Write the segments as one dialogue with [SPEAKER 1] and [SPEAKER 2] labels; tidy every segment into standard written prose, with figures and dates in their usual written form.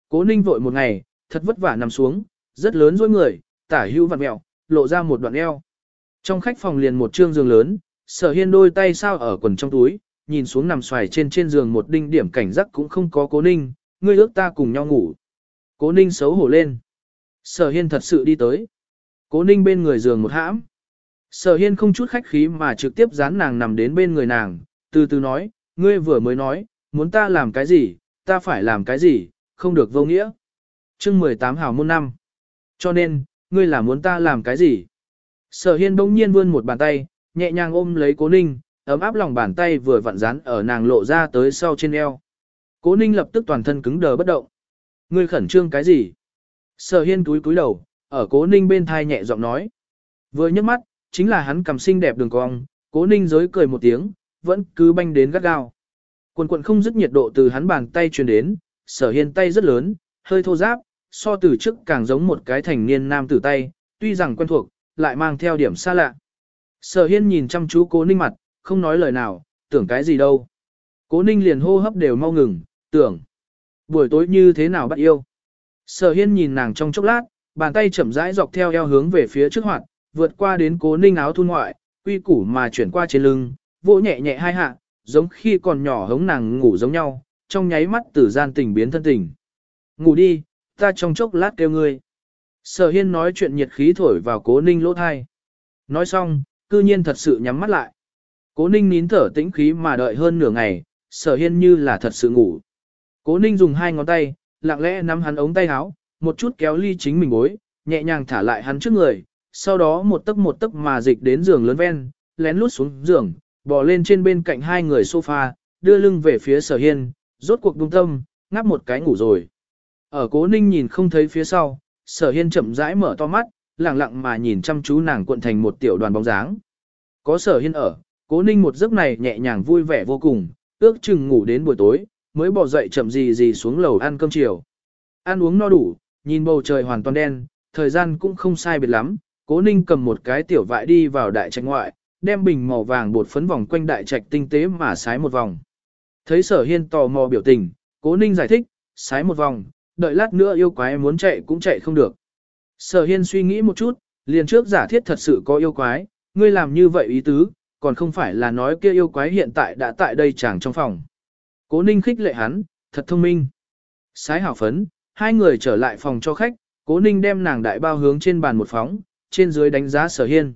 [SPEAKER 1] Cố Ninh vội một ngày, thật vất vả nằm xuống, rất lớn dối người, tả hữu vặn mẹo, lộ ra một đoạn eo. Trong khách phòng liền một trương giường lớn, Sở Hiên đôi tay sao ở quần trong túi, nhìn xuống nằm xoài trên giường một đinh điểm cảnh giác cũng không có. Cố Ninh, ngươi ước ta cùng nhau ngủ. Cố Ninh xấu hổ lên. Sở Hiên thật sự đi tới. Cố Ninh bên người giường một hãm. Sở Hiên không chút khách khí mà trực tiếp dán nàng nằm đến bên người nàng, từ từ nói, ngươi vừa mới nói, muốn ta làm cái gì, ta phải làm cái gì, không được vô nghĩa. Chương 18 hào môn năm. Cho nên, ngươi là muốn ta làm cái gì? Sở Hiên bỗng nhiên vươn một bàn tay, nhẹ nhàng ôm lấy Cố Ninh, ấm áp lòng bàn tay vừa vặn dán ở nàng lộ ra tới sau trên eo. Cố Ninh lập tức toàn thân cứng đờ bất động. Ngươi khẩn trương cái gì? Sở Hiên cúi đầu, ở Cố Ninh bên thai nhẹ giọng nói. Vừa nhấc mắt, chính là hắn cằm xinh đẹp đường cong, Cố Ninh giới cười một tiếng, vẫn cứ banh đến gắt gao. Quần quần không dứt nhiệt độ từ hắn bàn tay truyền đến, Sở Hiên tay rất lớn, hơi thô ráp, so từ trước càng giống một cái thành niên nam tử tay, tuy rằng quen thuộc, lại mang theo điểm xa lạ. Sở Hiên nhìn chăm chú Cố Ninh mặt, không nói lời nào, tưởng cái gì đâu. Cố Ninh liền hô hấp đều mau ngừng, tưởng. Buổi tối như thế nào bắt yêu. Sở Hiên nhìn nàng trong chốc lát, bàn tay chậm rãi dọc theo eo hướng về phía trước hoạt, vượt qua đến Cố Ninh áo thun ngoại, quy củ mà chuyển qua trên lưng, vỗ nhẹ nhẹ hai hạ, giống khi còn nhỏ hống nàng ngủ giống nhau, trong nháy mắt từ gian tình biến thân tình. Ngủ đi, ta trong chốc lát kêu ngươi. Sở Hiên nói chuyện nhiệt khí thổi vào Cố Ninh lỗ thai. Nói xong, cư nhiên thật sự nhắm mắt lại. Cố Ninh nín thở tĩnh khí mà đợi hơn nửa ngày, Sở Hiên như là thật sự ngủ. Cố Ninh dùng hai ngón tay, lặng lẽ nắm hắn ống tay áo, một chút kéo ly chính mình bối, nhẹ nhàng thả lại hắn trước người, sau đó một tấc mà dịch đến giường lớn ven, lén lút xuống giường, bò lên trên bên cạnh hai người sofa, đưa lưng về phía Sở Hiên, rốt cuộc buông tâm, ngáp một cái ngủ rồi. Ở Cố Ninh nhìn không thấy phía sau, Sở Hiên chậm rãi mở to mắt, lặng lặng mà nhìn chăm chú nàng cuộn thành một tiểu đoàn bóng dáng. Có Sở Hiên ở, Cố Ninh một giấc này nhẹ nhàng vui vẻ vô cùng, ước chừng ngủ đến buổi tối, mới bỏ dậy chậm gì xuống lầu ăn cơm chiều. Ăn uống no đủ, nhìn bầu trời hoàn toàn đen, thời gian cũng không sai biệt lắm, Cố Ninh cầm một cái tiểu vại đi vào đại trạch ngoại, đem bình màu vàng bột phấn vòng quanh đại trạch tinh tế mà sái một vòng. Thấy Sở Hiên tò mò biểu tình, Cố Ninh giải thích, sái một vòng, đợi lát nữa yêu quái muốn chạy cũng chạy không được. Sở Hiên suy nghĩ một chút, liền trước giả thiết thật sự có yêu quái, ngươi làm như vậy ý tứ, còn không phải là nói kia yêu quái hiện tại đã tại đây chẳng trong phòng. Cố Ninh khích lệ hắn, thật thông minh. Sái hảo phấn, hai người trở lại phòng cho khách, Cố Ninh đem nàng đại bao hướng trên bàn một phóng, trên dưới đánh giá Sở Hiên.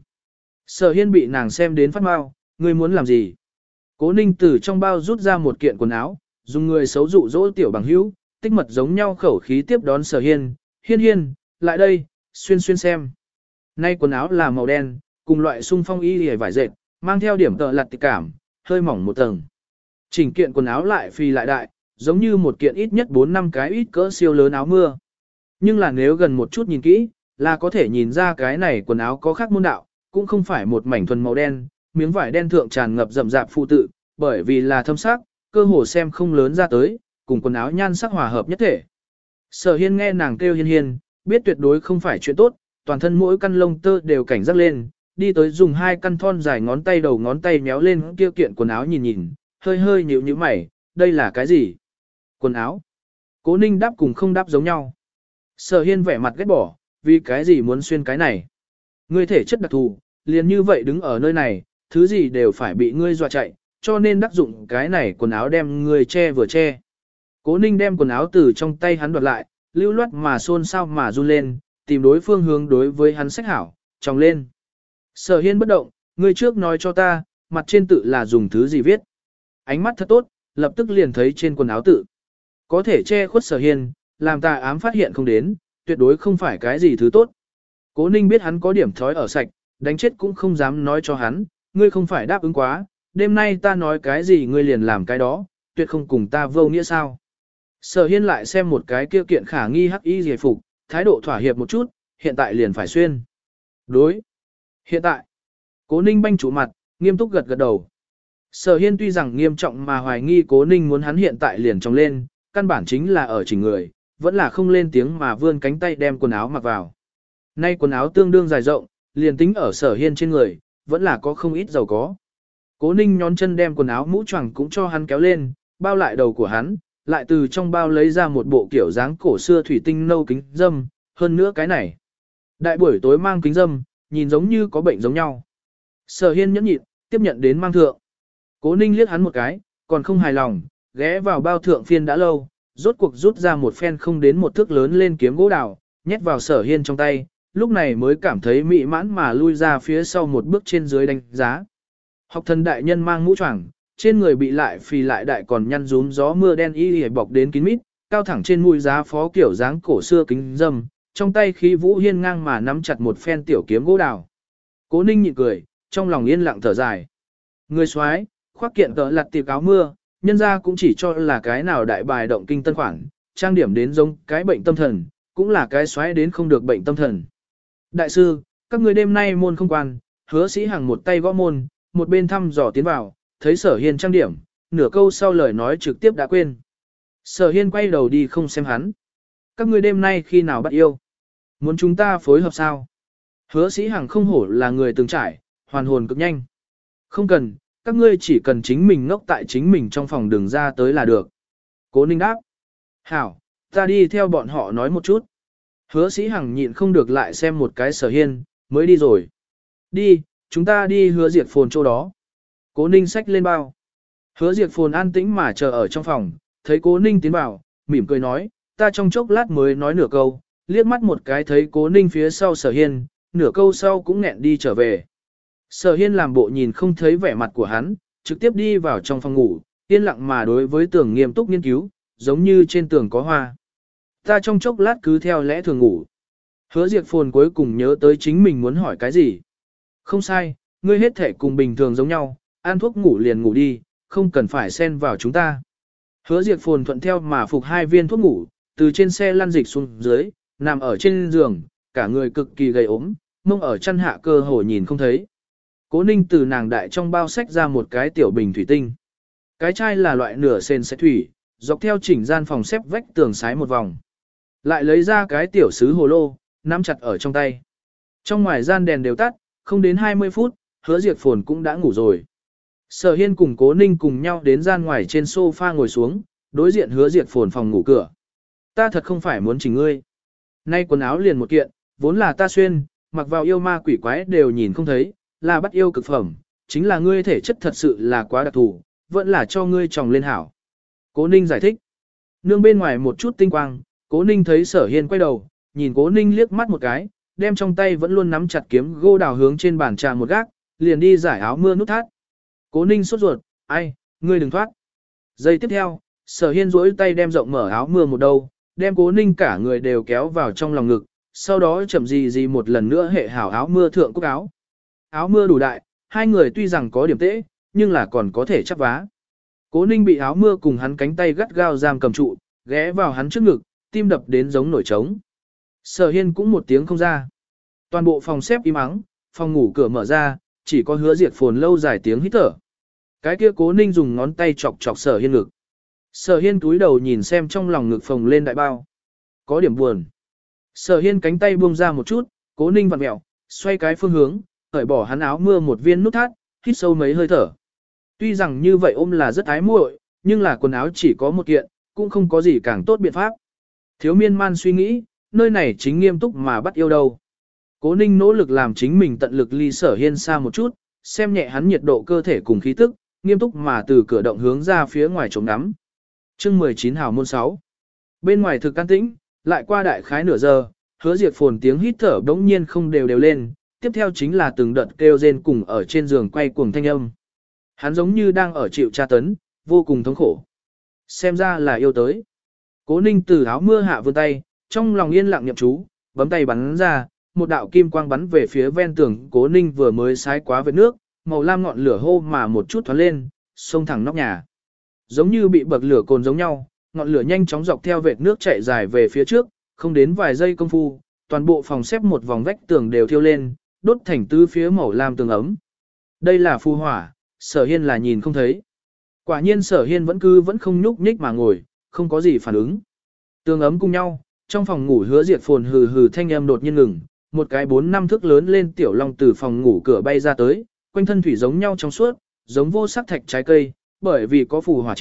[SPEAKER 1] Sở Hiên bị nàng xem đến phát mau, ngươi muốn làm gì? Cố Ninh từ trong bao rút ra một kiện quần áo, dùng người xấu dụ dỗ tiểu bằng hữu, tích mật giống nhau khẩu khí tiếp đón Sở Hiên. Hiên, lại đây, xuyên xem. Nay quần áo là màu đen, cùng loại sung phong y hề vải dệt, mang theo điểm tợ lặt tịch cảm, hơi mỏng một tầng. Chỉnh kiện quần áo lại phì lại đại, giống như một kiện ít nhất 4-5 cái ít cỡ siêu lớn áo mưa. Nhưng là nếu gần một chút nhìn kỹ, là có thể nhìn ra cái này quần áo có khác môn đạo, cũng không phải một mảnh thuần màu đen, miếng vải đen thượng tràn ngập rậm rạp phụ tự, bởi vì là thâm sắc, cơ hồ xem không lớn ra tới, cùng quần áo nhan sắc hòa hợp nhất thể. Sở Hiên nghe nàng kêu Hiên, biết tuyệt đối không phải chuyện tốt, toàn thân mỗi căn lông tơ đều cảnh giác lên, đi tới dùng hai căn thon dài ngón tay đầu ngón tay méo lên kia kiện quần áo nhìn, hơi nhíu mày, đây là cái gì? Quần áo. Cố Ninh đáp cùng không đáp giống nhau. Sở Hiên vẻ mặt ghét bỏ, vì cái gì muốn xuyên cái này? Ngươi thể chất đặc thù, liền như vậy đứng ở nơi này, thứ gì đều phải bị ngươi dọa chạy, cho nên đắc dụng cái này quần áo đem ngươi che vừa che. Cố Ninh đem quần áo từ trong tay hắn đoạt lại, lưu loát mà xôn xao mà run lên, tìm đối phương hướng đối với hắn sách hảo, tròng lên. Sở Hiên bất động, ngươi trước nói cho ta, mặt trên tự là dùng thứ gì viết. Ánh mắt thật tốt, lập tức liền thấy trên quần áo tự. Có thể che khuất Sở Hiên, làm ta ám phát hiện không đến, tuyệt đối không phải cái gì thứ tốt. Cố Ninh biết hắn có điểm thói ở sạch, đánh chết cũng không dám nói cho hắn, ngươi không phải đáp ứng quá, đêm nay ta nói cái gì ngươi liền làm cái đó, tuyệt không cùng ta vô nghĩa sao. Sở Hiên lại xem một cái kia kiện khả nghi hắc y giải phục, thái độ thỏa hiệp một chút, hiện tại liền phải xuyên. Đối. Hiện tại. Cố Ninh banh chủ mặt, nghiêm túc gật đầu. Sở Hiên tuy rằng nghiêm trọng mà hoài nghi Cố Ninh muốn hắn hiện tại liền trồng lên, căn bản chính là ở chỉnh người, vẫn là không lên tiếng mà vươn cánh tay đem quần áo mặc vào. Nay quần áo tương đương dài rộng, liền tính ở Sở Hiên trên người, vẫn là có không ít giàu có. Cố Ninh nhón chân đem quần áo mũ choàng cũng cho hắn kéo lên, bao lại đầu của hắn, lại từ trong bao lấy ra một bộ kiểu dáng cổ xưa thủy tinh nâu kính dâm, hơn nữa cái này. Đại buổi tối mang kính dâm, nhìn giống như có bệnh giống nhau. Sở Hiên nhẫn nhịn, tiếp nhận đến mang thượng. Cố Ninh liếc hắn một cái, còn không hài lòng, ghé vào bao thượng phiên đã lâu, rốt cuộc rút ra một phen không đến một thước lớn lên kiếm gỗ đào, nhét vào Sở Hiên trong tay, lúc này mới cảm thấy mỹ mãn mà lui ra phía sau một bước trên dưới đánh giá. Học thần đại nhân mang mũ choàng, trên người bị lại phì lại đại còn nhăn rúm gió mưa đen y bọc đến kín mít, cao thẳng trên mũi giá phó kiểu dáng cổ xưa kính dâm, trong tay khí vũ hiên ngang mà nắm chặt một phen tiểu kiếm gỗ đào. Cố Ninh nhịn cười, trong lòng yên lặng thở dài. Người soái khoác kiện tợ lặt tiệp áo mưa, nhân ra cũng chỉ cho là cái nào đại bài động kinh tân khoản, trang điểm đến giống cái bệnh tâm thần, cũng là cái soái đến không được bệnh tâm thần. Đại sư, các người đêm nay môn không quan, Hứa Sĩ Hằng một tay gõ môn, một bên thăm dò tiến vào, thấy Sở Hiên trang điểm, nửa câu sau lời nói trực tiếp đã quên. Sở Hiên quay đầu đi không xem hắn. Các người đêm nay khi nào bắt yêu? Muốn chúng ta phối hợp sao? Hứa Sĩ Hằng không hổ là người từng trải, hoàn hồn cực nhanh. Không cần, các ngươi chỉ cần chính mình ngốc tại chính mình trong phòng đường ra tới là được. Cố Ninh đáp. Hảo, ta đi theo bọn họ nói một chút. Hứa Sĩ Hằng nhịn không được lại xem một cái Sở Hiên, mới đi rồi. Đi, chúng ta đi Hứa Diệt Phồn chỗ đó. Cố Ninh xách lên bao. Hứa Diệt Phồn an tĩnh mà chờ ở trong phòng, thấy Cố Ninh tiến vào, mỉm cười nói, ta trong chốc lát mới nói nửa câu, liếc mắt một cái thấy Cố Ninh phía sau Sở Hiên, nửa câu sau cũng nghẹn đi trở về. Sở Hiên làm bộ nhìn không thấy vẻ mặt của hắn, trực tiếp đi vào trong phòng ngủ, yên lặng mà đối với tường nghiêm túc nghiên cứu, giống như trên tường có hoa. Ta trong chốc lát cứ theo lẽ thường ngủ. Hứa Diệt Phồn cuối cùng nhớ tới chính mình muốn hỏi cái gì. Không sai, ngươi hết thể cùng bình thường giống nhau, ăn thuốc ngủ liền ngủ đi, không cần phải xen vào chúng ta. Hứa Diệt Phồn thuận theo mà phục 2 viên thuốc ngủ, từ trên xe lăn dịch xuống dưới, nằm ở trên giường, cả người cực kỳ gầy ốm, mông ở chăn hạ cơ hồ nhìn không thấy. Cố Ninh từ nàng đại trong bao sách ra một cái tiểu bình thủy tinh. Cái chai là loại nửa sền sẽ thủy, dọc theo chỉnh gian phòng xếp vách tường sái một vòng. Lại lấy ra cái tiểu sứ hồ lô, nắm chặt ở trong tay. Trong ngoài gian đèn đều tắt, không đến 20 phút, Hứa Diệt Phồn cũng đã ngủ rồi. Sở Hiên cùng Cố Ninh cùng nhau đến gian ngoài trên sofa ngồi xuống, đối diện Hứa Diệt Phồn phòng ngủ cửa. Ta thật không phải muốn chỉnh ngươi. Nay quần áo liền một kiện, vốn là ta xuyên, mặc vào yêu ma quỷ quái đều nhìn không thấy, là bắt yêu cực phẩm, chính là ngươi thể chất thật sự là quá đặc thù, vẫn là cho ngươi tròng lên hảo. Cố Ninh giải thích. Nương bên ngoài một chút tinh quang, Cố Ninh thấy Sở Hiên quay đầu, nhìn Cố Ninh liếc mắt một cái, đem trong tay vẫn luôn nắm chặt kiếm gỗ đào hướng trên bàn trà một gác, liền đi giải áo mưa nút thắt. Cố Ninh sốt ruột, ai, ngươi đừng thoát. Giây tiếp theo, Sở Hiên duỗi tay đem rộng mở áo mưa một đầu, đem Cố Ninh cả người đều kéo vào trong lòng ngực, sau đó chậm gì một lần nữa hệ hảo áo mưa thượng cúc áo. Áo mưa đủ đại, hai người tuy rằng có điểm tễ, nhưng là còn có thể chắp vá. Cố Ninh bị áo mưa cùng hắn cánh tay gắt gao giam cầm trụ, ghé vào hắn trước ngực, tim đập đến giống nổi trống. Sở Hiên cũng một tiếng không ra. Toàn bộ phòng xếp im ắng, phòng ngủ cửa mở ra, chỉ có Hứa Diệt Phồn lâu dài tiếng hít thở. Cái kia Cố Ninh dùng ngón tay chọc chọc Sở Hiên ngực. Sở Hiên túi đầu nhìn xem trong lòng ngực phồng lên đại bao. Có điểm buồn. Sở Hiên cánh tay buông ra một chút, Cố Ninh vặn mẹo, xoay cái phương hướng, cởi bỏ hắn áo mưa một viên nút thắt, hít sâu mấy hơi thở. Tuy rằng như vậy ôm là rất ái muội, nhưng là quần áo chỉ có một kiện, cũng không có gì càng tốt biện pháp. Thiếu miên man suy nghĩ, nơi này chính nghiêm túc mà bắt yêu đâu. Cố Ninh nỗ lực làm chính mình tận lực ly Sở Hiên xa một chút, xem nhẹ hắn nhiệt độ cơ thể cùng khí tức, nghiêm túc mà từ cửa động hướng ra phía ngoài chống ngắm. Chương 19 hào môn 6. Bên ngoài thực an tĩnh, lại qua đại khái nửa giờ, Hứa Diệt Phồn tiếng hít thở đống nhiên không đều lên, tiếp theo chính là từng đợt kêu rên cùng ở trên giường quay cuồng thanh âm. Hắn giống như đang ở chịu tra tấn, vô cùng thống khổ. Xem ra là yêu tới. Cố Ninh từ áo mưa hạ vươn tay, trong lòng yên lặng niệm chú, bấm tay bắn ra, một đạo kim quang bắn về phía ven tường. Cố Ninh vừa mới sái quá vệt nước, màu lam ngọn lửa hô mà một chút thoát lên, xông thẳng nóc nhà. Giống như bị bậc lửa cồn giống nhau, ngọn lửa nhanh chóng dọc theo vệt nước chạy dài về phía trước, không đến vài giây công phu, toàn bộ phòng xếp một vòng vách tường đều thiêu lên, đốt thành tứ phía màu lam tường ấm. Đây là phù hỏa, Sở Hiên là nhìn không thấy. Quả nhiên Sở Hiên vẫn không nhúc nhích mà ngồi, không có gì phản ứng. Tường ấm cùng nhau, trong phòng ngủ Hứa Diệt Phồn hừ hừ thanh âm đột nhiên ngừng, một cái 4-5 thước lớn lên tiểu long từ phòng ngủ cửa bay ra tới, quanh thân thủy giống nhau trong suốt, giống vô sắc thạch trái cây, bởi vì có phù hỏa chiếu,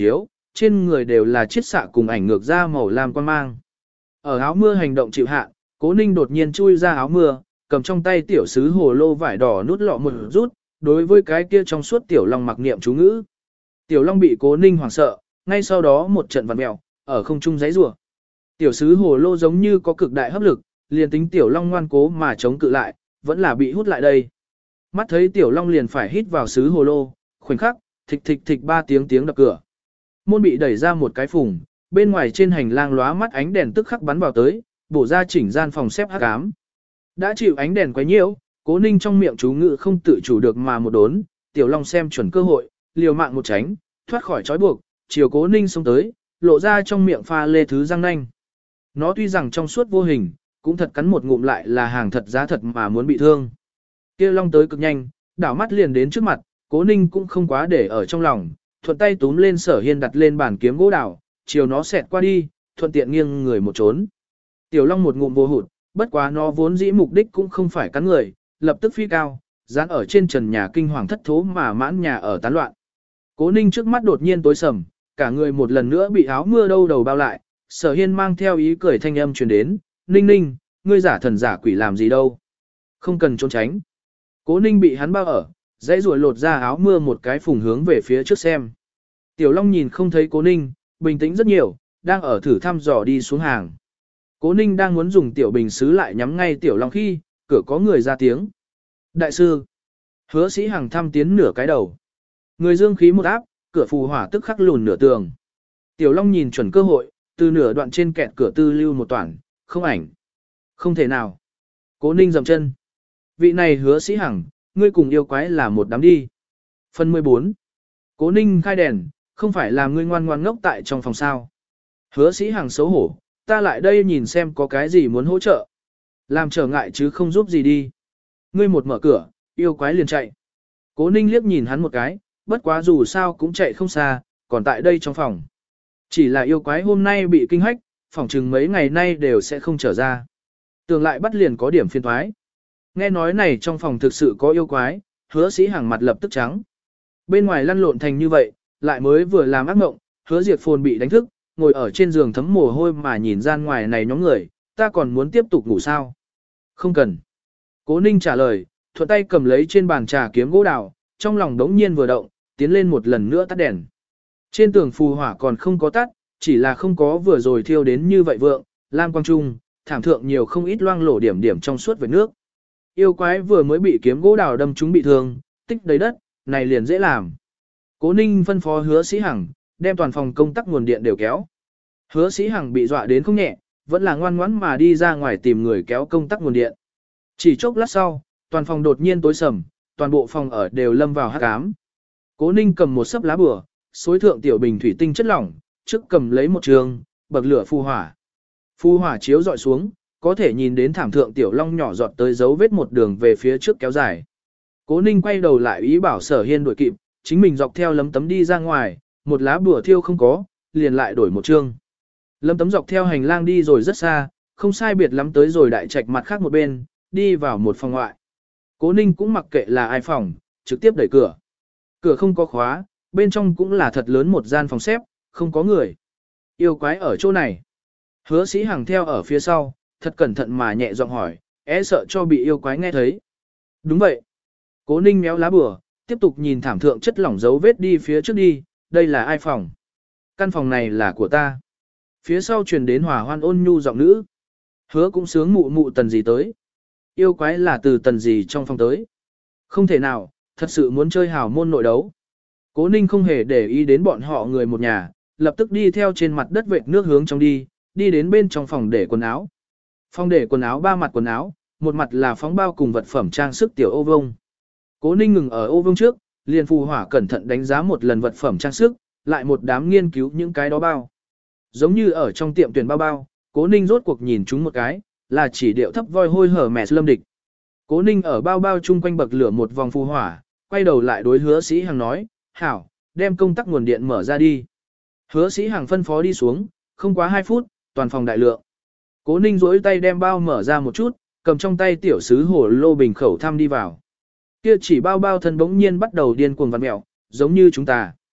[SPEAKER 1] trên người đều là chiết xạ cùng ảnh ngược ra màu lam quan mang. Ở áo mưa hành động chịu hạn, Cố Ninh đột nhiên chui ra áo mưa, cầm trong tay tiểu sứ hồ lô vải đỏ nút lọ một rút, đối với cái kia trong suốt tiểu long mặc niệm chú ngữ. Tiểu long bị Cố Ninh hoảng sợ, ngay sau đó một trận vặn mèo, ở không trung giãy giụa. Tiểu sứ hồ lô giống như có cực đại hấp lực, liền tính tiểu long ngoan cố mà chống cự lại, vẫn là bị hút lại đây. Mắt thấy tiểu long liền phải hít vào sứ hồ lô, khoảnh khắc, thịch thịch thịch 3 tiếng đập cửa. Môn bị đẩy ra một cái phùng, bên ngoài trên hành lang lóa mắt ánh đèn tức khắc bắn vào tới, bổ ra chỉnh gian phòng xếp hắc ám. Đã chịu ánh đèn quấy nhiễu, Cố Ninh trong miệng chú ngự không tự chủ được mà một đốn, tiểu long xem chuẩn cơ hội, liều mạng một tránh, thoát khỏi trói buộc, chiều Cố Ninh xông tới, lộ ra trong miệng pha lê thứ răng nanh. Nó tuy rằng trong suốt vô hình, cũng thật cắn một ngụm lại là hàng thật giá thật mà muốn bị thương. Kia long tới cực nhanh, đảo mắt liền đến trước mặt, Cố Ninh cũng không quá để ở trong lòng, thuận tay túm lên Sở Hiên đặt lên bàn kiếm gỗ đào, chiều nó xẹt qua đi, thuận tiện nghiêng người một trốn. Tiểu long một ngụm vô hụt, bất quá nó vốn dĩ mục đích cũng không phải cắn người, lập tức phi cao, dán ở trên trần nhà kinh hoàng thất thố mà mãn nhà ở tán loạn. Cố Ninh trước mắt đột nhiên tối sầm, cả người một lần nữa bị áo mưa đâu đầu bao lại, Sở Hiên mang theo ý cười thanh âm truyền đến, Ninh Ninh, ngươi giả thần giả quỷ làm gì đâu. Không cần trốn tránh. Cố Ninh bị hắn bao ở, dãy ruồi lột ra áo mưa một cái phùng hướng về phía trước xem. Tiểu Long nhìn không thấy Cố Ninh, bình tĩnh rất nhiều, đang ở thử thăm dò đi xuống hàng. Cố Ninh đang muốn dùng tiểu bình xứ lại nhắm ngay Tiểu Long khi, cửa có người ra tiếng. Đại sư. Hứa Sĩ Hằng thăm tiến nửa cái đầu. Người dương khí một áp, cửa phù hỏa tức khắc lùn nửa tường. Tiểu Long nhìn chuẩn cơ hội, từ nửa đoạn trên kẹt cửa tư lưu một toản, không ảnh. Không thể nào. Cố Ninh dậm chân. Vị này Hứa Sĩ Hằng, ngươi cùng yêu quái là một đám đi. Phần 14. Cố Ninh khai đèn, không phải là ngươi ngoan ngoan ngốc tại trong phòng sao. Hứa Sĩ Hằng xấu hổ, ta lại đây nhìn xem có cái gì muốn hỗ trợ. Làm trở ngại chứ không giúp gì đi. Ngươi một mở cửa, yêu quái liền chạy. Cố Ninh liếc nhìn hắn một cái, bất quá dù sao cũng chạy không xa, còn tại đây trong phòng. Chỉ là yêu quái hôm nay bị kinh hách, phỏng chừng mấy ngày nay đều sẽ không trở ra. Tường lại bắt liền có điểm phiên thoái. Nghe nói này trong phòng thực sự có yêu quái, Hứa Sĩ Hằng mặt lập tức trắng. Bên ngoài lăn lộn thành như vậy, lại mới vừa làm ác mộng, Hứa Diệt Phồn bị đánh thức, ngồi ở trên giường thấm mồ hôi mà nhìn gian ngoài này nhóm người, ta còn muốn tiếp tục ngủ sao? Không cần. Cố Ninh trả lời, thuận tay cầm lấy trên bàn trà kiếm gỗ đào, trong lòng đống nhiên vừa động, tiến lên một lần nữa tắt đèn. Trên tường phù hỏa còn không có tắt, chỉ là không có vừa rồi thiêu đến như vậy vượng, lam quang trung, thảm thượng nhiều không ít loang lổ điểm điểm trong suốt vệt nước. Yêu quái vừa mới bị kiếm gỗ đào đâm trúng bị thương, tích đầy đất, này liền dễ làm. Cố Ninh phân phó Hứa Sĩ Hằng, đem toàn phòng công tắc nguồn điện đều kéo. Hứa Sĩ Hằng bị dọa đến không nhẹ, vẫn là ngoan ngoãn mà đi ra ngoài tìm người kéo công tắc nguồn điện. Chỉ chốc lát sau, toàn phòng đột nhiên tối sầm, toàn bộ phòng ở đều lâm vào hắc ám. Cố Ninh cầm một sấp lá bùa, xối thượng tiểu bình thủy tinh chất lỏng, trước cầm lấy một trường, bậc lửa phù hỏa. Phù hỏa chiếu dọi xuống, có thể nhìn đến thảm thượng tiểu long nhỏ giọt tới dấu vết một đường về phía trước kéo dài. Cố Ninh quay đầu lại ý bảo Sở Hiên đuổi kịp, chính mình dọc theo lấm tấm đi ra ngoài, một lá bùa thiêu không có, liền lại đổi một chương. Lấm tấm dọc theo hành lang đi rồi rất xa, không sai biệt lắm tới rồi đại trạch mặt khác một bên, đi vào một phòng ngoại. Cố Ninh cũng mặc kệ là ai phòng, trực tiếp đẩy cửa. Cửa không có khóa, bên trong cũng là thật lớn một gian phòng xếp, không có người. Yêu quái ở chỗ này. Hứa Sĩ Hằng theo ở phía sau, thật cẩn thận mà nhẹ giọng hỏi, sợ cho bị yêu quái nghe thấy. Đúng vậy. Cố Ninh méo lá bùa, tiếp tục nhìn thảm thượng chất lỏng dấu vết đi phía trước đi, đây là ai phòng? Căn phòng này là của ta. Phía sau truyền đến hòa hoan ôn nhu giọng nữ. Hứa cũng sướng mụ mụ tần gì tới. Yêu quái là từ tần gì trong phòng tới. Không thể nào, thật sự muốn chơi hào môn nội đấu. Cố Ninh không hề để ý đến bọn họ người một nhà, lập tức đi theo trên mặt đất vệt nước hướng trong đi, đi đến bên trong phòng để quần áo. Phòng để quần áo ba mặt quần áo, một mặt là phóng bao cùng vật phẩm trang sức tiểu ô vông. Cố Ninh ngừng ở ô vông trước, liền phù hỏa cẩn thận đánh giá một lần vật phẩm trang sức, lại một đám nghiên cứu những cái đó bao. Giống như ở trong tiệm tuyển bao bao, Cố Ninh rốt cuộc nhìn chúng một cái, là chỉ điệu thấp voi hôi hở mẹ lâm địch. Cố Ninh ở bao bao chung quanh bậc lửa một vòng phù hỏa, quay đầu lại đối Hứa Sĩ Hằng nói, hảo, đem công tắc nguồn điện mở ra đi. Hứa Sĩ Hằng phân phó đi xuống, không quá 2 phút, toàn phòng đại lượng. Cố Ninh duỗi tay đem bao mở ra một chút, cầm trong tay tiểu sứ hồ lô bình khẩu thăm đi vào. Kia chỉ bao bao thân bỗng nhiên bắt đầu điên cuồng vặn mèo, giống như chúng ta.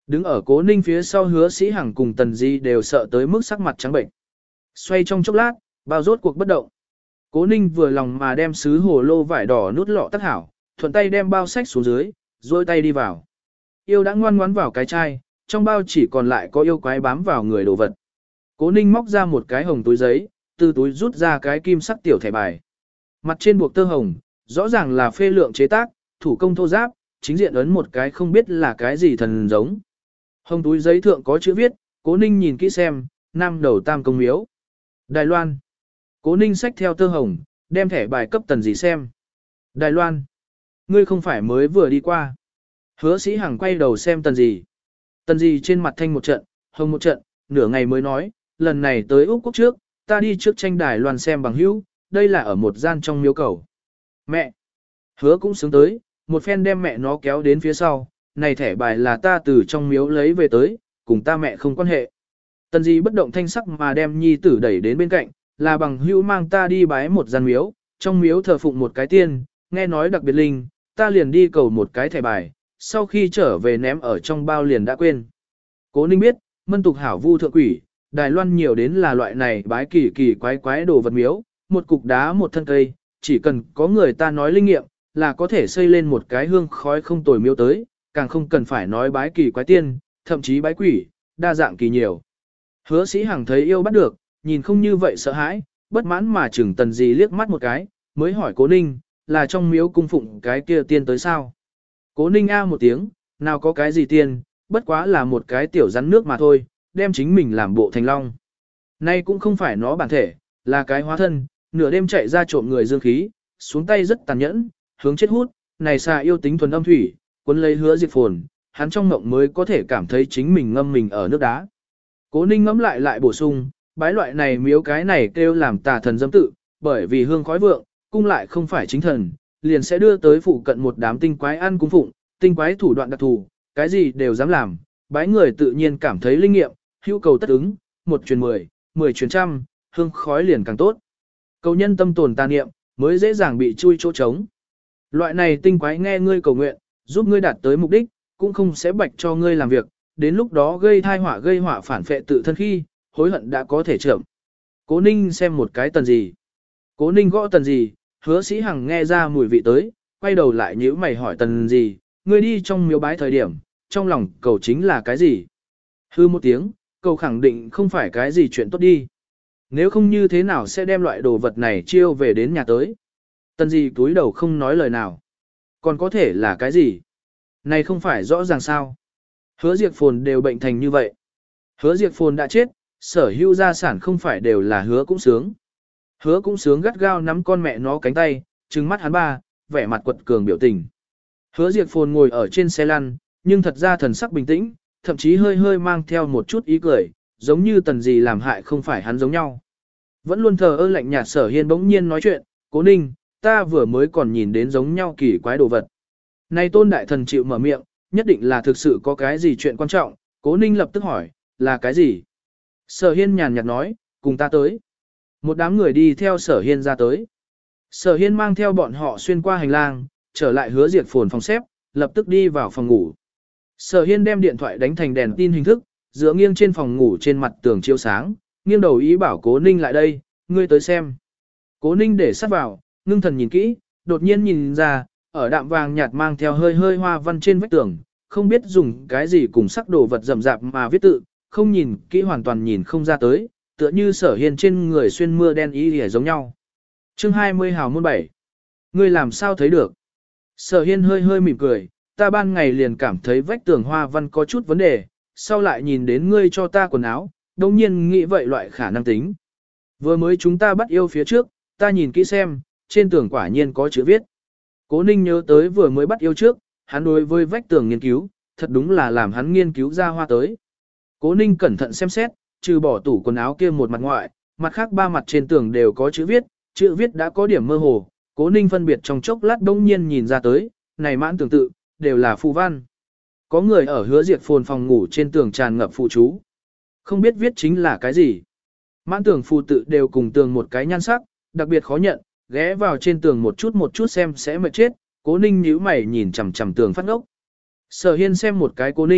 [SPEAKER 1] Đứng ở Cố Ninh phía sau Hứa Sĩ Hằng cùng Tần Di đều sợ tới mức sắc mặt trắng bệnh. Xoay trong chốc lát, bao rốt cuộc bất động. Cố Ninh vừa lòng mà đem sứ hồ lô vải đỏ nút lọ tắc hảo, thuận tay đem bao sách xuống dưới, duỗi tay đi vào. Yêu đã ngoan ngoãn vào cái chai, trong bao chỉ còn lại có yêu quái bám vào người đồ vật. Cố Ninh móc ra một cái hồng túi giấy, từ túi rút ra cái kim sắc tiểu thẻ bài. Mặt trên buộc tơ hồng, rõ ràng là phê lượng chế tác, thủ công thô giáp, chính diện ấn một cái không biết là cái gì thần giống. Hồng túi giấy thượng có chữ viết, Cố Ninh nhìn kỹ xem, Nam Đầu Tam Công Miếu. Đài Loan. Cố Ninh xách theo tơ hồng, đem thẻ bài cấp Tần Dì xem. Đài Loan. Ngươi không phải mới vừa đi qua. Hứa Sĩ Hằng quay đầu xem Tần Dì. Tần Dì trên mặt thanh một trận, hồng một trận, nửa ngày mới nói, lần này tới Úc Quốc trước, ta đi trước tranh Đài Loan xem bằng hữu, đây là ở một gian trong miếu cầu. Mẹ. Hứa cũng sướng tới, một phen đem mẹ nó kéo đến phía sau, này thẻ bài là ta từ trong miếu lấy về tới, cùng ta mẹ không quan hệ. Tần Di bất động thanh sắc mà đem nhi tử đẩy đến bên cạnh, là bằng hữu mang ta đi bái một gian miếu, trong miếu thờ phụng một cái tiên, nghe nói đặc biệt linh, ta liền đi cầu một cái thẻ bài, sau khi trở về ném ở trong bao liền đã quên. Cố Ninh biết, mân tục hảo vu thượng quỷ, Đài Loan nhiều đến là loại này bái kỳ kỳ quái quái đồ vật miếu, một cục đá một thân cây, chỉ cần có người ta nói linh nghiệm, là có thể xây lên một cái hương khói không tồi miếu tới, càng không cần phải nói bái kỳ quái tiên, thậm chí bái quỷ, đa dạng kỳ nhiều. Hứa Sĩ Hằng thấy yêu bắt được, nhìn không như vậy sợ hãi, bất mãn mà chừng Tần Dì liếc mắt một cái, mới hỏi Cố Ninh, là trong miếu cung phụng cái kia tiên tới sao? Cố Ninh a một tiếng, nào có cái gì tiên, bất quá là một cái tiểu rắn nước mà thôi, đem chính mình làm bộ thành long. Nay cũng không phải nó bản thể, là cái hóa thân, nửa đêm chạy ra trộm người dương khí, xuống tay rất tàn nhẫn, hướng chết hút, này xà yêu tính thuần âm thủy, cuốn lấy Hứa Diệp Phồn, hắn trong mộng mới có thể cảm thấy chính mình ngâm mình ở nước đá. Cố Ninh ngẫm lại bổ sung, bái loại này miếu cái này kêu làm tà thần dâm tự, bởi vì hương khói vượng, cung lại không phải chính thần, liền sẽ đưa tới phụ cận một đám tinh quái ăn cung phụng, tinh quái thủ đoạn đặc thù, cái gì đều dám làm, bái người tự nhiên cảm thấy linh nghiệm, hữu cầu tất ứng, 1 truyền 10, 10 truyền trăm, hương khói liền càng tốt. Cầu nhân tâm tồn tà niệm, mới dễ dàng bị chui chỗ trống. Loại này tinh quái nghe ngươi cầu nguyện, giúp ngươi đạt tới mục đích, cũng không sẽ bạch cho ngươi làm việc, đến lúc đó gây thai họa gây họa phản phệ tự thân khi, hối hận đã có thể chậm. Cố Ninh xem một cái Tần Dì. Cố Ninh gõ Tần Dì, Hứa Sĩ Hằng nghe ra mùi vị tới, quay đầu lại nhíu mày hỏi Tần Dì, ngươi đi trong miếu bái thời điểm, trong lòng cầu chính là cái gì? Hư một tiếng, cầu khẳng định không phải cái gì chuyện tốt đi. Nếu không như thế nào sẽ đem loại đồ vật này chiêu về đến nhà tới? Tần Dì cúi đầu không nói lời nào. Còn có thể là cái gì? Này không phải rõ ràng sao? Hứa Diệp Phồn đều bệnh thành như vậy. Hứa Diệp Phồn đã chết, sở hữu gia sản không phải đều là Hứa cũng sướng. Hứa cũng sướng gắt gao nắm con mẹ nó cánh tay, trừng mắt hắn ba, vẻ mặt quật cường biểu tình. Hứa Diệp Phồn ngồi ở trên xe lăn, nhưng thật ra thần sắc bình tĩnh, thậm chí hơi hơi mang theo một chút ý cười, giống như Tần Dì làm hại không phải hắn giống nhau. Vẫn luôn thờ ơ lạnh nhạt Sở Hiên bỗng nhiên nói chuyện, Cố Ninh, ta vừa mới còn nhìn đến giống nhau kỳ quái đồ vật. Này Tôn Đại Thần chịu mở miệng, nhất định là thực sự có cái gì chuyện quan trọng, Cố Ninh lập tức hỏi, là cái gì? Sở Hiên nhàn nhạt nói, cùng ta tới. Một đám người đi theo Sở Hiên ra tới. Sở Hiên mang theo bọn họ xuyên qua hành lang, trở lại Hứa Diệp Phồn phòng xếp, lập tức đi vào phòng ngủ. Sở Hiên đem điện thoại đánh thành đèn tin hình thức, dựa nghiêng trên phòng ngủ trên mặt tường chiếu sáng, nghiêng đầu ý bảo Cố Ninh lại đây, ngươi tới xem. Cố Ninh để sát vào, ngưng thần nhìn kỹ, đột nhiên nhìn ra, ở đạm vàng nhạt mang theo hơi hơi hoa văn trên vách tường, không biết dùng cái gì cùng sắc đồ vật rậm rạp mà viết tự, không nhìn kỹ hoàn toàn nhìn không ra tới, tựa như Sở Hiên trên người xuyên mưa đen y hề giống nhau. Chương 20 hào môn 7. Ngươi làm sao thấy được? Sở Hiên hơi hơi mỉm cười, ta ban ngày liền cảm thấy vách tường hoa văn có chút vấn đề, sau lại nhìn đến ngươi cho ta quần áo, đồng nhiên nghĩ vậy loại khả năng tính. Vừa mới chúng ta bắt yêu phía trước, ta nhìn kỹ xem, trên tường quả nhiên có chữ viết. Cố Ninh nhớ tới vừa mới bắt yêu trước, hắn đối với vách tường nghiên cứu, thật đúng là làm hắn nghiên cứu ra hoa tới. Cố Ninh cẩn thận xem xét, trừ bỏ tủ quần áo kia một mặt ngoại, mặt khác 3 mặt trên tường đều có chữ viết đã có điểm mơ hồ. Cố Ninh phân biệt trong chốc lát đông nhiên nhìn ra tới, này mãn tường tự, đều là phù văn. Có người ở Hứa Diệp Phồn phòng ngủ trên tường tràn ngập phù chú. Không biết viết chính là cái gì. Mãn tường phù tự đều cùng tường một cái nhan sắc, đặc biệt khó nhận, ghé vào trên tường một chút xem sẽ mệt chết. Cố Ninh nhíu mày nhìn chằm chằm tường phát ngốc. Sở Hiên xem một cái Cố Ninh,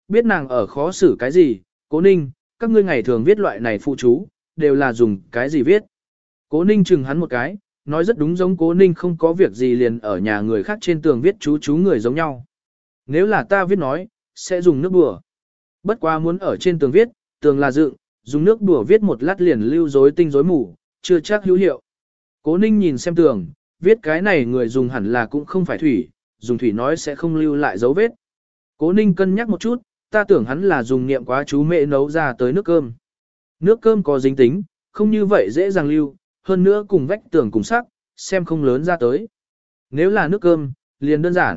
[SPEAKER 1] biết nàng ở khó xử cái gì, Cố Ninh, các ngươi ngày thường viết loại này phụ chú, đều là dùng cái gì viết. Cố Ninh chừng hắn một cái, nói rất đúng, giống Cố Ninh không có việc gì liền ở nhà người khác trên tường viết chú người giống nhau. Nếu là ta viết nói, sẽ dùng nước đùa. Bất quá muốn ở trên tường viết, tường là dựng, dùng nước đùa viết một lát liền lưu rối tinh rối mù, chưa chắc hữu hiệu. Cố Ninh nhìn xem tường, viết cái này người dùng hẳn là cũng không phải thủy, dùng thủy nói sẽ không lưu lại dấu vết. Cố Ninh cân nhắc một chút, ta tưởng hắn là dùng niệm quá chú mẹ nấu ra tới nước cơm. Nước cơm có dính tính, không như vậy dễ dàng lưu, hơn nữa cùng vách tường cùng sắc, xem không lớn ra tới. Nếu là nước cơm, liền đơn giản.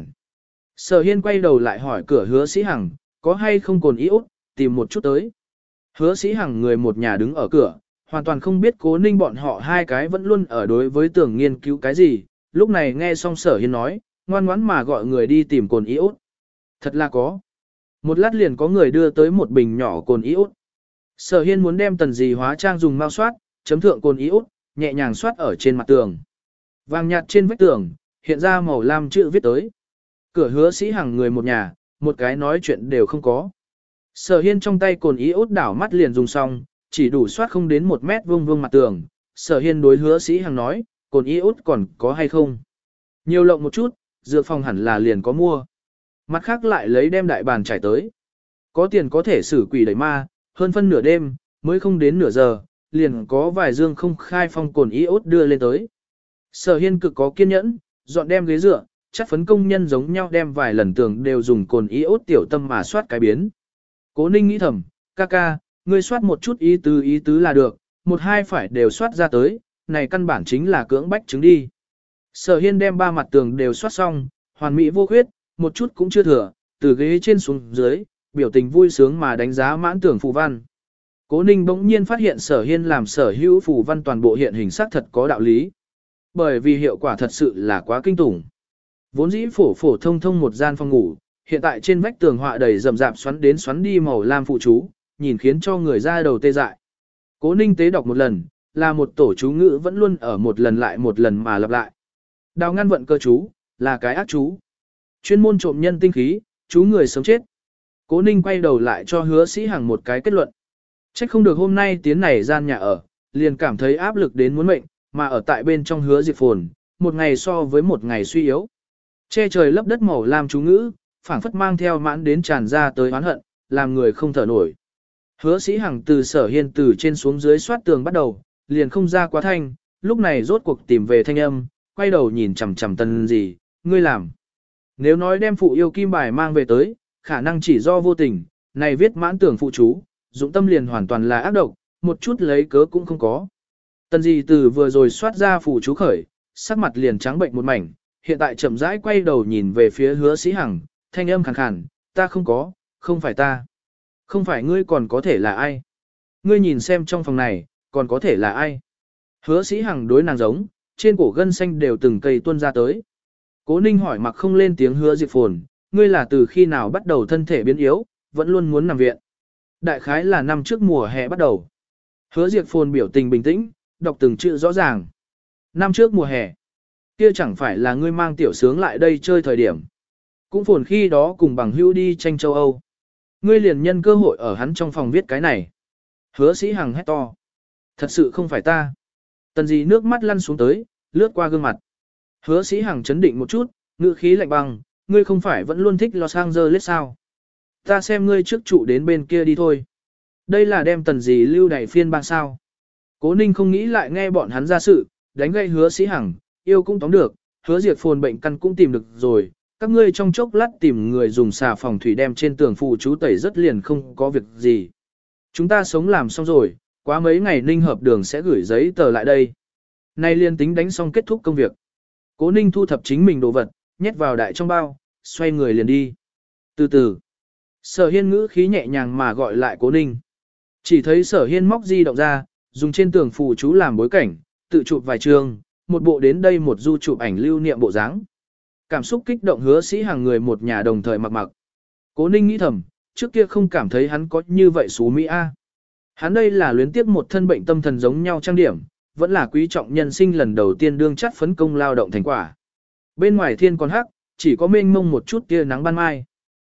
[SPEAKER 1] Sở Hiên quay đầu lại hỏi cửa Hứa Sĩ Hằng, có hay không cồn iốt, tìm một chút tới. Hứa Sĩ Hằng người một nhà đứng ở cửa, hoàn toàn không biết Cố Ninh bọn họ hai cái vẫn luôn ở đối với tưởng nghiên cứu cái gì, lúc này nghe xong Sở Hiên nói, ngoan ngoãn mà gọi người đi tìm cồn iốt. Thật là có. Một lát liền có người đưa tới một bình nhỏ cồn iốt. Sở Hiên muốn đem tần dì hóa trang dùng mao soát, chấm thượng cồn iốt, nhẹ nhàng soát ở trên mặt tường. Vàng nhạt trên vách tường, hiện ra màu lam chữ viết tới. Cửa Hứa Sĩ Hằng người một nhà, một cái nói chuyện đều không có. Sở Hiên trong tay cồn iốt đảo mắt liền dùng xong, chỉ đủ soát không đến 1 mét vuông mặt tường. Sở Hiên đối Hứa Sĩ Hằng nói, cồn iốt còn có hay không? Nhiều lộng một chút, dược phòng hẳn là liền có mua. Mặt khác lại lấy đem đại bàn trải tới. Có tiền có thể xử quỷ đẩy ma, hơn phân nửa đêm, mới không đến nửa giờ, liền có vài dương không khai phong cồn iốt đưa lên tới. Sở Hiên cực có kiên nhẫn, dọn đem ghế dựa, chắc phấn công nhân giống nhau đem vài lần tường đều dùng cồn iốt tiểu tâm mà soát cái biến. Cố Ninh nghĩ thầm, ca ca, ngươi soát một chút ý tứ là được, một hai phải đều soát ra tới, này căn bản chính là cưỡng bách chứng đi. Sở Hiên đem 3 mặt tường đều soát xong, hoàn mỹ vô khuyết, một chút cũng chưa thừa, từ ghế trên xuống dưới, biểu tình vui sướng mà đánh giá mãn tưởng phù văn. Cố Ninh bỗng nhiên phát hiện Sở Hiên làm sở hữu phù văn toàn bộ hiện hình sắc thật có đạo lý. Bởi vì hiệu quả thật sự là quá kinh tủng. Vốn dĩ phổ thông một gian phòng ngủ, hiện tại trên vách tường họa đầy rậm rạp xoắn đến xoắn đi màu lam phụ chú, nhìn khiến cho người ra đầu tê dại. Cố Ninh tế đọc một lần, là một tổ chú ngữ vẫn luôn ở một lần lại một lần mà lặp lại. Đào ngăn vận cơ chú, là cái ác chú. Chuyên môn trộm nhân tinh khí, chú người sống chết. Cố Ninh quay đầu lại cho Hứa Sĩ Hằng một cái kết luận. Trách không được hôm nay tiến này gian nhà ở, liền cảm thấy áp lực đến muốn mệnh, mà ở tại bên trong Hứa Diệp Phồn, một ngày so với một ngày suy yếu. Che trời lấp đất màu lam chú ngữ, phảng phất mang theo mãn đến tràn ra tới oán hận, làm người không thở nổi. Hứa Sĩ Hằng từ Sở Hiên từ trên xuống dưới soát tường bắt đầu, liền không ra quá thanh, lúc này rốt cuộc tìm về thanh âm, quay đầu nhìn chằm chằm Tần gì, ngươi làm. Nếu nói đem phụ yêu kim bài mang về tới, khả năng chỉ do vô tình, này viết mãn tưởng phụ chú, dụng tâm liền hoàn toàn là ác độc, một chút lấy cớ cũng không có. Tần gì từ vừa rồi soát ra phụ chú khởi, sắc mặt liền trắng bệnh một mảnh, hiện tại chậm rãi quay đầu nhìn về phía Hứa Sĩ Hằng, thanh âm khàn khàn, ta không có, không phải ta. Không phải ngươi còn có thể là ai? Ngươi nhìn xem trong phòng này, còn có thể là ai? Hứa Sĩ Hằng đối nàng giống, trên cổ gân xanh đều từng cây tuôn ra tới. Cố Ninh hỏi mặc không lên tiếng Hứa Diệp Phồn, ngươi là từ khi nào bắt đầu thân thể biến yếu, vẫn luôn muốn nằm viện. Đại khái là năm trước mùa hè bắt đầu. Hứa Diệp Phồn biểu tình bình tĩnh, đọc từng chữ rõ ràng. Năm trước mùa hè, kia chẳng phải là ngươi mang tiểu sướng lại đây chơi thời điểm. Cũng Phồn khi đó cùng bằng hữu đi tranh châu Âu. Ngươi liền nhân cơ hội ở hắn trong phòng viết cái này. Hứa Sĩ Hằng hét to. Thật sự không phải ta. Tần gì nước mắt lăn xuống tới, lướt qua gương mặt. Hứa Sĩ Hằng chấn định một chút, ngữ khí lạnh băng, ngươi không phải vẫn luôn thích Los Angeles sao? Ta xem ngươi trước trụ đến bên kia đi thôi. Đây là đem Tần gì lưu đẩy phiên bang sao. Cố Ninh không nghĩ lại nghe bọn hắn ra sự, đánh gây Hứa Sĩ Hằng, yêu cũng tóm được, Hứa Diệp Phồn bệnh căn cũng tìm được rồi. Các ngươi trong chốc lát tìm người dùng xà phòng thủy đem trên tường phụ chú tẩy rất liền không có việc gì. Chúng ta sống làm xong rồi, quá mấy ngày Ninh hợp đường sẽ gửi giấy tờ lại đây. Nay liền tính đánh xong kết thúc công việc. Cố Ninh thu thập chính mình đồ vật, nhét vào đại trong bao, xoay người liền đi. Từ từ, Sở Hiên ngữ khí nhẹ nhàng mà gọi lại Cố Ninh. Chỉ thấy Sở Hiên móc di động ra, dùng trên tường phụ chú làm bối cảnh, tự chụp vài trường, một bộ đến đây một du chụp ảnh lưu niệm bộ dáng. Cảm xúc kích động Hứa Sĩ Hằng người một nhà đồng thời mặc mặc. Cố Ninh nghĩ thầm, trước kia không cảm thấy hắn có như vậy xú Mỹ A. Hắn đây là luyến tiếc một thân bệnh tâm thần giống nhau trang điểm, vẫn là quý trọng nhân sinh lần đầu tiên đương chắt phấn công lao động thành quả. Bên ngoài thiên còn hắc, chỉ có mênh mông một chút tia nắng ban mai.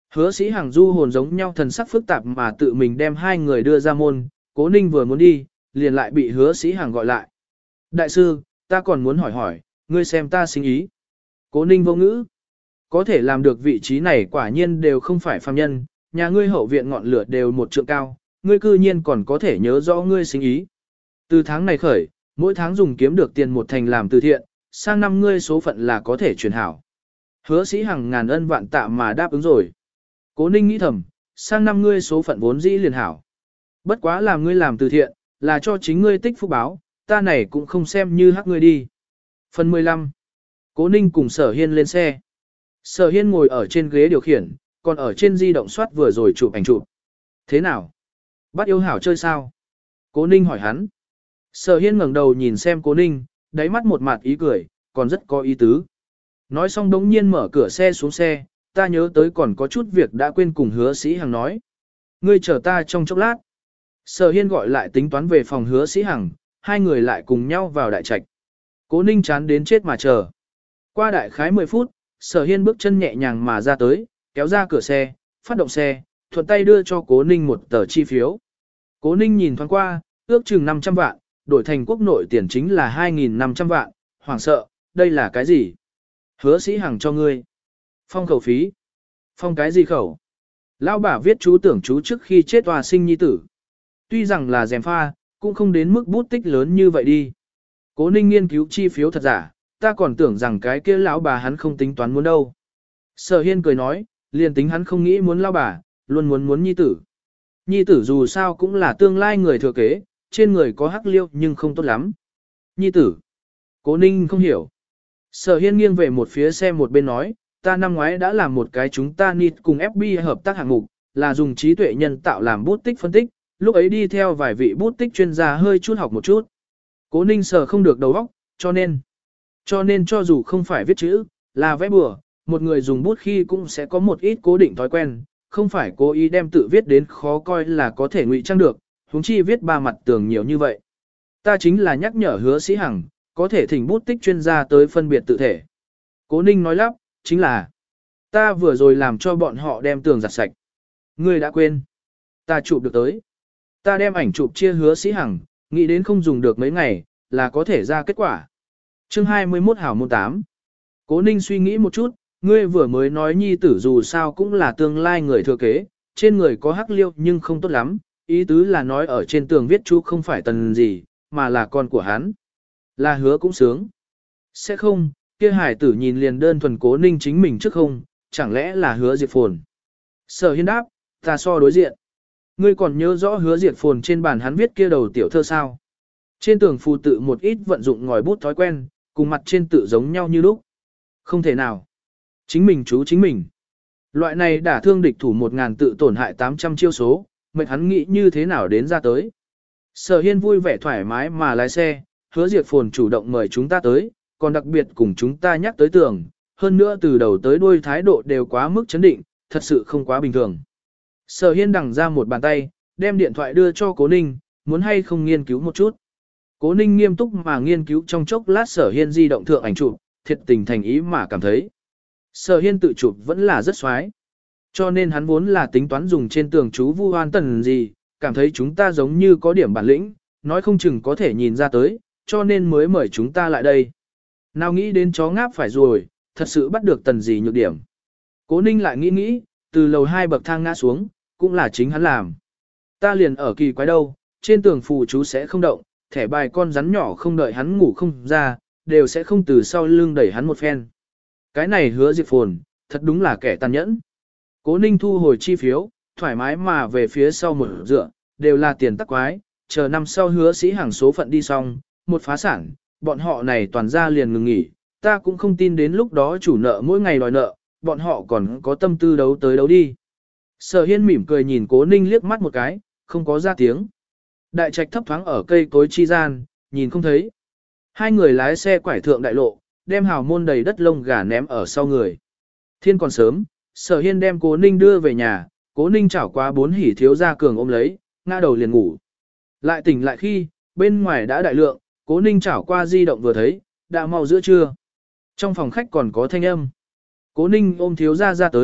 [SPEAKER 1] Hứa Sĩ Hằng du hồn giống nhau thần sắc phức tạp mà tự mình đem hai người đưa ra môn, Cố Ninh vừa muốn đi, liền lại bị Hứa Sĩ Hằng gọi lại. Đại sư, ta còn muốn hỏi hỏi, ngươi xem ta sinh ý. Cố Ninh vô ngữ. Có thể làm được vị trí này quả nhiên đều không phải phàm nhân, nhà ngươi hậu viện ngọn lửa đều một trượng cao, ngươi cư nhiên còn có thể nhớ rõ ngươi sinh ý. Từ tháng này khởi, mỗi tháng dùng kiếm được tiền một thành làm từ thiện, sang năm ngươi số phận là có thể chuyển hảo. Hứa Sĩ Hằng ngàn ân vạn tạ mà đáp ứng rồi. Cố Ninh nghĩ thầm, sang năm ngươi số phận vốn dĩ liền hảo. Bất quá làm ngươi làm từ thiện, là cho chính ngươi tích phúc báo, ta này cũng không xem như hắc ngươi đi. Phần 15. Cố Ninh cùng Sở Hiên lên xe. Sở Hiên ngồi ở trên ghế điều khiển, còn ở trên di động soát vừa rồi chụp ảnh chụp. Thế nào? Bắt yêu hảo chơi sao? Cố Ninh hỏi hắn. Sở Hiên ngẩng đầu nhìn xem Cố Ninh, đáy mắt một mặt ý cười, còn rất có ý tứ. Nói xong đống nhiên mở cửa xe xuống xe, ta nhớ tới còn có chút việc đã quên cùng Hứa Sĩ Hằng nói. Ngươi chờ ta trong chốc lát. Sở Hiên gọi lại tính toán về phòng Hứa Sĩ Hằng, hai người lại cùng nhau vào đại trạch. Cố Ninh chán đến chết mà chờ. Qua đại khái 10 phút, Sở Hiên bước chân nhẹ nhàng mà ra tới, kéo ra cửa xe, phát động xe, thuận tay đưa cho Cố Ninh một tờ chi phiếu. Cố Ninh nhìn thoáng qua, ước chừng 500 vạn, đổi thành quốc nội tiền chính là 2.500 vạn, hoảng sợ, đây là cái gì? Hứa Sĩ Hằng cho ngươi. Phong khẩu phí. Phong cái gì khẩu? Lão bà viết chú tưởng chú trước khi chết tòa sinh nhi tử. Tuy rằng là dèm pha, cũng không đến mức bút tích lớn như vậy đi. Cố Ninh nghiên cứu chi phiếu thật giả, ta còn tưởng rằng cái kia lão bà hắn không tính toán muốn đâu. Sở Hiên cười nói, liền tính hắn không nghĩ muốn lão bà, luôn muốn nhi tử. Nhi tử dù sao cũng là tương lai người thừa kế, trên người có hắc liêu nhưng không tốt lắm. Nhi tử. Cố Ninh không hiểu. Sở Hiên nghiêng về một phía xe một bên nói, ta năm ngoái đã làm một cái chúng ta nịt cùng FBI hợp tác hạng mục, là dùng trí tuệ nhân tạo làm bút tích phân tích, lúc ấy đi theo vài vị bút tích chuyên gia hơi chút học một chút. Cố Ninh sở không được đầu óc, cho nên cho dù không phải viết chữ, là vẽ bừa, một người dùng bút khi cũng sẽ có một ít cố định thói quen, không phải cố ý đem tự viết đến khó coi là có thể ngụy trang được, huống chi viết ba mặt tường nhiều như vậy. Ta chính là nhắc nhở Hứa Sĩ Hằng, có thể thỉnh bút tích chuyên gia tới phân biệt tự thể. Cố Ninh nói lắp, chính là, ta vừa rồi làm cho bọn họ đem tường giặt sạch. Ngươi đã quên. Ta chụp được tới. Ta đem ảnh chụp chia Hứa Sĩ Hằng, nghĩ đến không dùng được mấy ngày, là có thể ra kết quả. Chương 21 hảo môn 8. Cố Ninh suy nghĩ một chút, ngươi vừa mới nói nhi tử dù sao cũng là tương lai người thừa kế, trên người có hắc liêu nhưng không tốt lắm, ý tứ là nói ở trên tường viết chú không phải tần gì, mà là con của hắn. Là Hứa cũng sướng. Sẽ không, kia hải tử nhìn liền đơn thuần Cố Ninh chính mình trước không, chẳng lẽ là Hứa Diệp Phồn. Sở Hiên đáp, ta so đối diện. Ngươi còn nhớ rõ Hứa Diệp Phồn trên bàn hắn viết kia đầu tiểu thơ sao? Trên tường phù tự một ít vận dụng ngòi bút thói quen, cùng mặt trên tự giống nhau như lúc. Không thể nào. Chính mình chú chính mình. Loại này đả thương địch thủ 1000 tự tổn hại 800 chiêu số, mệt hắn nghĩ như thế nào đến ra tới. Sở Hiên vui vẻ thoải mái mà lái xe, Hứa Diệp Phồn chủ động mời chúng ta tới, còn đặc biệt cùng chúng ta nhắc tới tường, hơn nữa từ đầu tới đuôi thái độ đều quá mức chấn định, thật sự không quá bình thường. Sở Hiên đằng ra một bàn tay, đem điện thoại đưa cho Cố Ninh, muốn hay không nghiên cứu một chút. Cố Ninh nghiêm túc mà nghiên cứu trong chốc lát Sở Hiên di động thượng ảnh chụp, thiệt tình thành ý mà cảm thấy. Sở Hiên tự chụp vẫn là rất xoái. Cho nên hắn vốn là tính toán dùng trên tường chú vu hoan tần gì, cảm thấy chúng ta giống như có điểm bản lĩnh, nói không chừng có thể nhìn ra tới, cho nên mới mời chúng ta lại đây. Nào nghĩ đến chó ngáp phải rồi, thật sự bắt được tần gì nhược điểm. Cố Ninh lại nghĩ, từ lầu 2 bậc thang ngã xuống, cũng là chính hắn làm. Ta liền ở kỳ quái đâu, trên tường phù chú sẽ không động, thẻ bài con rắn nhỏ không đợi hắn ngủ không ra, đều sẽ không từ sau lưng đẩy hắn một phen. Cái này Hứa Diệp Phồn, thật đúng là kẻ tàn nhẫn. Cố Ninh thu hồi chi phiếu, thoải mái mà về phía sau một dựa, đều là tiền tắc quái, chờ năm sau Hứa Sĩ Hằng số phận đi xong, một phá sản, bọn họ này toàn ra liền ngừng nghỉ, ta cũng không tin đến lúc đó chủ nợ mỗi ngày đòi nợ, bọn họ còn có tâm tư đấu tới đấu đi. Sở Hiên mỉm cười nhìn Cố Ninh liếc mắt một cái, không có ra tiếng. Đại trạch thấp thoáng ở cây cối chi gian, nhìn không thấy. Hai người lái xe quải thượng đại lộ, đem hào môn đầy đất lông gà ném ở sau người. Thiên còn sớm, Sở Hiên đem Cố Ninh đưa về nhà, Cố Ninh chảo qua 4 hỉ thiếu gia cường ôm lấy, ngã đầu liền ngủ. Lại tỉnh lại khi, bên ngoài đã đại lượng, Cố Ninh chảo qua di động vừa thấy, đã mau giữa trưa. Trong phòng khách còn có thanh âm. Cố Ninh ôm thiếu gia ra tới,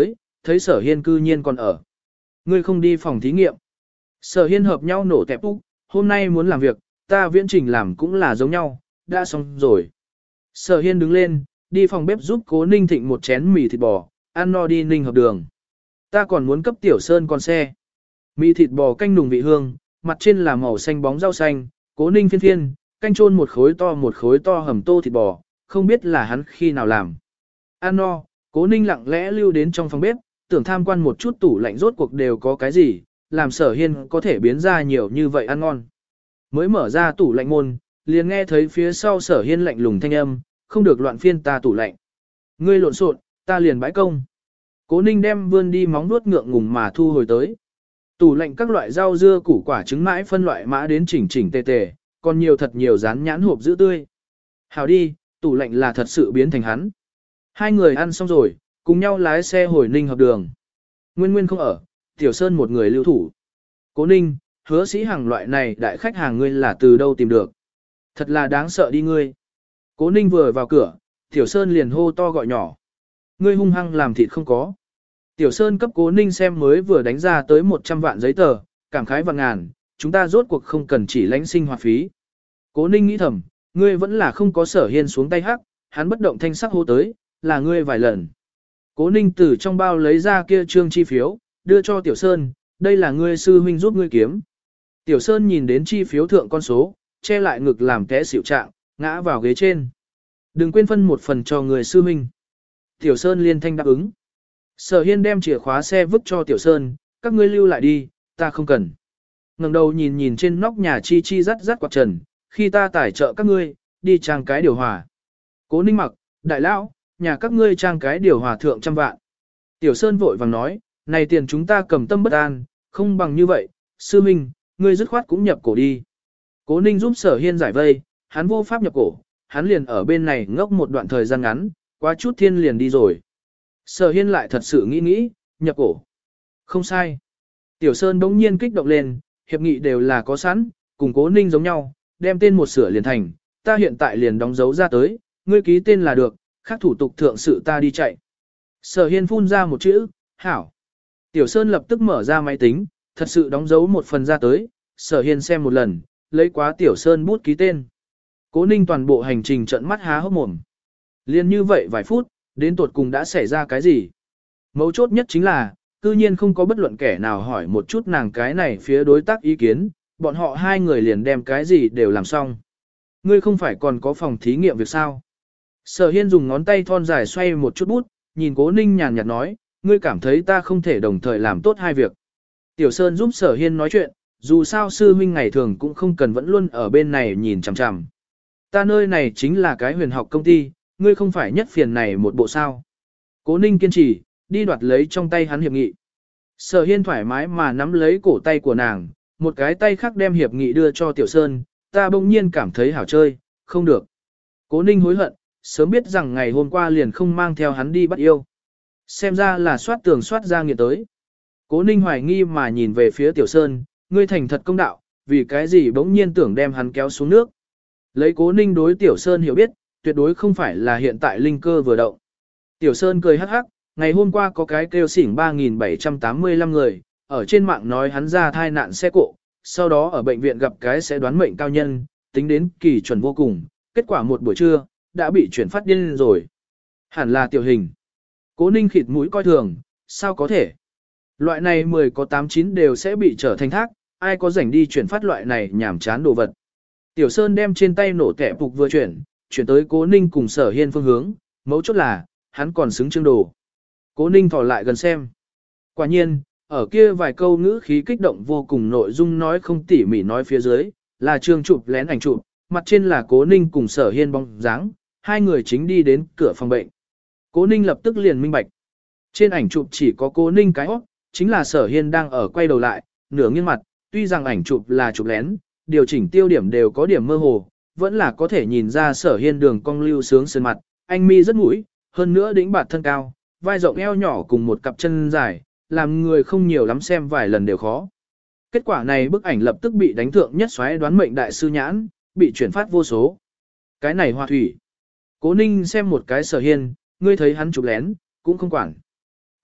[SPEAKER 1] thấy Sở Hiên cư nhiên còn ở. Ngươi không đi phòng thí nghiệm. Sở Hiên hợp nhau nổ tẹp úc, hôm nay muốn làm việc, ta viễn trình làm cũng là giống nhau, đã xong rồi. Sở Hiên đứng lên, đi phòng bếp giúp Cố Ninh thịnh một chén mì thịt bò, ăn no đi Ninh hợp đường. Ta còn muốn cấp Tiểu Sơn con xe. Mì thịt bò canh nùng vị hương, mặt trên là màu xanh bóng rau xanh, Cố Ninh phiên phiên, canh chôn một khối to hầm tô thịt bò, không biết là hắn khi nào làm. Ăn no, Cố Ninh lặng lẽ lưu đến trong phòng bếp, tưởng tham quan một chút tủ lạnh rốt cuộc đều có cái gì, làm Sở Hiên có thể biến ra nhiều như vậy ăn ngon. Mới mở ra tủ lạnh môn, liền nghe thấy phía sau Sở Hiên lạnh lùng thanh âm, không được loạn phiên ta tủ lạnh. Ngươi lộn xộn, ta liền bãi công. Cố Ninh đem vươn đi móng nuốt ngượng ngùng mà thu hồi tới. Tủ lạnh các loại rau dưa củ quả trứng mãi phân loại mã đến chỉnh chỉnh tề tề, còn nhiều thật nhiều dán nhãn hộp giữ tươi. Hào đi, tủ lạnh là thật sự biến thành hắn. Hai người ăn xong rồi, cùng nhau lái xe hồi Ninh hợp đường. Nguyên Nguyên không ở, Tiểu Sơn một người lưu thủ. Cố Ninh, Hứa Sĩ Hằng loại này đại khách hàng ngươi là từ đâu tìm được. Thật là đáng sợ đi ngươi. Cố Ninh vừa vào cửa, Tiểu Sơn liền hô to gọi nhỏ. Ngươi hung hăng làm thịt không có. Tiểu Sơn cấp Cố Ninh xem mới vừa đánh ra tới 100 vạn giấy tờ, cảm khái vạn ngàn, chúng ta rốt cuộc không cần chỉ lãnh sinh hoạt phí. Cố Ninh nghĩ thầm, ngươi vẫn là không có Sở Hiên xuống tay hắc, hắn bất động thanh sắc hô tới, là ngươi vài lần. Cố Ninh từ trong bao lấy ra kia trương chi phiếu, đưa cho Tiểu Sơn, đây là ngươi sư huynh giúp ngươi kiếm. Tiểu Sơn nhìn đến chi phiếu thượng con số, che lại ngực làm té xỉu trạng, ngã vào ghế trên. Đừng quên phân một phần cho người sư huynh. Tiểu Sơn liên thanh đáp ứng. Sở Hiên đem chìa khóa xe vứt cho Tiểu Sơn, các ngươi lưu lại đi, ta không cần. Ngẩng đầu nhìn nhìn trên nóc nhà chi chi rắt rắt quạt trần, khi ta tải trợ các ngươi, đi trang cái điều hòa. Cố Ninh mặc, đại lão, nhà các ngươi trang cái điều hòa thượng 100 vạn. Tiểu Sơn vội vàng nói, này tiền chúng ta cầm tâm bất an, không bằng như vậy, sư minh, ngươi dứt khoát cũng nhập cổ đi. Cố Ninh giúp Sở Hiên giải vây, hắn vô pháp nhập cổ, hắn liền ở bên này ngốc một đoạn thời gian ngắn, quá chút thiên liền đi rồi. Sở Hiên lại thật sự nghĩ, nhập cổ. Không sai. Tiểu Sơn bỗng nhiên kích động lên, hiệp nghị đều là có sẵn, cùng Cố Ninh giống nhau, đem tên một sửa liền thành, ta hiện tại liền đóng dấu ra tới, ngươi ký tên là được, khác thủ tục thượng sự ta đi chạy. Sở Hiên phun ra một chữ, hảo. Tiểu Sơn lập tức mở ra máy tính, thật sự đóng dấu một phần ra tới, Sở Hiên xem một lần, lấy quá Tiểu Sơn bút ký tên. Cố Ninh toàn bộ hành trình trợn mắt há hốc mồm. Liên như vậy vài phút, đến tuột cùng đã xảy ra cái gì? Mấu chốt nhất chính là, cư nhiên không có bất luận kẻ nào hỏi một chút nàng cái này phía đối tác ý kiến, bọn họ hai người liền đem cái gì đều làm xong. Ngươi không phải còn có phòng thí nghiệm việc sao? Sở Hiên dùng ngón tay thon dài xoay một chút bút, nhìn Cố Ninh nhàn nhạt nói, ngươi cảm thấy ta không thể đồng thời làm tốt hai việc. Tiểu Sơn giúp Sở Hiên nói chuyện, dù sao sư huynh ngày thường cũng không cần vẫn luôn ở bên này nhìn chằm chằm. Ta nơi này chính là cái huyền học công ty, ngươi không phải nhất phiền này một bộ sao. Cố Ninh kiên trì, đi đoạt lấy trong tay hắn hiệp nghị. Sở Hiên thoải mái mà nắm lấy cổ tay của nàng, một cái tay khác đem hiệp nghị đưa cho Tiểu Sơn, ta bỗng nhiên cảm thấy hảo chơi, không được. Cố Ninh hối hận, sớm biết rằng ngày hôm qua liền không mang theo hắn đi bắt yêu. Xem ra là soát tường soát ra nghiệt tới. Cố Ninh hoài nghi mà nhìn về phía Tiểu Sơn, ngươi thành thật công đạo, vì cái gì bỗng nhiên tưởng đem hắn kéo xuống nước. Lấy Cố Ninh đối Tiểu Sơn hiểu biết, tuyệt đối không phải là hiện tại linh cơ vừa động. Tiểu Sơn cười hắc hắc, ngày hôm qua có cái kêu xỉn 3.785 người, ở trên mạng nói hắn ra thai nạn xe cộ, sau đó ở bệnh viện gặp cái sẽ đoán mệnh cao nhân, tính đến kỳ chuẩn vô cùng, kết quả một buổi trưa, đã bị chuyển phát điên rồi. Hẳn là tiểu hình. Cố Ninh khịt mũi coi thường, sao có thể? Loại này 10 có 8-9 đều sẽ bị trở thành thác, ai có rảnh đi chuyển phát loại này nhảm chán đồ vật. Tiểu Sơn đem trên tay nổ kẻ phục vừa chuyển tới Cố Ninh cùng Sở Hiên phương hướng, mấu chốt là, hắn còn xứng chương đồ. Cố Ninh thò lại gần xem. Quả nhiên, ở kia vài câu ngữ khí kích động vô cùng nội dung nói không tỉ mỉ nói phía dưới, là trường chụp lén ảnh chụp, mặt trên là Cố Ninh cùng Sở Hiên bóng dáng, hai người chính đi đến cửa phòng bệnh. Cố Ninh lập tức liền minh bạch. Trên ảnh chụp chỉ có Cố Ninh cái hót, chính là Sở Hiên đang ở quay đầu lại, nửa nghiêng mặt, tuy rằng ảnh chụp là chụp lén, điều chỉnh tiêu điểm đều có điểm mơ hồ, vẫn là có thể nhìn ra Sở Hiên đường cong lưu sướng sơn mặt, anh mi rất mũi, hơn nữa đĩnh bạt thân cao, vai rộng eo nhỏ cùng một cặp chân dài, làm người không nhiều lắm xem vài lần đều khó. Kết quả này bức ảnh lập tức bị đánh thượng nhất xoáy đoán mệnh đại sư nhãn, bị chuyển phát vô số. Cái này hoa thủy. Cố Ninh xem một cái Sở Hiên, ngươi thấy hắn chụp lén, cũng không quản.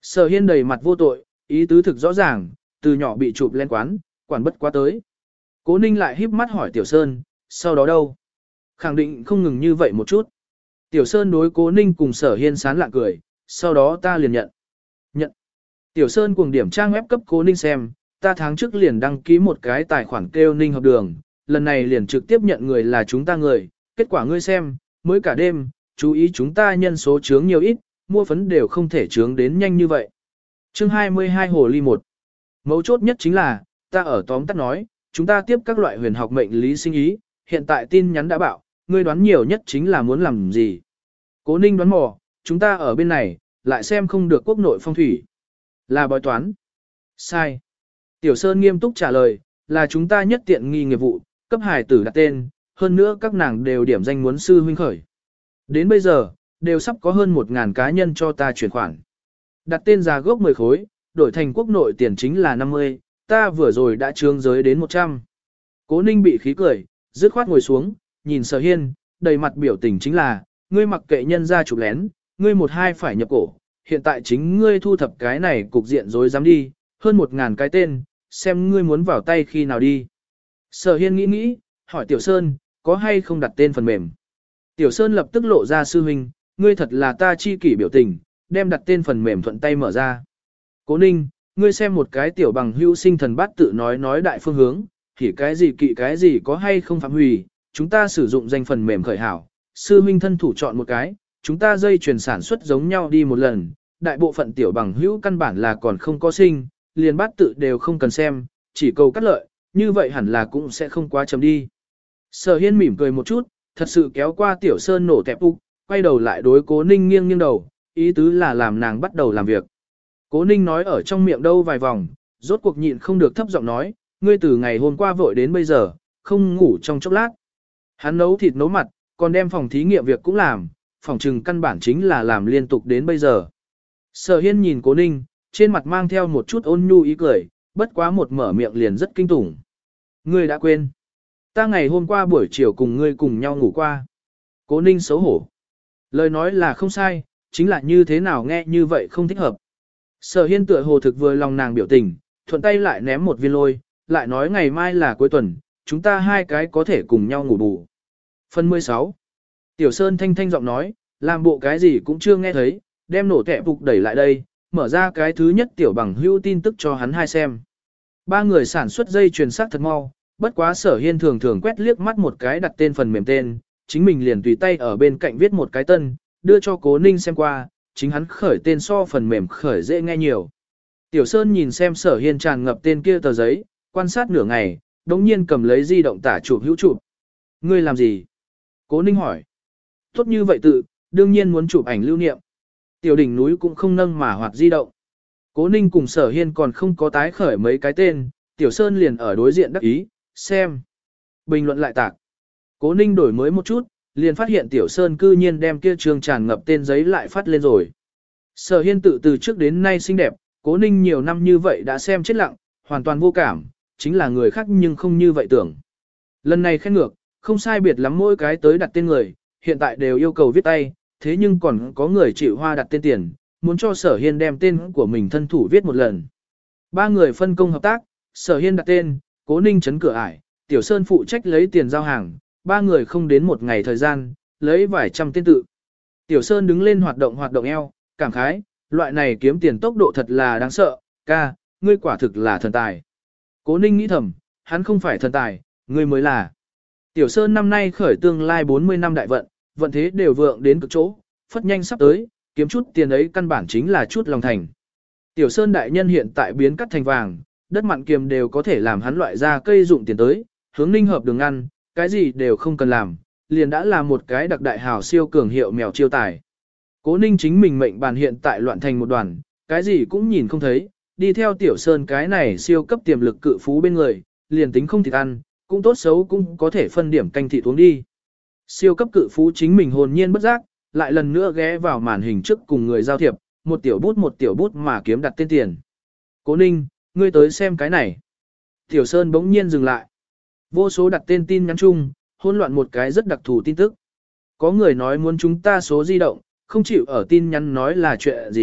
[SPEAKER 1] Sở Hiên đầy mặt vô tội, ý tứ thực rõ ràng, từ nhỏ bị chụp lên quán, quản bất quá tới. Cố Ninh lại híp mắt hỏi Tiểu Sơn, sau đó đâu? Khẳng định không ngừng như vậy một chút. Tiểu Sơn đối Cố Ninh cùng Sở Hiên sán lạ cười, sau đó ta liền nhận. Nhận. Tiểu Sơn cùng điểm trang web cấp Cố Ninh xem, ta tháng trước liền đăng ký một cái tài khoản kêu Ninh hợp đường, lần này liền trực tiếp nhận người là chúng ta người, kết quả ngươi xem, mới cả đêm, chú ý chúng ta nhân số chướng nhiều ít, mua phấn đều không thể chướng đến nhanh như vậy. Chương 22 Hồ Ly 1. Mấu chốt nhất chính là, ta ở tóm tắt nói, chúng ta tiếp các loại huyền học mệnh lý sinh ý, hiện tại tin nhắn đã bảo, ngươi đoán nhiều nhất chính là muốn làm gì. Cố Ninh đoán mò, chúng ta ở bên này, lại xem không được quốc nội phong thủy. Là bói toán. Sai. Tiểu Sơn nghiêm túc trả lời, là chúng ta nhất tiện nghi nghiệp vụ, cấp hài tử đặt tên, hơn nữa các nàng đều điểm danh muốn sư huynh khởi. Đến bây giờ, đều sắp có hơn 1.000 cá nhân cho ta chuyển khoản. Đặt tên giá gốc 10 khối, đổi thành quốc nội tiền chính là 50, ta vừa rồi đã trương giới đến 100. Cố Ninh bị khí cười, dứt khoát ngồi xuống, nhìn Sở Hiên, đầy mặt biểu tình chính là, ngươi mặc kệ nhân ra chụp lén, ngươi một hai phải nhập cổ, hiện tại chính ngươi thu thập cái này cục diện rối dám đi, hơn 1.000 cái tên, xem ngươi muốn vào tay khi nào đi. Sở Hiên nghĩ, hỏi Tiểu Sơn, có hay không đặt tên phần mềm. Tiểu Sơn lập tức lộ ra sư huynh, ngươi thật là ta chi kỷ biểu tình, đem đặt tên phần mềm thuận tay mở ra. Cố Ninh, ngươi xem một cái tiểu bằng hữu sinh thần bát tự nói đại phương hướng, thì cái gì kỵ cái gì có hay không phạm hủy, chúng ta sử dụng danh phần mềm khởi hảo, sư huynh thân thủ chọn một cái, chúng ta dây chuyển sản xuất giống nhau đi một lần, đại bộ phận tiểu bằng hữu căn bản là còn không có sinh, liền bát tự đều không cần xem, chỉ cầu cắt lợi, như vậy hẳn là cũng sẽ không quá chấm đi. Sở Hiên mỉm cười một chút, thật sự kéo qua Tiểu Sơn nổ tẹp úc, quay đầu lại đối Cố Ninh nghiêng đầu, ý tứ là làm nàng bắt đầu làm việc. Cố Ninh nói ở trong miệng đâu vài vòng, rốt cuộc nhịn không được thấp giọng nói, ngươi từ ngày hôm qua vội đến bây giờ, không ngủ trong chốc lát. Hắn nấu thịt nấu mặt, còn đem phòng thí nghiệm việc cũng làm, phòng trừng căn bản chính là làm liên tục đến bây giờ. Sở Hiên nhìn Cố Ninh, trên mặt mang theo một chút ôn nhu ý cười, bất quá một mở miệng liền rất kinh tủng. Ngươi đã quên. Ta ngày hôm qua buổi chiều cùng ngươi cùng nhau ngủ qua. Cố Ninh xấu hổ. Lời nói là không sai, chính là như thế nào nghe như vậy không thích hợp. Sở Hiên tựa hồ thực vừa lòng nàng biểu tình, thuận tay lại ném một viên lôi, lại nói ngày mai là cuối tuần, chúng ta hai cái có thể cùng nhau ngủ bù. Phần 16. Tiểu Sơn thanh thanh giọng nói, làm bộ cái gì cũng chưa nghe thấy, đem nổ tẹp phục đẩy lại đây, mở ra cái thứ nhất tiểu bằng hữu tin tức cho hắn hai xem. Ba người sản xuất dây chuyền sắc thật mau, bất quá Sở Hiên thường quét liếc mắt một cái đặt tên phần mềm tên, chính mình liền tùy tay ở bên cạnh viết một cái tân, đưa cho Cố Ninh xem qua, chính hắn khởi tên so phần mềm khởi dễ nghe nhiều. Tiểu Sơn nhìn xem Sở Hiên tràn ngập tên kia tờ giấy, quan sát nửa ngày, đống nhiên cầm lấy di động tả chụp hữu chụp. Ngươi làm gì? Cố Ninh hỏi. Tốt như vậy tự, đương nhiên muốn chụp ảnh lưu niệm. Tiểu đỉnh núi cũng không nâng mà hoạt di động. Cố Ninh cùng Sở Hiên còn không có tái khởi mấy cái tên, Tiểu Sơn liền ở đối diện đắc ý, xem. Bình luận lại tạc. Cố Ninh đổi mới một chút, liền phát hiện Tiểu Sơn cư nhiên đem kia trường tràn ngập tên giấy lại phát lên rồi. Sở Hiên tự từ trước đến nay xinh đẹp, Cố Ninh nhiều năm như vậy đã xem chết lặng, hoàn toàn vô cảm, chính là người khác nhưng không như vậy tưởng. Lần này khen ngược, không sai biệt lắm mỗi cái tới đặt tên người, hiện tại đều yêu cầu viết tay, thế nhưng còn có người chịu hoa đặt tên tiền, muốn cho Sở Hiên đem tên của mình thân thủ viết một lần. Ba người phân công hợp tác, Sở Hiên đặt tên, Cố Ninh chấn cửa ải, Tiểu Sơn phụ trách lấy tiền giao hàng, ba người không đến một ngày thời gian, lấy vài trăm tên tự. Tiểu Sơn đứng lên hoạt động eo, cảm khái, loại này kiếm tiền tốc độ thật là đáng sợ, ca, ngươi quả thực là thần tài. Cố Ninh nghĩ thầm, hắn không phải thần tài, ngươi mới là. Tiểu Sơn năm nay khởi tương lai 40 năm đại vận, vận thế đều vượng đến cực chỗ, phất nhanh sắp tới, kiếm chút tiền ấy căn bản chính là chút lòng thành. Tiểu Sơn đại nhân hiện tại biến cắt thành vàng, đất mặn kiềm đều có thể làm hắn loại ra cây dụng tiền tới, hướng Ninh hợp đường ăn, cái gì đều không cần làm, liền đã là một cái đặc đại hào siêu cường hiệu mèo chiêu tài. Cố Ninh chính mình mệnh bàn hiện tại loạn thành một đoàn, cái gì cũng nhìn không thấy, đi theo Tiểu Sơn cái này siêu cấp tiềm lực cự phú bên người, liền tính không thịt ăn, cũng tốt xấu cũng có thể phân điểm canh thịt uống đi. Siêu cấp cự phú chính mình hồn nhiên bất giác, lại lần nữa ghé vào màn hình trước cùng người giao thiệp, một tiểu bút mà kiếm đặt tên tiền. Cố Ninh, ngươi tới xem cái này. Tiểu Sơn bỗng nhiên dừng lại. Vô số đặt tên tin nhắn chung, hỗn loạn một cái rất đặc thù tin tức. Có người nói muốn chúng ta số di động, không chịu ở tin nhắn nói là chuyện gì,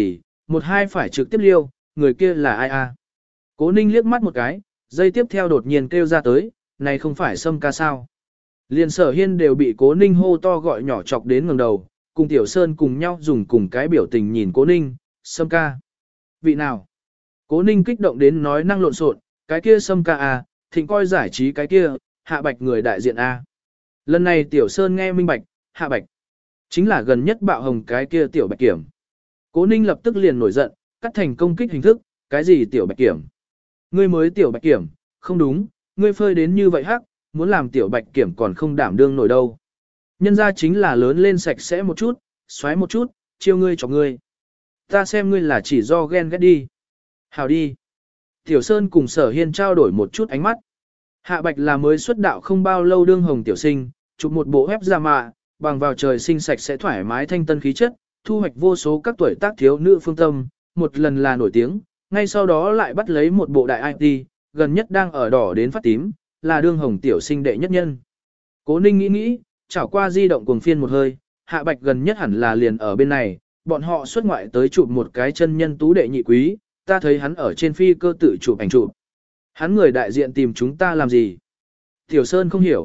[SPEAKER 1] một hai phải trực tiếp liêu, người kia là ai a? Cố Ninh liếc mắt một cái, giây tiếp theo đột nhiên kêu ra tới, này không phải Sâm ca sao? Liền Sở Hiên đều bị Cố Ninh hô to gọi nhỏ chọc đến ngẩng đầu, cùng Tiểu Sơn cùng nhau dùng cùng cái biểu tình nhìn Cố Ninh, Sâm ca. Vị nào? Cố Ninh kích động đến nói năng lộn xộn, cái kia Sâm ca a, thịnh coi giải trí cái kia, Hạ Bạch người đại diện a. Lần này Tiểu Sơn nghe minh bạch, Hạ Bạch chính là gần nhất bạo hồng cái kia Tiểu Bạch Kiểm. Cố Ninh lập tức liền nổi giận, cắt thành công kích hình thức, cái gì Tiểu Bạch Kiểm? Ngươi mới Tiểu Bạch Kiểm, không đúng, ngươi phơi đến như vậy hắc, muốn làm Tiểu Bạch Kiểm còn không đảm đương nổi đâu. Nhân ra chính là lớn lên sạch sẽ một chút, xoáy một chút, chiêu ngươi cho ngươi. Ta xem ngươi là chỉ do ghen ghét đi. Hào đi. Tiểu Sơn cùng Sở Hiên trao đổi một chút ánh mắt. Hạ Bạch là mới xuất đạo không bao lâu đương hồng tiểu sinh, chụp một bộ web ra mạ, bằng vào trời sinh sạch sẽ thoải mái thanh tân khí chất, thu hoạch vô số các tuổi tác thiếu nữ phương tâm, một lần là nổi tiếng, ngay sau đó lại bắt lấy một bộ đại IT, gần nhất đang ở đỏ đến phát tím, là đương hồng tiểu sinh đệ nhất nhân. Cố Ninh nghĩ, chảo qua di động cuồng phiên một hơi, Hạ Bạch gần nhất hẳn là liền ở bên này, bọn họ xuất ngoại tới chụp một cái chân nhân tú đệ nhị quý, ta thấy hắn ở trên phi cơ tự chụp ảnh chụp. Hắn người đại diện tìm chúng ta làm gì? Tiểu Sơn không hiểu.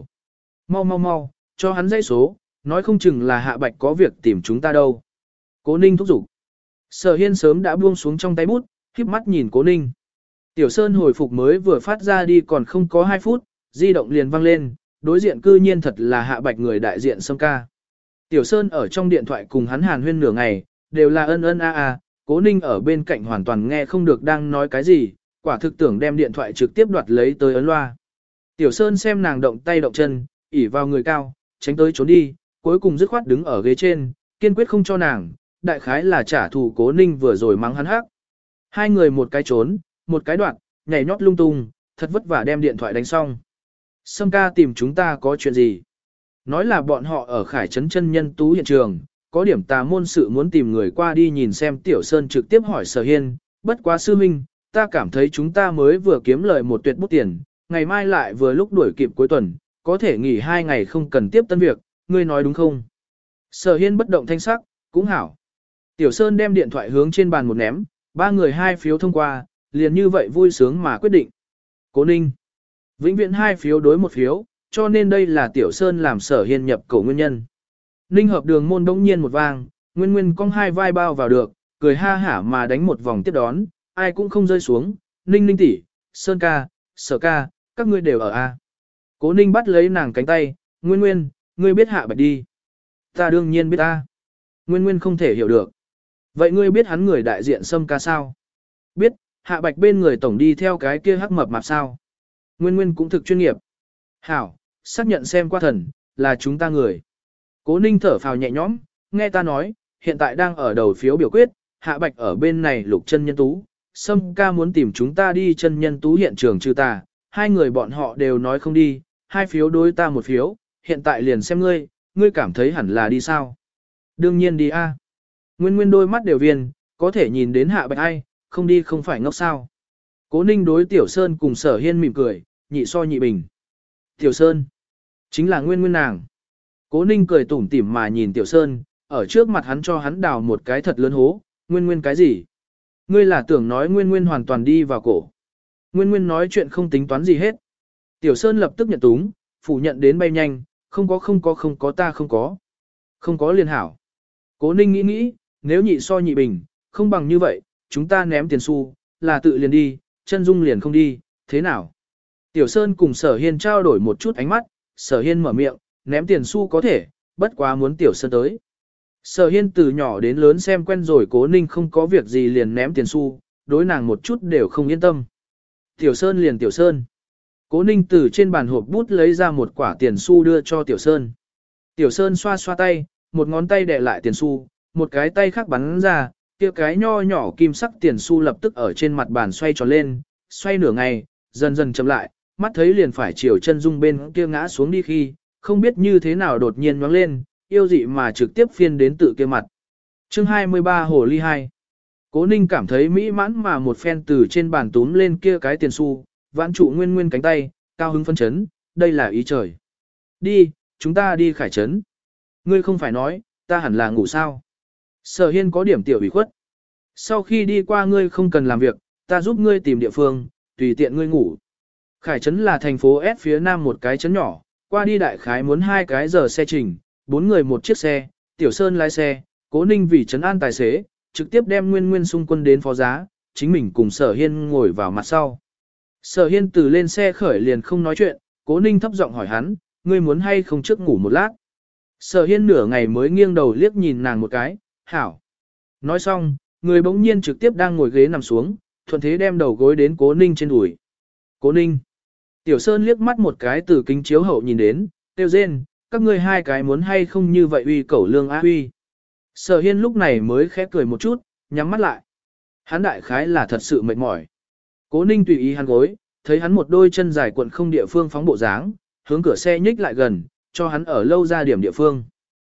[SPEAKER 1] Mau, cho hắn dãy số, nói không chừng là Hạ Bạch có việc tìm chúng ta đâu. Cố Ninh thúc giục. Sở Hiên sớm đã buông xuống trong tay bút, khép mắt nhìn Cố Ninh. Tiểu Sơn hồi phục mới vừa phát ra đi còn không có 2 phút, di động liền vang lên, đối diện cư nhiên thật là Hạ Bạch người đại diện Sâm ca. Tiểu Sơn ở trong điện thoại cùng hắn hàn huyên nửa ngày, đều là ân a. Cố Ninh ở bên cạnh hoàn toàn nghe không được đang nói cái gì, quả thực tưởng đem điện thoại trực tiếp đoạt lấy tới ấn loa. Tiểu Sơn xem nàng động tay động chân, ỉ vào người cao, tránh tới trốn đi, cuối cùng dứt khoát đứng ở ghế trên, kiên quyết không cho nàng, đại khái là trả thù Cố Ninh vừa rồi mắng hắn hắc. Hai người một cái trốn, một cái đoạn, nhảy nhót lung tung, thật vất vả đem điện thoại đánh xong. Sâm ca tìm chúng ta có chuyện gì? Nói là bọn họ ở Khải Trấn chân nhân tú hiện trường, có điểm tà môn sự muốn tìm người qua đi nhìn xem. Tiểu Sơn trực tiếp hỏi Sở Hiên, bất quá sư minh, ta cảm thấy chúng ta mới vừa kiếm lời một tuyệt bút tiền, ngày mai lại vừa lúc đuổi kịp cuối tuần, có thể nghỉ 2 ngày không cần tiếp tân việc, ngươi nói đúng không? Sở Hiên bất động thanh sắc, cũng hảo. Tiểu Sơn đem điện thoại hướng trên bàn một ném, 3 người 2 phiếu thông qua, liền như vậy vui sướng mà quyết định. Cố Ninh, vĩnh viễn 2 phiếu đối 1 phiếu, cho nên đây là Tiểu Sơn làm Sở Hiên nhập cổ nguyên nhân. Ninh hợp đường môn đống nhiên một vang, Nguyên cong 2 vai bao vào được, cười ha hả mà đánh một vòng tiếp đón, ai cũng không rơi xuống. Ninh tỷ, Sơn ca, Sở ca, các ngươi đều ở a. Cố Ninh bắt lấy nàng cánh tay, Nguyên, ngươi biết Hạ Bạch đi. Ta đương nhiên biết ta. Nguyên không thể hiểu được. Vậy ngươi biết hắn người đại diện Sâm ca sao? Biết, Hạ Bạch bên người tổng đi theo cái kia hắc mập mạp sao? Nguyên cũng thực chuyên nghiệp. Hảo, xác nhận xem qua thần, là chúng ta người. Cố Ninh thở phào nhẹ nhõm, nghe ta nói, hiện tại đang ở đầu phiếu biểu quyết, Hạ Bạch ở bên này lục chân nhân tú, Sâm ca muốn tìm chúng ta đi chân nhân tú hiện trường trừ tà, 2 người bọn họ đều nói không đi, 2 phiếu đối ta 1 phiếu, hiện tại liền xem ngươi cảm thấy hẳn là đi sao? Đương nhiên đi a. Nguyên đôi mắt đều viên, có thể nhìn đến Hạ Bạch ai, không đi không phải ngốc sao. Cố Ninh đối Tiểu Sơn cùng Sở Hiên mỉm cười, nhị so nhị bình. Tiểu Sơn, chính là Nguyên nàng. Cố Ninh cười tủm tỉm mà nhìn Tiểu Sơn, ở trước mặt hắn cho hắn đào một cái thật lớn hố, Nguyên cái gì? Ngươi là tưởng nói Nguyên hoàn toàn đi vào cổ. Nguyên nói chuyện không tính toán gì hết. Tiểu Sơn lập tức nhận túng, phủ nhận đến bay nhanh, không có ta không có. Không có liên hảo. Cố Ninh nghĩ, nếu nhị so nhị bình, không bằng như vậy, chúng ta ném tiền xu, là tự liền đi, chân dung liền không đi, thế nào? Tiểu Sơn cùng Sở Hiên trao đổi một chút ánh mắt, Sở Hiên mở miệng, ném tiền xu có thể, bất quá muốn Tiểu Sơn tới. Sở Hiên từ nhỏ đến lớn xem quen rồi Cố Ninh không có việc gì liền ném tiền xu, đối nàng một chút đều không yên tâm. Tiểu Sơn liền Tiểu Sơn. Cố Ninh từ trên bàn hộp bút lấy ra một quả tiền xu đưa cho Tiểu Sơn. Tiểu Sơn xoa xoa tay, một ngón tay đè lại tiền xu, một cái tay khác bắn ra, kia cái nho nhỏ kim sắc tiền xu lập tức ở trên mặt bàn xoay tròn lên, xoay nửa ngày, dần dần chậm lại, mắt thấy liền phải chiều chân dung bên kia ngã xuống đi khi, không biết như thế nào đột nhiên nhoáng lên, yêu dị mà trực tiếp phiên đến tự kia mặt. Chương 23 Hồ Ly 2. Cố Ninh cảm thấy mỹ mãn mà một phen từ trên bàn túm lên kia cái tiền xu, vãn trụ Nguyên cánh tay, cao hứng phân chấn, đây là ý trời. Đi, chúng ta đi Khải Trấn. Ngươi không phải nói, ta hẳn là ngủ sao. Sở Hiên có điểm tiểu ủy khuất. Sau khi đi qua ngươi không cần làm việc, ta giúp ngươi tìm địa phương, tùy tiện ngươi ngủ. Khải Trấn là thành phố S phía nam một cái trấn nhỏ, qua đi đại khái muốn 2 cái giờ xe trình, 4 người một chiếc xe, Tiểu Sơn lái xe, Cố Ninh vì trấn an tài xế, trực tiếp đem Nguyên Nguyên xung quân đến phó giá, chính mình cùng Sở Hiên ngồi vào mặt sau. Sở Hiên từ lên xe khởi liền không nói chuyện, Cố Ninh thấp giọng hỏi hắn, ngươi muốn hay không trước ngủ một lát. Sở Hiên nửa ngày mới nghiêng đầu liếc nhìn nàng một cái, hảo. Nói xong, người bỗng nhiên trực tiếp đang ngồi ghế nằm xuống, thuận thế đem đầu gối đến Cố Ninh trên đùi. Cố Ninh. Tiểu Sơn liếc mắt một cái từ kính chiếu hậu nhìn đến, tiêu rên, các ngươi hai cái muốn hay không như vậy uy cẩu lương á uy. Sở Hiên lúc này mới khẽ cười một chút, nhắm mắt lại. Hắn đại khái là thật sự mệt mỏi. Cố Ninh tùy ý hắn gối, thấy hắn một đôi chân dài quận không địa phương phóng bộ dáng, hướng cửa xe nhích lại gần, cho hắn ở lâu ra điểm địa phương.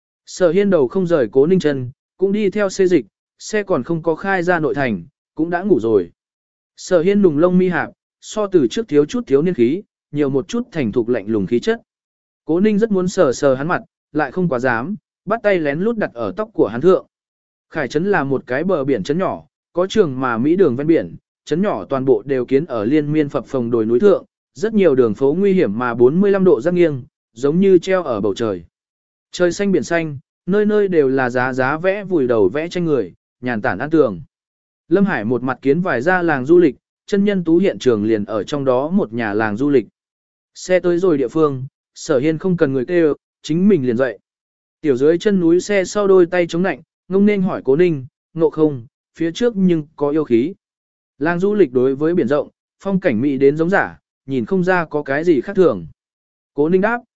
[SPEAKER 1] Sở Hiên đầu không rời Cố Ninh chân, cũng đi theo xe dịch, xe còn không có khai ra nội thành, cũng đã ngủ rồi. Sở Hiên nùng lông mi hạp, so từ trước thiếu chút thiếu niên khí, nhiều một chút thành thục lạnh lùng khí chất. Cố Ninh rất muốn sờ sờ hắn mặt, lại không quá dám, bắt tay lén lút đặt ở tóc của hắn thượng. Khải Trấn là một cái bờ biển trấn nhỏ, có trường mà mỹ đường ven biển, trấn nhỏ toàn bộ đều kiến ở liên miên phập phồng đồi núi thượng, rất nhiều đường phố nguy hiểm mà 45 độ giác nghiêng, giống như treo ở bầu trời. Trời xanh biển xanh, nơi nơi đều là giá vẽ vùi đầu vẽ tranh người, nhàn tản an tường. Lâm Hải một mặt kiến vài ra làng du lịch, chân nhân tú hiện trường liền ở trong đó một nhà làng du lịch. Xe tới rồi địa phương, Sở Hiên không cần người kêu, chính mình liền dậy. Tiểu dưới chân núi xe sau đôi tay chống nạnh, ngông nên hỏi Cố Ninh, ngộ không, phía trước nhưng có yêu khí. Làng du lịch đối với biển rộng, phong cảnh mỹ đến giống giả, nhìn không ra có cái gì khác thường. Cố Ninh đáp,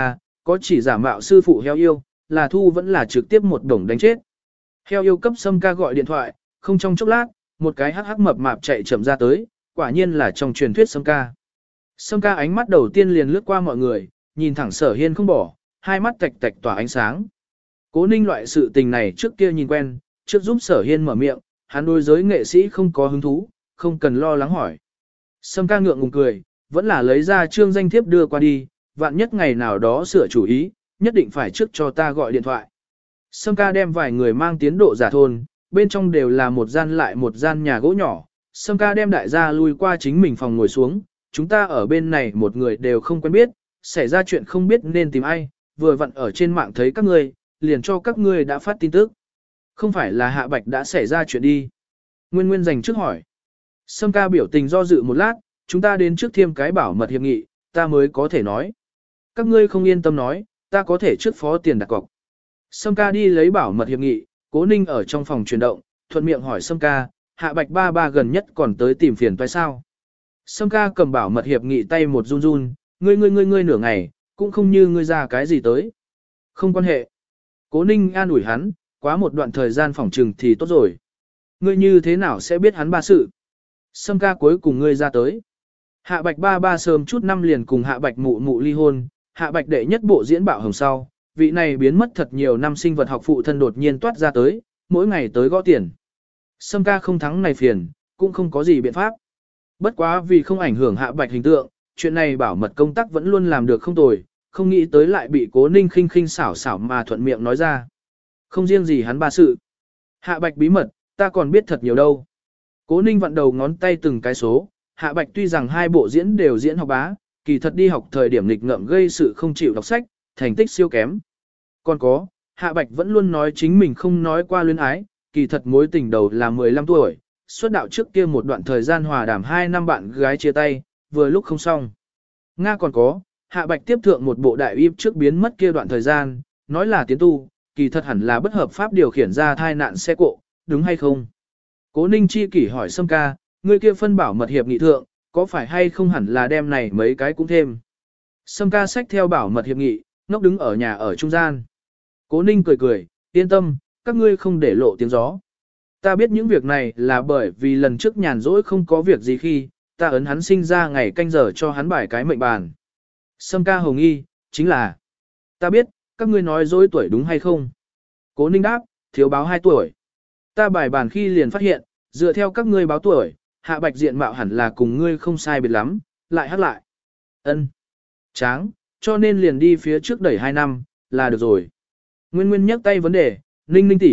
[SPEAKER 1] có chỉ giả mạo sư phụ heo yêu, là thu vẫn là trực tiếp một đồng đánh chết. Heo yêu cấp Sâm Ca gọi điện thoại, không trong chốc lát, một cái hắc hắc mập mạp chạy chậm ra tới, quả nhiên là trong truyền thuyết Sâm Ca. Sâm Ca ánh mắt đầu tiên liền lướt qua mọi người, nhìn thẳng Sở Hiên không bỏ, hai mắt tạch tạch tỏa ánh sáng. Cố Ninh loại sự tình này trước kia nhìn quen, trước giúp Sở Hiên mở miệng, hắn đối giới nghệ sĩ không có hứng thú, không cần lo lắng hỏi. Sâm Ca ngượng ngùng cười, vẫn là lấy ra trương danh thiếp đưa qua đi, vạn nhất ngày nào đó sửa chủ ý, nhất định phải trước cho ta gọi điện thoại. Sâm Ca đem vài người mang tiến độ giả thôn, bên trong đều là một gian lại một gian nhà gỗ nhỏ. Sâm Ca đem đại gia lui qua chính mình phòng ngồi xuống, chúng ta ở bên này một người đều không quen biết, xảy ra chuyện không biết nên tìm ai, vừa vặn ở trên mạng thấy các ngươi, liền cho các ngươi đã phát tin tức. Không phải là Hạ Bạch đã xảy ra chuyện đi. Nguyên Nguyên dành trước hỏi. Sâm Ca biểu tình do dự một lát, chúng ta đến trước thêm cái bảo mật hiệp nghị, ta mới có thể nói. Các ngươi không yên tâm nói, ta có thể trước phó tiền đặt cọc. Sâm Ca đi lấy bảo mật hiệp nghị, Cố Ninh ở trong phòng chuyển động, thuận miệng hỏi Sâm Ca, Hạ Bạch ba ba gần nhất còn tới tìm phiền toái sao. Sâm Ca cầm bảo mật hiệp nghị tay một run run, ngươi nửa ngày, cũng không như ngươi ra cái gì tới. Không quan hệ. Cố Ninh an ủi hắn, quá một đoạn thời gian phỏng trừng thì tốt rồi. Ngươi như thế nào sẽ biết hắn ba sự? Sâm Ca cuối cùng ngươi ra tới. Hạ Bạch ba ba sớm chút năm liền cùng Hạ Bạch mụ mụ ly hôn, Hạ Bạch đệ nhất bộ diễn bạo hồng sau, vị này biến mất thật nhiều năm sinh vật học phụ thân đột nhiên toát ra tới, mỗi ngày tới gõ tiền. Sâm Ca không thắng này phiền, cũng không có gì biện pháp. Bất quá vì không ảnh hưởng Hạ Bạch hình tượng, chuyện này bảo mật công tác vẫn luôn làm được không tồi, không nghĩ tới lại bị Cố Ninh khinh khinh xảo xảo mà thuận miệng nói ra. Không riêng gì hắn ba sự. Hạ Bạch bí mật, ta còn biết thật nhiều đâu. Cố Ninh vặn đầu ngón tay từng cái số, Hạ Bạch tuy rằng hai bộ diễn đều diễn học bá, kỳ thật đi học thời điểm nghịch ngợm gây sự không chịu đọc sách, thành tích siêu kém. Còn có, Hạ Bạch vẫn luôn nói chính mình không nói qua luyến ái, kỳ thật mối tình đầu là 15 tuổi, xuất đạo trước kia một đoạn thời gian hòa đàm 2 năm bạn gái chia tay, vừa lúc không xong. Nga còn có, Hạ Bạch tiếp thượng một bộ đại im trước biến mất kia đoạn thời gian, nói là tiến tu, kỳ thật hẳn là bất hợp pháp điều khiển ra thai nạn xe cộ, đúng hay không? Cố Ninh chi kỷ hỏi Sâm Ca, người kia phân bảo mật hiệp nghị thượng, có phải hay không hẳn là đem này mấy cái cũng thêm. Sâm Ca xách theo bảo mật hiệp nghị, ngốc đứng ở nhà ở trung gian. Cố Ninh cười cười, yên tâm, các ngươi không để lộ tiếng gió. Ta biết những việc này là bởi vì lần trước nhàn rỗi không có việc gì khi, ta ấn hắn sinh ra ngày canh giờ cho hắn bài cái mệnh bàn. Sâm Ca hồng nghi, chính là, ta biết, các ngươi nói dối tuổi đúng hay không? Cố Ninh đáp, thiếu báo 2 tuổi. Ta bài bàn khi liền phát hiện, dựa theo các ngươi báo tuổi, Hạ Bạch diện mạo hẳn là cùng ngươi không sai biệt lắm, lại hát lại. Ân, tráng, cho nên liền đi phía trước đẩy 2 năm, là được rồi. Nguyên Nguyên nhắc tay vấn đề, Ninh Ninh tỷ,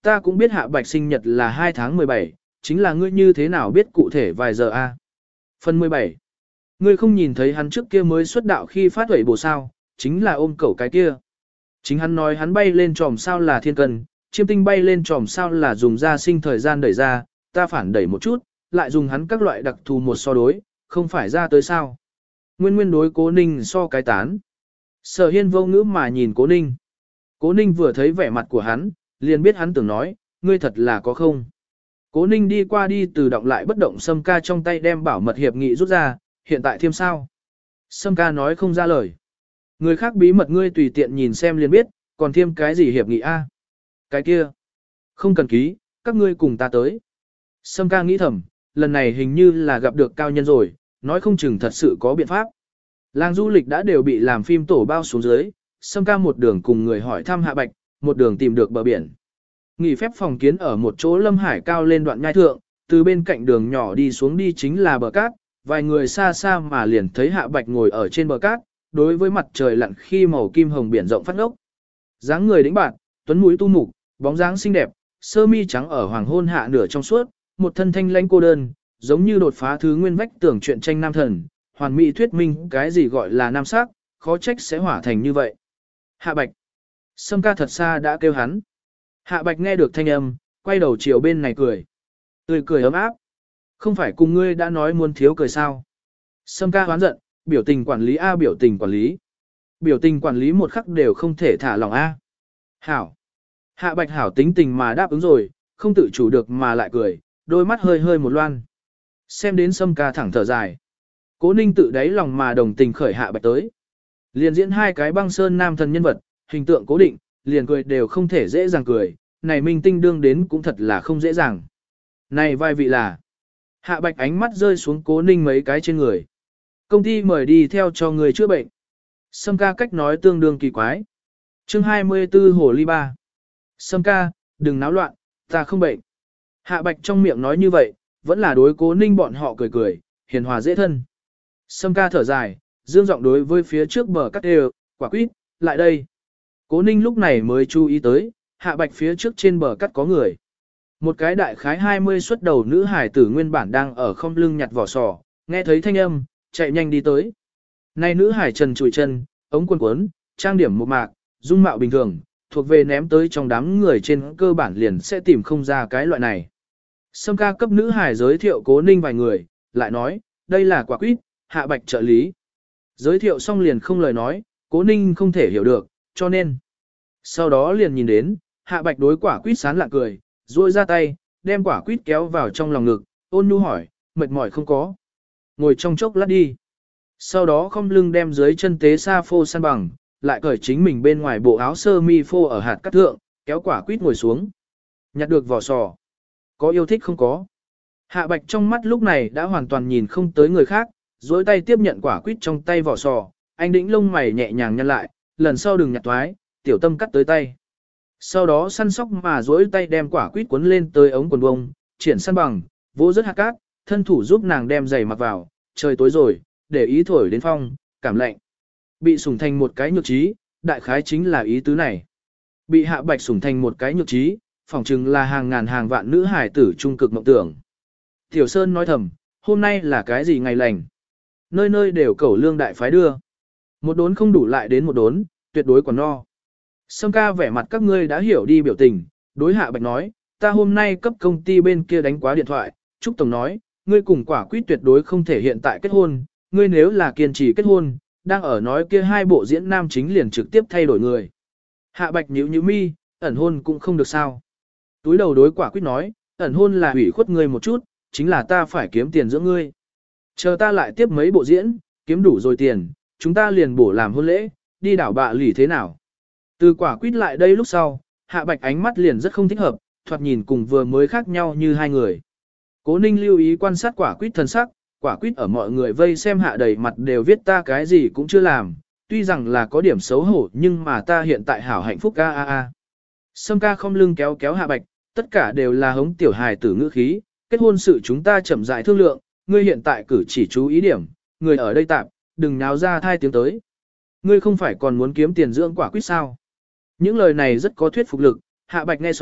[SPEAKER 1] ta cũng biết Hạ Bạch sinh nhật là 2 tháng 17, chính là ngươi như thế nào biết cụ thể vài giờ a? Phần 17. Ngươi không nhìn thấy hắn trước kia mới xuất đạo khi phát huẩy bổ sao, chính là ôm cẩu cái kia. Chính hắn nói hắn bay lên tròm sao là thiên cân, chiêm tinh bay lên tròm sao là dùng ra sinh thời gian đẩy ra, ta phản đẩy một chút, lại dùng hắn các loại đặc thù một so đối, không phải ra tới sao. Nguyên nguyên đối Cố Ninh so cái tán. Sở Hiên vô ngữ mà nhìn Cố Ninh. Cố Ninh vừa thấy vẻ mặt của hắn, liền biết hắn tưởng nói, ngươi thật là có không. Cố Ninh đi qua đi từ động lại bất động Sâm Ca trong tay đem bảo mật hiệp nghị rút ra, hiện tại thêm sao. Sâm Ca nói không ra lời. Người khác bí mật ngươi tùy tiện nhìn xem liền biết, còn thêm cái gì hiệp nghị a? Cái kia. Không cần ký, các ngươi cùng ta tới. Sâm Ca nghĩ thầm, lần này hình như là gặp được cao nhân rồi, nói không chừng thật sự có biện pháp. Làng du lịch đã đều bị làm phim tổ bao xuống dưới, Sâm Ca một đường cùng người hỏi thăm Hạ Bạch, một đường tìm được bờ biển. Nghỉ phép phòng kiến ở một chỗ lâm hải cao lên đoạn nhai thượng, từ bên cạnh đường nhỏ đi xuống đi chính là bờ cát, vài người xa xa mà liền thấy Hạ Bạch ngồi ở trên bờ cát, đối với mặt trời lặn khi màu kim hồng biển rộng phát ngốc. Dáng người đĩnh bạt, tuấn mũi tu mục, bóng dáng xinh đẹp, sơ mi trắng ở hoàng hôn hạ nửa trong suốt, một thân thanh lãnh cô đơn, giống như đột phá thứ nguyên vách tưởng truyện tranh nam thần, hoàn mỹ thuyết minh cái gì gọi là nam sắc, khó trách sẽ hỏa thành như vậy. Hạ Bạch. Sâm Ca thật xa đã kêu hắn. Hạ Bạch nghe được thanh âm, quay đầu chiều bên này cười. Tươi cười ấm áp. Không phải cùng ngươi đã nói muốn thiếu cười sao. Sâm Ca hoán giận, biểu tình quản lý A biểu tình quản lý. Biểu tình quản lý một khắc đều không thể thả lòng A. Hảo. Hạ Bạch hảo tính tình mà đáp ứng rồi, không tự chủ được mà lại cười, đôi mắt hơi hơi một loan. Xem đến Sâm Ca thẳng thở dài. Cố Ninh tự đáy lòng mà đồng tình khởi Hạ Bạch tới. Liền diễn hai cái băng sơn nam thần nhân vật, hình tượng cố định, liền cười đều không thể dễ dàng cười, này minh tinh đương đến cũng thật là không dễ dàng. Này vai vị là, Hạ Bạch ánh mắt rơi xuống Cố Ninh mấy cái trên người. Công ty mời đi theo cho người chữa bệnh. Sâm Ca cách nói tương đương kỳ quái. Chương 24 Hồ Ly Ba. Sâm Ca, đừng náo loạn, ta không bệnh. Hạ Bạch trong miệng nói như vậy, vẫn là đối Cố Ninh bọn họ cười cười, hiền hòa dễ thân. Sâm Ca thở dài, dương giọng đối với phía trước bờ cắt đều, quả quýt, lại đây. Cố Ninh lúc này mới chú ý tới, Hạ Bạch phía trước trên bờ cắt có người. Một cái đại khái 20 xuất đầu nữ hải tử nguyên bản đang ở không lưng nhặt vỏ sò, nghe thấy thanh âm, chạy nhanh đi tới. Này nữ hải trần trụi chân, ống quần quấn, trang điểm một mạc, dung mạo bình thường, thuộc về ném tới trong đám người trên cơ bản liền sẽ tìm không ra cái loại này. Sâm Ca cấp nữ hải giới thiệu Cố Ninh vài người, lại nói, đây là quả quýt, Hạ Bạch trợ lý. Giới thiệu xong liền không lời nói, Cố Ninh không thể hiểu được, cho nên. Sau đó liền nhìn đến, Hạ Bạch đối quả quýt sán lạ cười, duỗi ra tay, đem quả quýt kéo vào trong lòng ngực, ôn nhu hỏi, mệt mỏi không có. Ngồi trong chốc lát đi. Sau đó không lưng đem dưới chân tế sa phô săn bằng, lại cởi chính mình bên ngoài bộ áo sơ mi phô ở hạt cắt thượng, kéo quả quýt ngồi xuống. Nhặt được vỏ sò. Có yêu thích không có? Hạ Bạch trong mắt lúc này đã hoàn toàn nhìn không tới người khác, duỗi tay tiếp nhận quả quýt trong tay vỏ sò, anh đĩnh lông mày nhẹ nhàng nhăn lại, lần sau đừng nhặt thoái, tiểu tâm cắt tới tay. Sau đó săn sóc mà duỗi tay đem quả quýt cuốn lên tới ống quần bông, triển săn bằng, vỗ rất hạt cát, thân thủ giúp nàng đem giày mặc vào, trời tối rồi, để ý thổi đến phong, cảm lạnh. Bị sủng thành một cái nhược trí, đại khái chính là ý tứ này. Bị Hạ Bạch sủng thành một cái nhược trí, phỏng chừng là hàng ngàn hàng vạn nữ hải tử trung cực mộng tưởng. Tiểu Sơn nói thầm, hôm nay là cái gì ngày lành? Nơi nơi đều cẩu lương đại phái đưa. Một đốn không đủ lại đến một đốn, tuyệt đối còn no. Sâm Ca vẻ mặt các ngươi đã hiểu đi biểu tình, đối Hạ Bạch nói, ta hôm nay cấp công ty bên kia đánh quá điện thoại, Trúc Tổng nói, ngươi cùng quả quýt tuyệt đối không thể hiện tại kết hôn, ngươi nếu là kiên trì kết hôn, đang ở nói kia hai bộ diễn nam chính liền trực tiếp thay đổi người. Hạ Bạch nhíu nhíu mi, ẩn hôn cũng không được sao. Túi đầu đối quả quýt nói, ẩn hôn là hủy khuất ngươi một chút, chính là ta phải kiếm tiền giữa ngươi. Chờ ta lại tiếp mấy bộ diễn, kiếm đủ rồi tiền, chúng ta liền bổ làm hôn lễ, đi đảo bạ lỉ thế nào. Từ quả quýt lại đây lúc sau, Hạ Bạch ánh mắt liền rất không thích hợp, thoạt nhìn cùng vừa mới khác nhau như hai người. Cố Ninh lưu ý quan sát quả quýt thân sắc, quả quýt ở mọi người vây xem hạ đầy mặt đều viết ta cái gì cũng chưa làm, tuy rằng là có điểm xấu hổ nhưng mà ta hiện tại hảo hạnh phúc a. Sâm Ca không lưng kéo kéo Hạ Bạch, tất cả đều là hống tiểu hài tử ngữ khí, kết hôn sự chúng ta chậm rãi thương lượng, ngươi hiện tại cử chỉ chú ý điểm, người ở đây tạm, đừng nháo ra thai tiếng tới. Ngươi không phải còn muốn kiếm tiền dưỡng quả quýt sao? Những lời này rất có thuyết phục lực, Hạ Bạch nghe xong,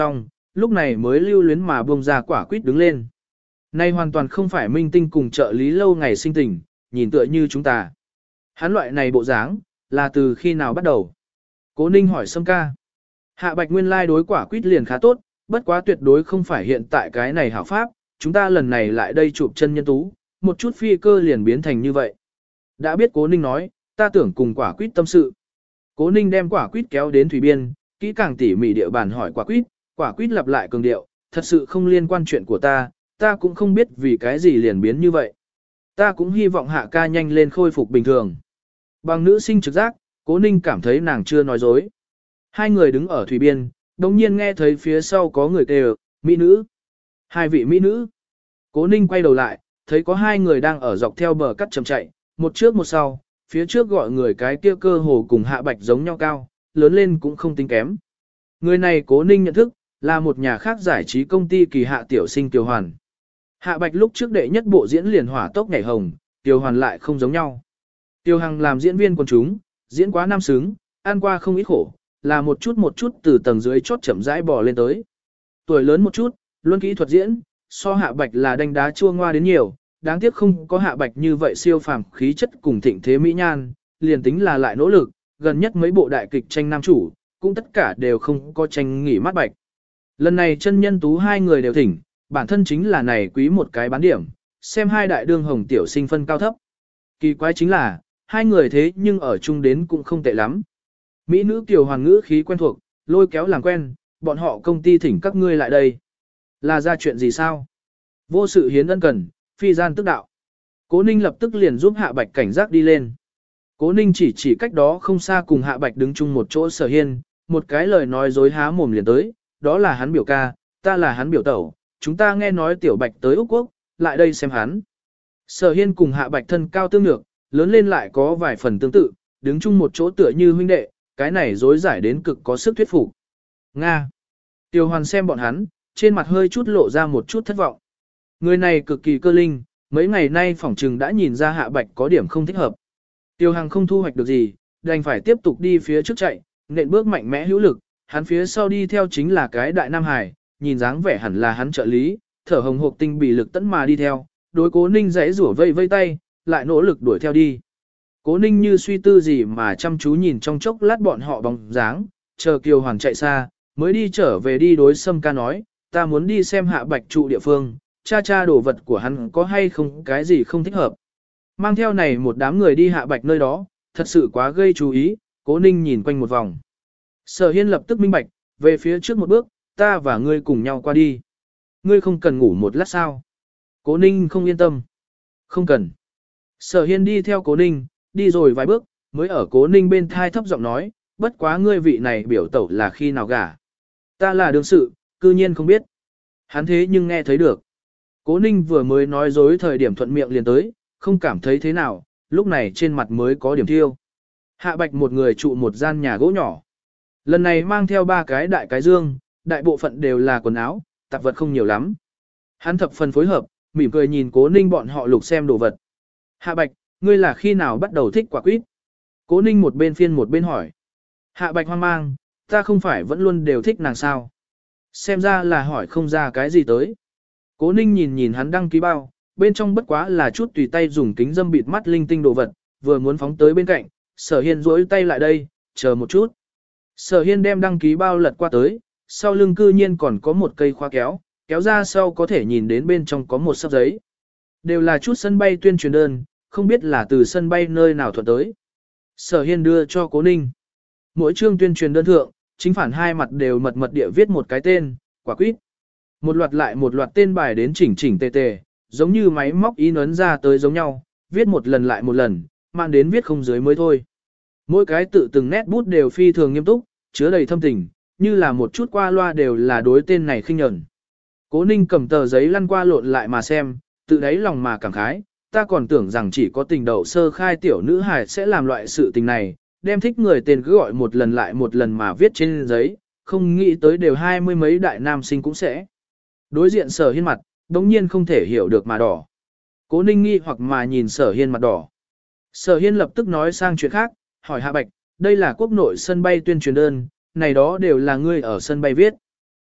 [SPEAKER 1] lúc này mới lưu luyến mà buông ra quả quýt đứng lên. Này hoàn toàn không phải Minh Tinh cùng trợ lý lâu ngày sinh tình, nhìn tựa như chúng ta. Hắn loại này bộ dáng, là từ khi nào bắt đầu? Cố Ninh hỏi Sâm ca. Hạ Bạch nguyên lai đối quả quýt liền khá tốt, bất quá tuyệt đối không phải hiện tại cái này hảo pháp, chúng ta lần này lại đây chụp chân nhân tú, một chút phi cơ liền biến thành như vậy. Đã biết Cố Ninh nói, ta tưởng cùng quả quýt tâm sự. Cố Ninh đem quả quýt kéo đến thủy biên, kỹ càng tỉ mỉ địa bàn hỏi quả quýt lặp lại cường điệu, thật sự không liên quan chuyện của ta cũng không biết vì cái gì liền biến như vậy. Ta cũng hy vọng Hạ ca nhanh lên khôi phục bình thường. Bằng nữ sinh trực giác, Cố Ninh cảm thấy nàng chưa nói dối. Hai người đứng ở thủy biên, đồng nhiên nghe thấy phía sau có người kêu, mỹ nữ. Hai vị mỹ nữ. Cố Ninh quay đầu lại, thấy có hai người đang ở dọc theo bờ cắt chậm chạy, một trước một sau, phía trước gọi người cái kia cơ hồ cùng Hạ Bạch giống nhau cao, lớn lên cũng không tính kém. Người này Cố Ninh nhận thức, là một nhà khác giải trí công ty Kỳ Hạ tiểu sinh Tiểu Hoàn. Hạ Bạch lúc trước đệ nhất bộ diễn liền hỏa tốc nhảy hồng, Tiểu Hoàn lại không giống nhau. Tiêu Hằng làm diễn viên quần chúng, diễn quá nam xứng, ăn qua không ít khổ, là một chút từ tầng dưới chốt chậm rãi bò lên tới. Tuổi lớn một chút, luôn kỹ thuật diễn, so Hạ Bạch là đánh đá chua ngoa đến nhiều, đáng tiếc không có Hạ Bạch như vậy siêu phàm khí chất cùng thịnh thế mỹ nhan, liền tính là lại nỗ lực, gần nhất mấy bộ đại kịch tranh nam chủ, cũng tất cả đều không có tranh nghỉ mắt Bạch. Lần này chân nhân tú hai người đều thỉnh, bản thân chính là này quý một cái bán điểm, xem hai đại đương hồng tiểu sinh phân cao thấp. Kỳ quái chính là, hai người thế nhưng ở chung đến cũng không tệ lắm. Mỹ nữ Kiều Hoàng ngữ khí quen thuộc, lôi kéo làm quen, bọn họ công ty thỉnh các ngươi lại đây. Là ra chuyện gì sao? Vô sự hiến ân cần, phi gian tức đạo. Cố Ninh lập tức liền giúp Hạ Bạch cảnh giác đi lên. Cố Ninh chỉ cách đó không xa cùng Hạ Bạch đứng chung một chỗ Sở Hiên, một cái lời nói dối há mồm liền tới, đó là hắn biểu ca, ta là hắn biểu tẩu, chúng ta nghe nói Tiểu Bạch tới Úc Quốc, lại đây xem hắn. Sở Hiên cùng Hạ Bạch thân cao tương nhược, lớn lên lại có vài phần tương tự, đứng chung một chỗ tựa như huynh đệ, cái này dối giải đến cực có sức thuyết phục. Nga. Tiêu Hoàn xem bọn hắn, trên mặt hơi chút lộ ra một chút thất vọng. Người này cực kỳ cơ linh, mấy ngày nay phỏng trừng đã nhìn ra Hạ Bạch có điểm không thích hợp. Tiêu Hằng không thu hoạch được gì, đành phải tiếp tục đi phía trước chạy, nện bước mạnh mẽ hữu lực, hắn phía sau đi theo chính là cái đại nam hải, nhìn dáng vẻ hẳn là hắn trợ lý, thở hồng hộc tinh bị lực tấn mà đi theo, đối Cố Ninh giãy rủa vây vây tay, lại nỗ lực đuổi theo đi. Cố Ninh như suy tư gì mà chăm chú nhìn trong chốc lát bọn họ bóng dáng, chờ Kiều Hoàn chạy xa, mới đi trở về đi đối Sâm ca nói, ta muốn đi xem Hạ Bạch trụ địa phương, cha đồ vật của hắn có hay không cái gì không thích hợp. Mang theo này một đám người đi Hạ Bạch nơi đó, thật sự quá gây chú ý, Cố Ninh nhìn quanh một vòng. Sở Hiên lập tức minh bạch, về phía trước một bước, ta và ngươi cùng nhau qua đi. Ngươi không cần ngủ một lát sao? Cố Ninh không yên tâm. Không cần. Sở Hiên đi theo Cố Ninh, đi rồi vài bước, mới ở Cố Ninh bên thai thấp giọng nói, bất quá ngươi vị này biểu tẩu là khi nào gả. Ta là đương sự, cư nhiên không biết. Hắn thế nhưng nghe thấy được. Cố Ninh vừa mới nói dối thời điểm thuận miệng liền tới, không cảm thấy thế nào, lúc này trên mặt mới có điểm thiêu. Hạ Bạch một người trụ một gian nhà gỗ nhỏ. Lần này mang theo ba cái đại cái dương, đại bộ phận đều là quần áo, tạp vật không nhiều lắm. Hắn thập phần phối hợp, mỉm cười nhìn Cố Ninh bọn họ lục xem đồ vật. Hạ Bạch, ngươi là khi nào bắt đầu thích quả quýt? Cố Ninh một bên phiên một bên hỏi. Hạ Bạch hoang mang, ta không phải vẫn luôn đều thích nàng sao? Xem ra là hỏi không ra cái gì tới. Cố Ninh nhìn hắn đăng ký bao, bên trong bất quá là chút tùy tay dùng kính dâm bịt mắt linh tinh đồ vật, vừa muốn phóng tới bên cạnh, Sở Hiên duỗi tay lại đây, chờ một chút. Sở Hiên đem đăng ký bao lật qua tới, sau lưng cư nhiên còn có một cây khóa kéo, kéo ra sau có thể nhìn đến bên trong có một sấp giấy. Đều là chút sân bay tuyên truyền đơn, không biết là từ sân bay nơi nào thuận tới. Sở Hiên đưa cho Cố Ninh. Mỗi chương tuyên truyền đơn thượng, chính phản hai mặt đều mật mật địa viết một cái tên, quả quýt. Một loạt lại một loạt tên bài đến chỉnh tề tề, giống như máy móc in ấn ra tới giống nhau, viết một lần lại một lần, mang đến viết không dưới mới thôi. Mỗi cái tự từng nét bút đều phi thường nghiêm túc, chứa đầy thâm tình, như là một chút qua loa đều là đối tên này khinh nhẫn. Cố Ninh cầm tờ giấy lăn qua lộn lại mà xem, tự đáy lòng mà cảm khái, ta còn tưởng rằng chỉ có tình đậu sơ khai tiểu nữ hài sẽ làm loại sự tình này, đem thích người tên cứ gọi một lần lại một lần mà viết trên giấy, không nghĩ tới đều 20 mấy đại nam sinh cũng sẽ. Đối diện Sở Hiên mặt, đống nhiên không thể hiểu được mà đỏ. Cố Ninh nghi hoặc mà nhìn Sở Hiên mặt đỏ. Sở Hiên lập tức nói sang chuyện khác, hỏi Hạ Bạch, đây là quốc nội sân bay tuyên truyền đơn, này đó đều là ngươi ở sân bay viết.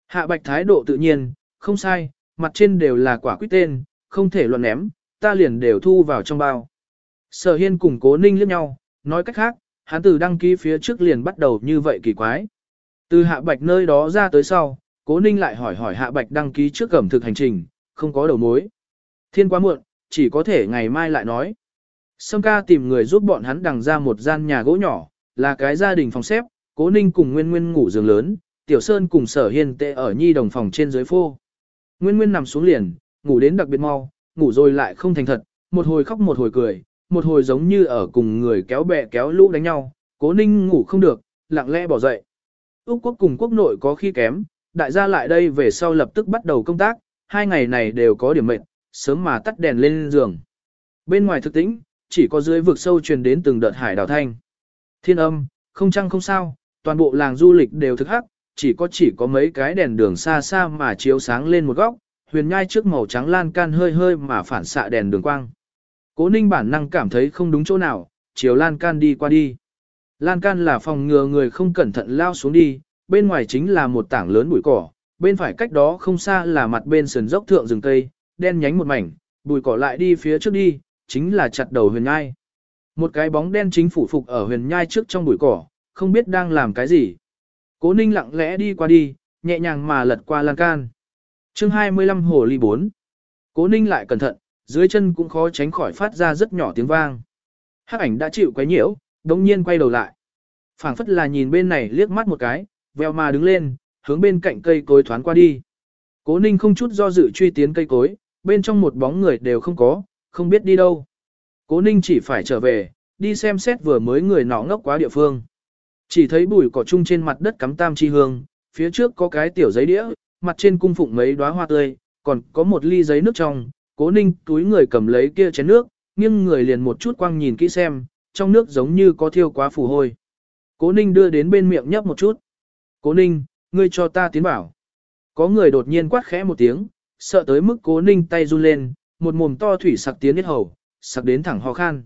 [SPEAKER 1] Hạ Bạch thái độ tự nhiên, không sai, mặt trên đều là quả quyết tên, không thể luận ném, ta liền đều thu vào trong bao. Sở Hiên cùng Cố Ninh liếc nhau, nói cách khác, hắn từ đăng ký phía trước liền bắt đầu như vậy kỳ quái. Từ Hạ Bạch nơi đó ra tới sau, Cố Ninh lại hỏi Hạ Bạch đăng ký trước ẩm thực hành trình, không có đầu mối. Thiên quá muộn, chỉ có thể ngày mai lại nói. Sâm ca tìm người giúp bọn hắn đằng ra một gian nhà gỗ nhỏ, là cái gia đình phòng xếp, Cố Ninh cùng Nguyên Nguyên ngủ giường lớn, Tiểu Sơn cùng Sở Hiên tệ ở nhi đồng phòng trên dưới phô. Nguyên Nguyên nằm xuống liền, ngủ đến đặc biệt mau, ngủ rồi lại không thành thật, một hồi khóc một hồi cười, một hồi giống như ở cùng người kéo bè kéo lũ đánh nhau, Cố Ninh ngủ không được, lặng lẽ bỏ dậy. Úc quốc cùng quốc nội có khi kém, đại gia lại đây về sau lập tức bắt đầu công tác, 2 ngày này đều có điểm mệnh, sớm mà tắt đèn lên giường. Bên ngoài thực tĩnh, chỉ có dưới vực sâu truyền đến từng đợt hải đảo thanh. Thiên âm, không trăng không sao, toàn bộ làng du lịch đều thực hắc, chỉ có mấy cái đèn đường xa xa mà chiếu sáng lên một góc, huyền nhai trước màu trắng lan can hơi hơi mà phản xạ đèn đường quang. Cố Ninh bản năng cảm thấy không đúng chỗ nào, chiều lan can đi qua đi. Lan can là phòng ngừa người không cẩn thận lao xuống đi, bên ngoài chính là một tảng lớn bụi cỏ, bên phải cách đó không xa là mặt bên sườn dốc thượng rừng cây, đen nhánh một mảnh, bụi cỏ lại đi phía trước đi, chính là chặt đầu huyền nhai. Một cái bóng đen chính phủ phục ở huyền nhai trước trong bụi cỏ, không biết đang làm cái gì. Cố Ninh lặng lẽ đi qua đi, nhẹ nhàng mà lật qua lan can. Chương 25 Hồ ly 4. Cố Ninh lại cẩn thận, dưới chân cũng khó tránh khỏi phát ra rất nhỏ tiếng vang. Hắc ảnh đã chịu quấy nhiễu, đống nhiên quay đầu lại. Phảng phất là nhìn bên này liếc mắt một cái, veo mà đứng lên, hướng bên cạnh cây cối thoáng qua đi. Cố Ninh không chút do dự truy tiến cây cối, bên trong một bóng người đều không có, không biết đi đâu. Cố Ninh chỉ phải trở về, đi xem xét vừa mới người nọ ngốc quá địa phương. Chỉ thấy bụi cỏ chung trên mặt đất cắm tam chi hương, phía trước có cái tiểu giấy đĩa, mặt trên cung phụng mấy đóa hoa tươi, còn có một ly giấy nước trong. Cố Ninh túi người cầm lấy kia chén nước, nghiêng người liền một chút quăng nhìn kỹ xem, trong nước giống như có thiêu quá phù hôi. Cố Ninh đưa đến bên miệng nhấp một chút. Cố Ninh, ngươi cho ta tiến bảo. Có người đột nhiên quát khẽ một tiếng, sợ tới mức Cố Ninh tay run lên, một mồm to thủy sặc tiến hết hầu, sặc đến thẳng ho khan.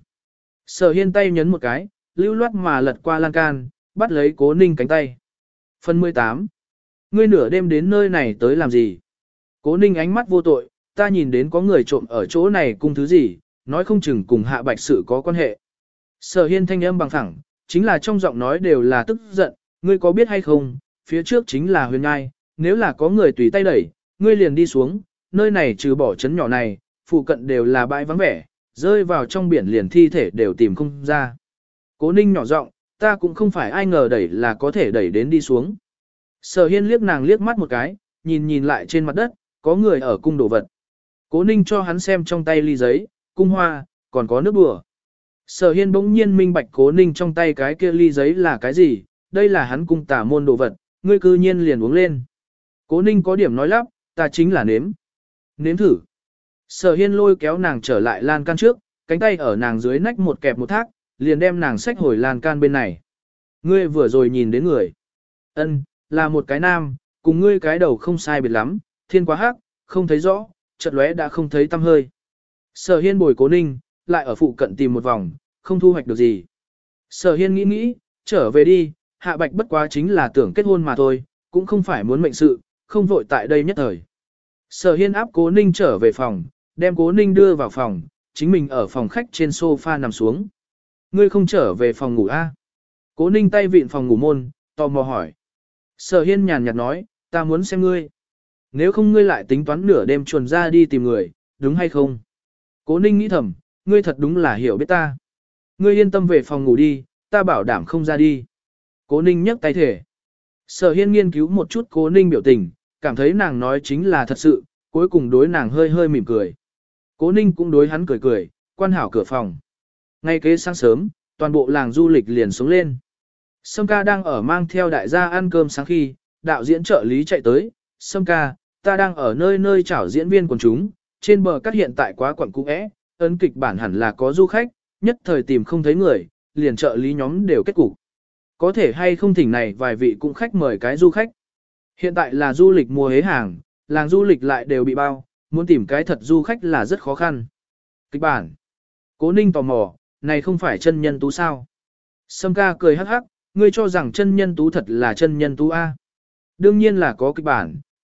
[SPEAKER 1] Sở Hiên tay nhấn một cái, lưu loát mà lật qua lan can, bắt lấy Cố Ninh cánh tay. Phần 18. Ngươi nửa đêm đến nơi này tới làm gì? Cố Ninh ánh mắt vô tội, ta nhìn đến có người trộm ở chỗ này cung thứ gì, nói không chừng cùng Hạ Bạch sự có quan hệ. Sở Hiên thanh âm bằng thẳng, chính là trong giọng nói đều là tức giận, ngươi có biết hay không, phía trước chính là huyền ngai, nếu là có người tùy tay đẩy, ngươi liền đi xuống, nơi này trừ bỏ trấn nhỏ này, phụ cận đều là bãi vắng vẻ, rơi vào trong biển liền thi thể đều tìm không ra. Cố Ninh nhỏ giọng, ta cũng không phải ai ngờ đẩy là có thể đẩy đến đi xuống. Sở Hiên liếc nàng liếc mắt một cái, nhìn lại trên mặt đất, có người ở cung đồ vật. Cố Ninh cho hắn xem trong tay ly giấy, cung hoa, còn có nước bùa. Sở Hiên bỗng nhiên minh bạch Cố Ninh trong tay cái kia ly giấy là cái gì, đây là hắn cung tả môn đồ vật, ngươi cư nhiên liền uống lên. Cố Ninh có điểm nói lắp, ta chính là nếm. Nếm thử. Sở Hiên lôi kéo nàng trở lại lan can trước, cánh tay ở nàng dưới nách một kẹp một thác, liền đem nàng xách hồi lan can bên này. Ngươi vừa rồi nhìn đến người. Ân, là một cái nam, cùng ngươi cái đầu không sai biệt lắm, thiên quá hắc, không thấy rõ, chợt lóe đã không thấy tăm hơi. Sở Hiên bồi Cố Ninh, lại ở phụ cận tìm một vòng, không thu hoạch được gì. Sở Hiên nghĩ, trở về đi, Hạ Bạch bất quá chính là tưởng kết hôn mà thôi, cũng không phải muốn mệnh sự, không vội tại đây nhất thời. Sở Hiên áp Cố Ninh trở về phòng, đem Cố Ninh đưa vào phòng, chính mình ở phòng khách trên sofa nằm xuống. Ngươi không trở về phòng ngủ a? Cố Ninh tay vịn phòng ngủ môn, tò mò hỏi. Sở Hiên nhàn nhạt nói, ta muốn xem ngươi. Nếu không ngươi lại tính toán nửa đêm chuồn ra đi tìm người, đúng hay không? Cố Ninh nghĩ thầm, ngươi thật đúng là hiểu biết ta. Ngươi yên tâm về phòng ngủ đi, ta bảo đảm không ra đi. Cố Ninh nhấc tay thể. Sở Hiên nghiên cứu một chút Cố Ninh biểu tình, cảm thấy nàng nói chính là thật sự, cuối cùng đối nàng hơi hơi mỉm cười. Cố Ninh cũng đối hắn cười cười, quan hảo cửa phòng. Ngay kế sáng sớm, toàn bộ làng du lịch liền xuống lên. Sâm ca đang ở mang theo đại gia ăn cơm sáng khi, đạo diễn trợ lý chạy tới. Sâm ca, ta đang ở nơi nơi chảo diễn viên quần chúng, trên bờ cát hiện tại quá quẩn cũ é, ấn kịch bản hẳn là có du khách, nhất thời tìm không thấy người, liền trợ lý nhóm đều kết cục. Có thể hay không thỉnh này vài vị cũng khách mời cái du khách. Hiện tại là du lịch mùa hế hàng, làng du lịch lại đều bị bao, muốn tìm cái thật du khách là rất khó khăn. Kịch bản. Cố Ninh tò mò, này không phải chân nhân tú sao? Sâm ca cười hắc hắc, ngươi cho rằng chân nhân tú thật là chân nhân tú A. Đương nhiên là có kịch bản,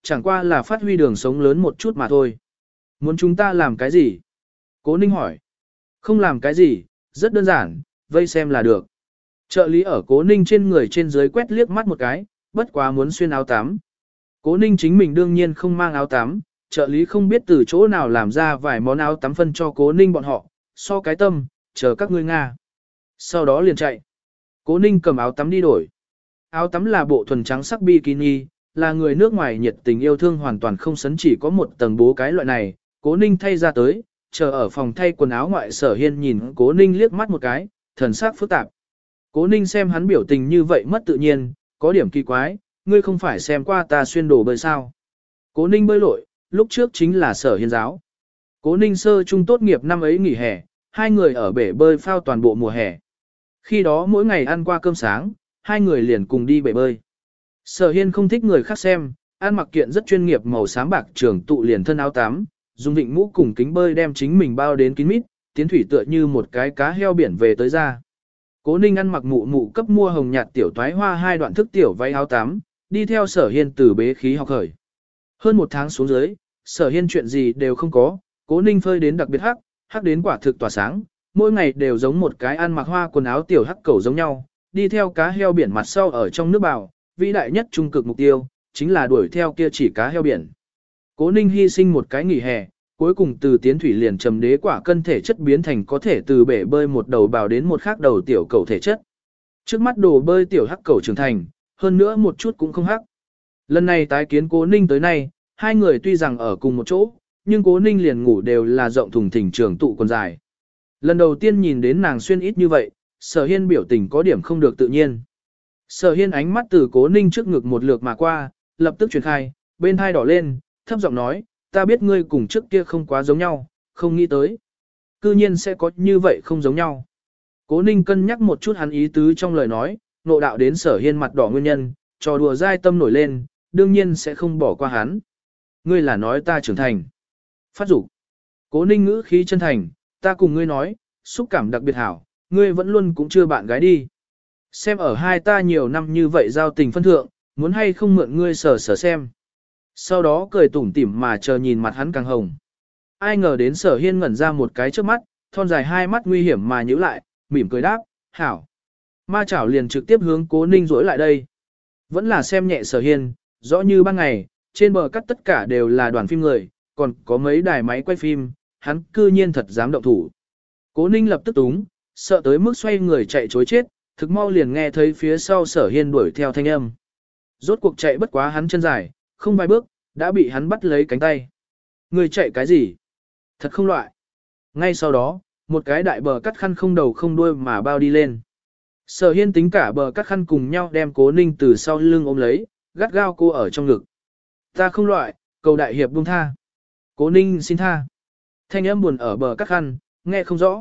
[SPEAKER 1] chẳng qua là phát huy đường sống lớn một chút mà thôi. Muốn chúng ta làm cái gì? Cố Ninh hỏi. Không làm cái gì, rất đơn giản, vây xem là được. Trợ lý ở Cố Ninh trên người trên dưới quét liếc mắt một cái, bất quá muốn xuyên áo tắm. Cố Ninh chính mình đương nhiên không mang áo tắm, trợ lý không biết từ chỗ nào làm ra vài món áo tắm phân cho Cố Ninh bọn họ, so cái tâm, chờ các ngươi Nga. Sau đó liền chạy. Cố Ninh cầm áo tắm đi đổi. Áo tắm là bộ thuần trắng sắc bikini, là người nước ngoài nhiệt tình yêu thương hoàn toàn không sấn chỉ có một tầng bố cái loại này. Cố Ninh thay ra tới, chờ ở phòng thay quần áo ngoại Sở Hiên nhìn Cố Ninh liếc mắt một cái, thần sắc phức tạp. Cố Ninh xem hắn biểu tình như vậy mất tự nhiên, có điểm kỳ quái, ngươi không phải xem qua ta xuyên đồ bơi sao. Cố Ninh bơi lội, lúc trước chính là Sở Hiên giáo. Cố Ninh sơ trung tốt nghiệp năm ấy nghỉ hè, hai người ở bể bơi phao toàn bộ mùa hè. Khi đó mỗi ngày ăn qua cơm sáng, hai người liền cùng đi bể bơi. Sở Hiên không thích người khác xem, ăn mặc kiện rất chuyên nghiệp màu xám bạc trưởng tụ liền thân áo tắm, dùng vịnh mũ cùng kính bơi đem chính mình bao đến kín mít, tiến thủy tựa như một cái cá heo biển về tới ra. Cố Ninh ăn mặc mụ mụ cấp mua hồng nhạt tiểu toái hoa hai đoạn thức tiểu váy áo tắm, đi theo Sở Hiên từ bế khí học khởi. Hơn một tháng xuống dưới, Sở Hiên chuyện gì đều không có, Cố Ninh phơi đến đặc biệt hắc đến quả thực tỏa sáng, mỗi ngày đều giống một cái ăn mặc hoa quần áo tiểu hắc cẩu giống nhau, đi theo cá heo biển mặt sau ở trong nước bào, vĩ đại nhất trung cực mục tiêu, chính là đuổi theo kia chỉ cá heo biển. Cố Ninh hy sinh một cái nghỉ hè, cuối cùng từ tiến thủy liền trầm đế quả cân thể chất biến thành có thể từ bể bơi một đầu bào đến một khác đầu tiểu cầu thể chất. Trước mắt đồ bơi tiểu hắc cầu trưởng thành, hơn nữa một chút cũng không hắc. Lần này tái kiến Cố Ninh tới nay, hai người tuy rằng ở cùng một chỗ, nhưng Cố Ninh liền ngủ đều là rộng thùng thình trường tụ quần dài. Lần đầu tiên nhìn đến nàng xuyên ít như vậy, Sở Hiên biểu tình có điểm không được tự nhiên. Sở Hiên ánh mắt từ Cố Ninh trước ngực một lượt mà qua, lập tức truyền khai, bên hai đỏ lên, thấp giọng nói, ta biết ngươi cùng trước kia không quá giống nhau, không nghĩ tới. Cư nhiên sẽ có như vậy không giống nhau. Cố Ninh cân nhắc một chút hắn ý tứ trong lời nói, nộ đạo đến Sở Hiên mặt đỏ nguyên nhân, trò đùa dai tâm nổi lên, đương nhiên sẽ không bỏ qua hắn. Ngươi là nói ta trưởng thành. Phát dục. Cố Ninh ngữ khí chân thành, ta cùng ngươi nói, xúc cảm đặc biệt hảo, ngươi vẫn luôn cũng chưa bạn gái đi. Xem ở hai ta nhiều năm như vậy giao tình phân thượng, muốn hay không mượn ngươi sờ xem. Sau đó cười tủm tỉm mà chờ nhìn mặt hắn càng hồng. Ai ngờ đến Sở Hiên ngẩn ra một cái trước mắt, thon dài hai mắt nguy hiểm mà nhíu lại, mỉm cười đáp, hảo. Ma chảo liền trực tiếp hướng Cố Ninh rỗi lại đây. Vẫn là xem nhẹ Sở Hiên, rõ như ban ngày, trên bờ cắt tất cả đều là đoàn phim người, còn có mấy đài máy quay phim, hắn cư nhiên thật dám động thủ. Cố Ninh lập tức túng, sợ tới mức xoay người chạy chối chết, thực mau liền nghe thấy phía sau Sở Hiên đuổi theo thanh âm. Rốt cuộc chạy bất quá hắn chân dài, không vài bước, đã bị hắn bắt lấy cánh tay. Người chạy cái gì? Thật không loại. Ngay sau đó, một cái đại bờ cắt khăn không đầu không đuôi mà bao đi lên. Sở Hiên tính cả bờ cắt khăn cùng nhau đem Cố Ninh từ sau lưng ôm lấy, gắt gao cô ở trong ngực. Ta không loại, cầu đại hiệp buông tha. Cố Ninh xin tha. Thanh âm buồn ở bờ cắt khăn, nghe không rõ.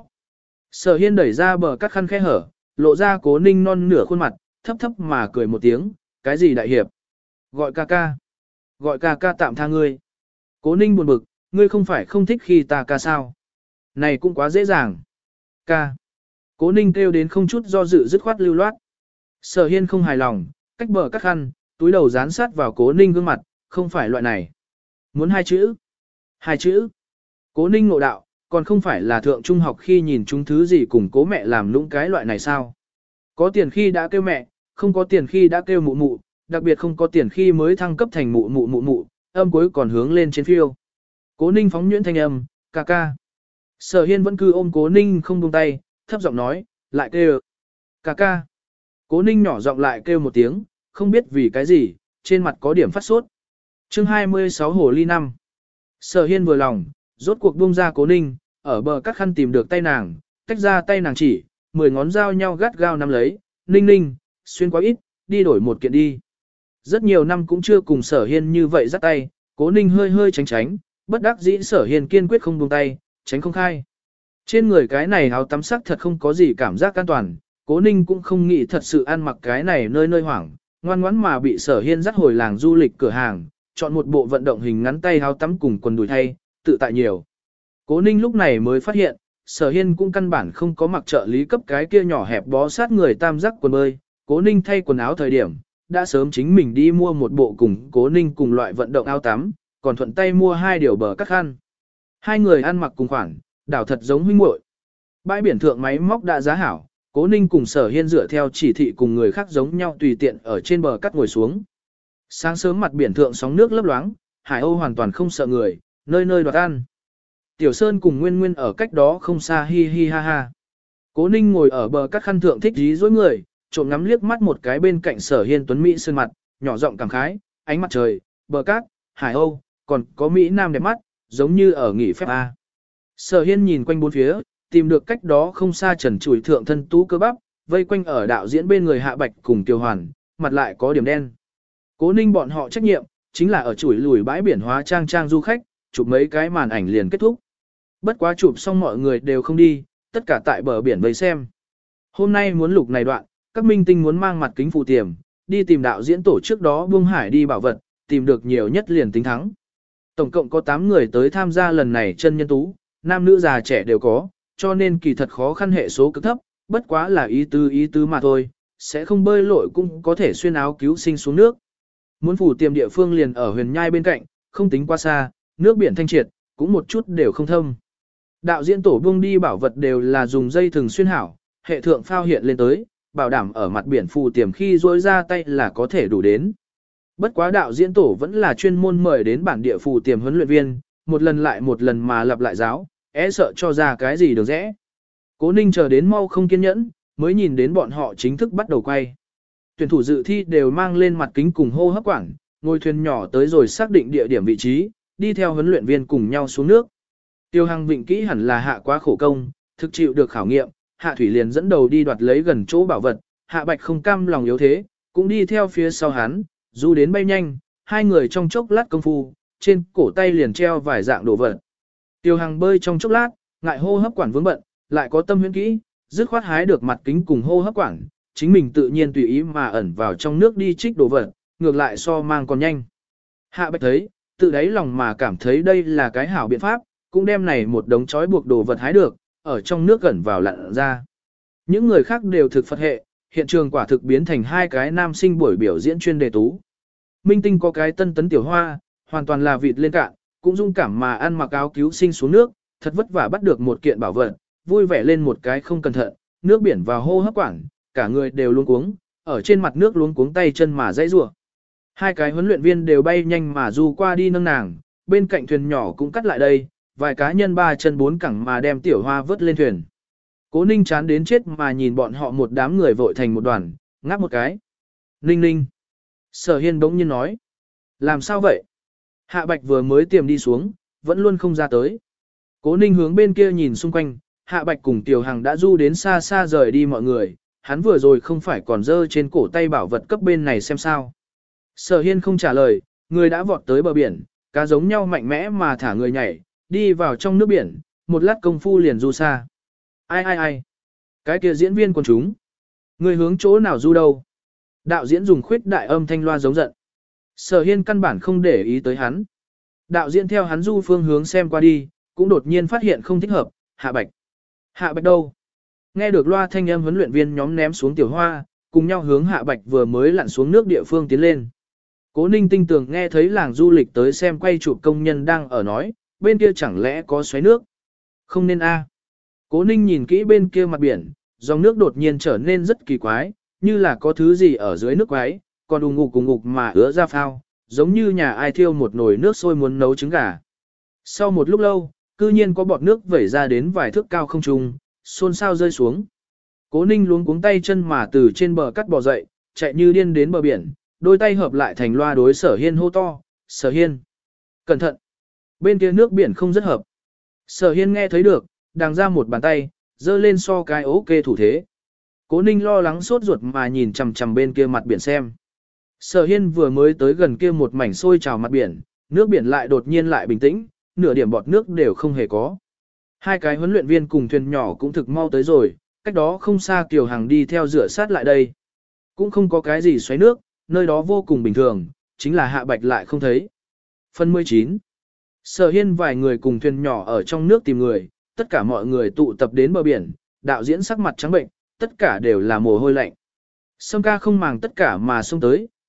[SPEAKER 1] Sở Hiên đẩy ra bờ cắt khăn khe hở, lộ ra Cố Ninh non nửa khuôn mặt, thấp thấp mà cười một tiếng, cái gì đại hiệp? Gọi ca ca. Gọi ca ca tạm tha ngươi. Cố Ninh buồn bực, ngươi không phải không thích khi ta ca sao? Này cũng quá dễ dàng. Ca. Cố Ninh kêu đến không chút do dự dứt khoát lưu loát. Sở Hiên không hài lòng, cách bờ cắt khăn, túi đầu dán sát vào Cố Ninh gương mặt, không phải loại này. Muốn hai chữ. Hai chữ. Cố Ninh ngộ đạo, còn không phải là thượng trung học khi nhìn chúng thứ gì cùng cố mẹ làm nũng cái loại này sao? Có tiền khi đã kêu mẹ, không có tiền khi đã kêu mụ mụ, đặc biệt không có tiền khi mới thăng cấp thành mụ mụ mụ mụ, âm cuối còn hướng lên trên phiêu. Cố Ninh phóng nhuyễn thanh âm, ca ca. Sở Hiên vẫn cứ ôm Cố Ninh không buông tay, thấp giọng nói, lại kêu. Ca ca. Cố Ninh nhỏ giọng lại kêu một tiếng, không biết vì cái gì, trên mặt có điểm phát sốt. Chương 26 Hồ Ly 5. Sở Hiên vừa lòng, rốt cuộc buông ra Cố Ninh, ở bờ cắt khăn tìm được tay nàng, tách ra tay nàng chỉ, 10 ngón dao nhau gắt gao nắm lấy, Ninh Ninh, xuyên quá ít, đi đổi một kiện đi. Rất nhiều năm cũng chưa cùng Sở Hiên như vậy dắt tay, Cố Ninh hơi hơi tránh tránh, bất đắc dĩ Sở Hiên kiên quyết không buông tay, tránh không khai. Trên người cái này áo tắm sắc thật không có gì cảm giác an toàn, Cố Ninh cũng không nghĩ thật sự ăn mặc cái này nơi nơi hoảng, ngoan ngoãn mà bị Sở Hiên dắt hồi làng du lịch cửa hàng, chọn một bộ vận động hình ngắn tay áo tắm cùng quần đùi thay, tự tại nhiều. Cố Ninh lúc này mới phát hiện, Sở Hiên cũng căn bản không có mặc trợ lý cấp cái kia nhỏ hẹp bó sát người tam giác quần bơi, Cố Ninh thay quần áo thời điểm, đã sớm chính mình đi mua một bộ cùng Cố Ninh cùng loại vận động áo tắm, còn thuận tay mua 2 điều bờ cắt khăn. Hai người ăn mặc cùng khoản, đảo thật giống huynh muội. Bãi biển thượng máy móc đã giá hảo, Cố Ninh cùng Sở Hiên dựa theo chỉ thị cùng người khác giống nhau tùy tiện ở trên bờ cắt ngồi xuống. Sáng sớm mặt biển thượng sóng nước lấp loáng, Hải Âu hoàn toàn không sợ người, nơi nơi đoạt ăn. Tiểu Sơn cùng Nguyên Nguyên ở cách đó không xa hi hi ha ha. Cố Ninh ngồi ở bờ cắt khăn thượng thích dí dối người, trộm ngắm liếc mắt một cái bên cạnh Sở Hiên tuấn Mỹ sơn mặt, nhỏ giọng cảm khái, ánh mặt trời, bờ cát, Hải Âu, còn có Mỹ Nam đẹp mắt, giống như ở nghỉ phép A. Sở Hiên nhìn quanh bốn phía, tìm được cách đó không xa trần trụi thượng thân tú cơ bắp, vây quanh ở đạo diễn bên người Hạ Bạch cùng Tiêu Hoàn, mặt lại có điểm đen. Cố Ninh bọn họ trách nhiệm, chính là ở chuỗi lùi bãi biển hóa trang du khách, chụp mấy cái màn ảnh liền kết thúc. Bất quá chụp xong mọi người đều không đi, tất cả tại bờ biển vây xem. Hôm nay muốn lục này đoạn, các minh tinh muốn mang mặt kính phụ tiềm, đi tìm đạo diễn tổ trước đó buông hải đi bảo vật, tìm được nhiều nhất liền tính thắng. Tổng cộng có 8 người tới tham gia lần này chân nhân tú, nam nữ già trẻ đều có, cho nên kỳ thật khó khăn hệ số cực thấp, bất quá là ý tứ mà thôi, sẽ không bơi lội cũng có thể xuyên áo cứu sinh xuống nước. Muốn phủ tiềm địa phương liền ở huyền nhai bên cạnh, không tính quá xa, nước biển thanh triệt, cũng một chút đều không thâm. Đạo diễn tổ buông đi bảo vật đều là dùng dây thừng xuyên hảo, hệ thượng phao hiện lên tới, bảo đảm ở mặt biển phù tiềm khi rỗi ra tay là có thể đủ đến. Bất quá đạo diễn tổ vẫn là chuyên môn mời đến bản địa phù tiềm huấn luyện viên, một lần lại một lần mà lặp lại giáo, sợ cho ra cái gì được rẽ. Cố Ninh chờ đến mau không kiên nhẫn, mới nhìn đến bọn họ chính thức bắt đầu quay. Tuyển thủ dự thi đều mang lên mặt kính cùng hô hấp quản, ngồi thuyền nhỏ tới rồi xác định địa điểm vị trí, đi theo huấn luyện viên cùng nhau xuống nước. Tiêu Hằng vịnh kỹ hẳn là hạ quá khổ công, thực chịu được khảo nghiệm, Hạ Thủy liền dẫn đầu đi đoạt lấy gần chỗ bảo vật, Hạ Bạch không cam lòng yếu thế, cũng đi theo phía sau hắn, dù đến bay nhanh, hai người trong chốc lát công phu, trên cổ tay liền treo vài dạng đồ vật. Tiêu Hằng bơi trong chốc lát, ngại hô hấp quản vướng bận, lại có tâm huyễn kỹ, dứt khoát hái được mặt kính cùng hô hấp quản, chính mình tự nhiên tùy ý mà ẩn vào trong nước đi trích đồ vật, ngược lại so mang còn nhanh. Hạ Bạch thấy, tự đáy lòng mà cảm thấy đây là cái hảo biện pháp, cũng đem này một đống trói buộc đồ vật hái được, ở trong nước gần vào lặn ra. Những người khác đều thực Phật hệ, hiện trường quả thực biến thành hai cái nam sinh buổi biểu diễn chuyên đề tú. Minh tinh có cái tân tấn tiểu hoa, hoàn toàn là vịt lên cạn, cũng dung cảm mà ăn mặc áo cứu sinh xuống nước, thật vất vả bắt được một kiện bảo vật, vui vẻ lên một cái không cẩn thận, nước biển vào hô hấp quản, cả người đều luống cuống, ở trên mặt nước luống cuống tay chân mà dãy rủa. Hai cái huấn luyện viên đều bay nhanh mà du qua đi nâng nàng, bên cạnh thuyền nhỏ cũng cắt lại đây, vài cá nhân 3 chân 4 cẳng mà đem tiểu hoa vớt lên thuyền. Cố Ninh chán đến chết mà nhìn bọn họ một đám người vội thành một đoàn, ngáp một cái. Ninh ninh. Sở Hiên bỗng nhiên nói. Làm sao vậy? Hạ Bạch vừa mới tiềm đi xuống, vẫn luôn không ra tới. Cố Ninh hướng bên kia nhìn xung quanh, Hạ Bạch cùng Tiểu Hằng đã du đến xa xa rời đi mọi người, hắn vừa rồi không phải còn dơ trên cổ tay bảo vật cấp bên này xem sao. Sở Hiên không trả lời, người đã vọt tới bờ biển, cá giống nhau mạnh mẽ mà thả người nhảy, đi vào trong nước biển, một lát công phu liền du xa. Ai, cái kia diễn viên quần chúng. Người hướng chỗ nào du đâu? Đạo diễn dùng khuyết đại âm thanh loa giống giận. Sở Hiên căn bản không để ý tới hắn. Đạo diễn theo hắn du phương hướng xem qua đi, cũng đột nhiên phát hiện không thích hợp, Hạ Bạch. Hạ Bạch đâu? Nghe được loa thanh âm huấn luyện viên nhóm ném xuống tiểu hoa, cùng nhau hướng Hạ Bạch vừa mới lặn xuống nước địa phương tiến lên. Cố Ninh tinh tường nghe thấy làng du lịch tới xem quay chụp công nhân đang ở nói, bên kia chẳng lẽ có xoáy nước? Không nên a. Cố Ninh nhìn kỹ bên kia mặt biển, dòng nước đột nhiên trở nên rất kỳ quái, như là có thứ gì ở dưới nước quái, còn ù ngục mà ứa ra phao, giống như nhà ai thiêu một nồi nước sôi muốn nấu trứng gà. Sau một lúc lâu, cư nhiên có bọt nước vẩy ra đến vài thước cao không trung, xôn xao rơi xuống. Cố Ninh luống cuống tay chân mà từ trên bờ cắt bò dậy, chạy như điên đến bờ biển, đôi tay hợp lại thành loa đối Sở Hiên hô to, Sở Hiên. Cẩn thận! Bên kia nước biển không rất hợp. Sở Hiên nghe thấy được, đàng ra một bàn tay, giơ lên so cái ok thủ thế. Cố Ninh lo lắng sốt ruột mà nhìn chằm chằm bên kia mặt biển xem. Sở Hiên vừa mới tới gần kia một mảnh sôi trào mặt biển, nước biển lại đột nhiên lại bình tĩnh, nửa điểm bọt nước đều không hề có. Hai cái huấn luyện viên cùng thuyền nhỏ cũng thực mau tới rồi, cách đó không xa Kiều Hằng đi theo rửa sát lại đây. Cũng không có cái gì xoáy nước, nơi đó vô cùng bình thường, chính là Hạ Bạch lại không thấy. Phần 19. Sở Hiên vài người cùng thuyền nhỏ ở trong nước tìm người, tất cả mọi người tụ tập đến bờ biển, đạo diễn sắc mặt trắng bệnh, tất cả đều là mồ hôi lạnh. Sâm ca không màng tất cả mà xông tới,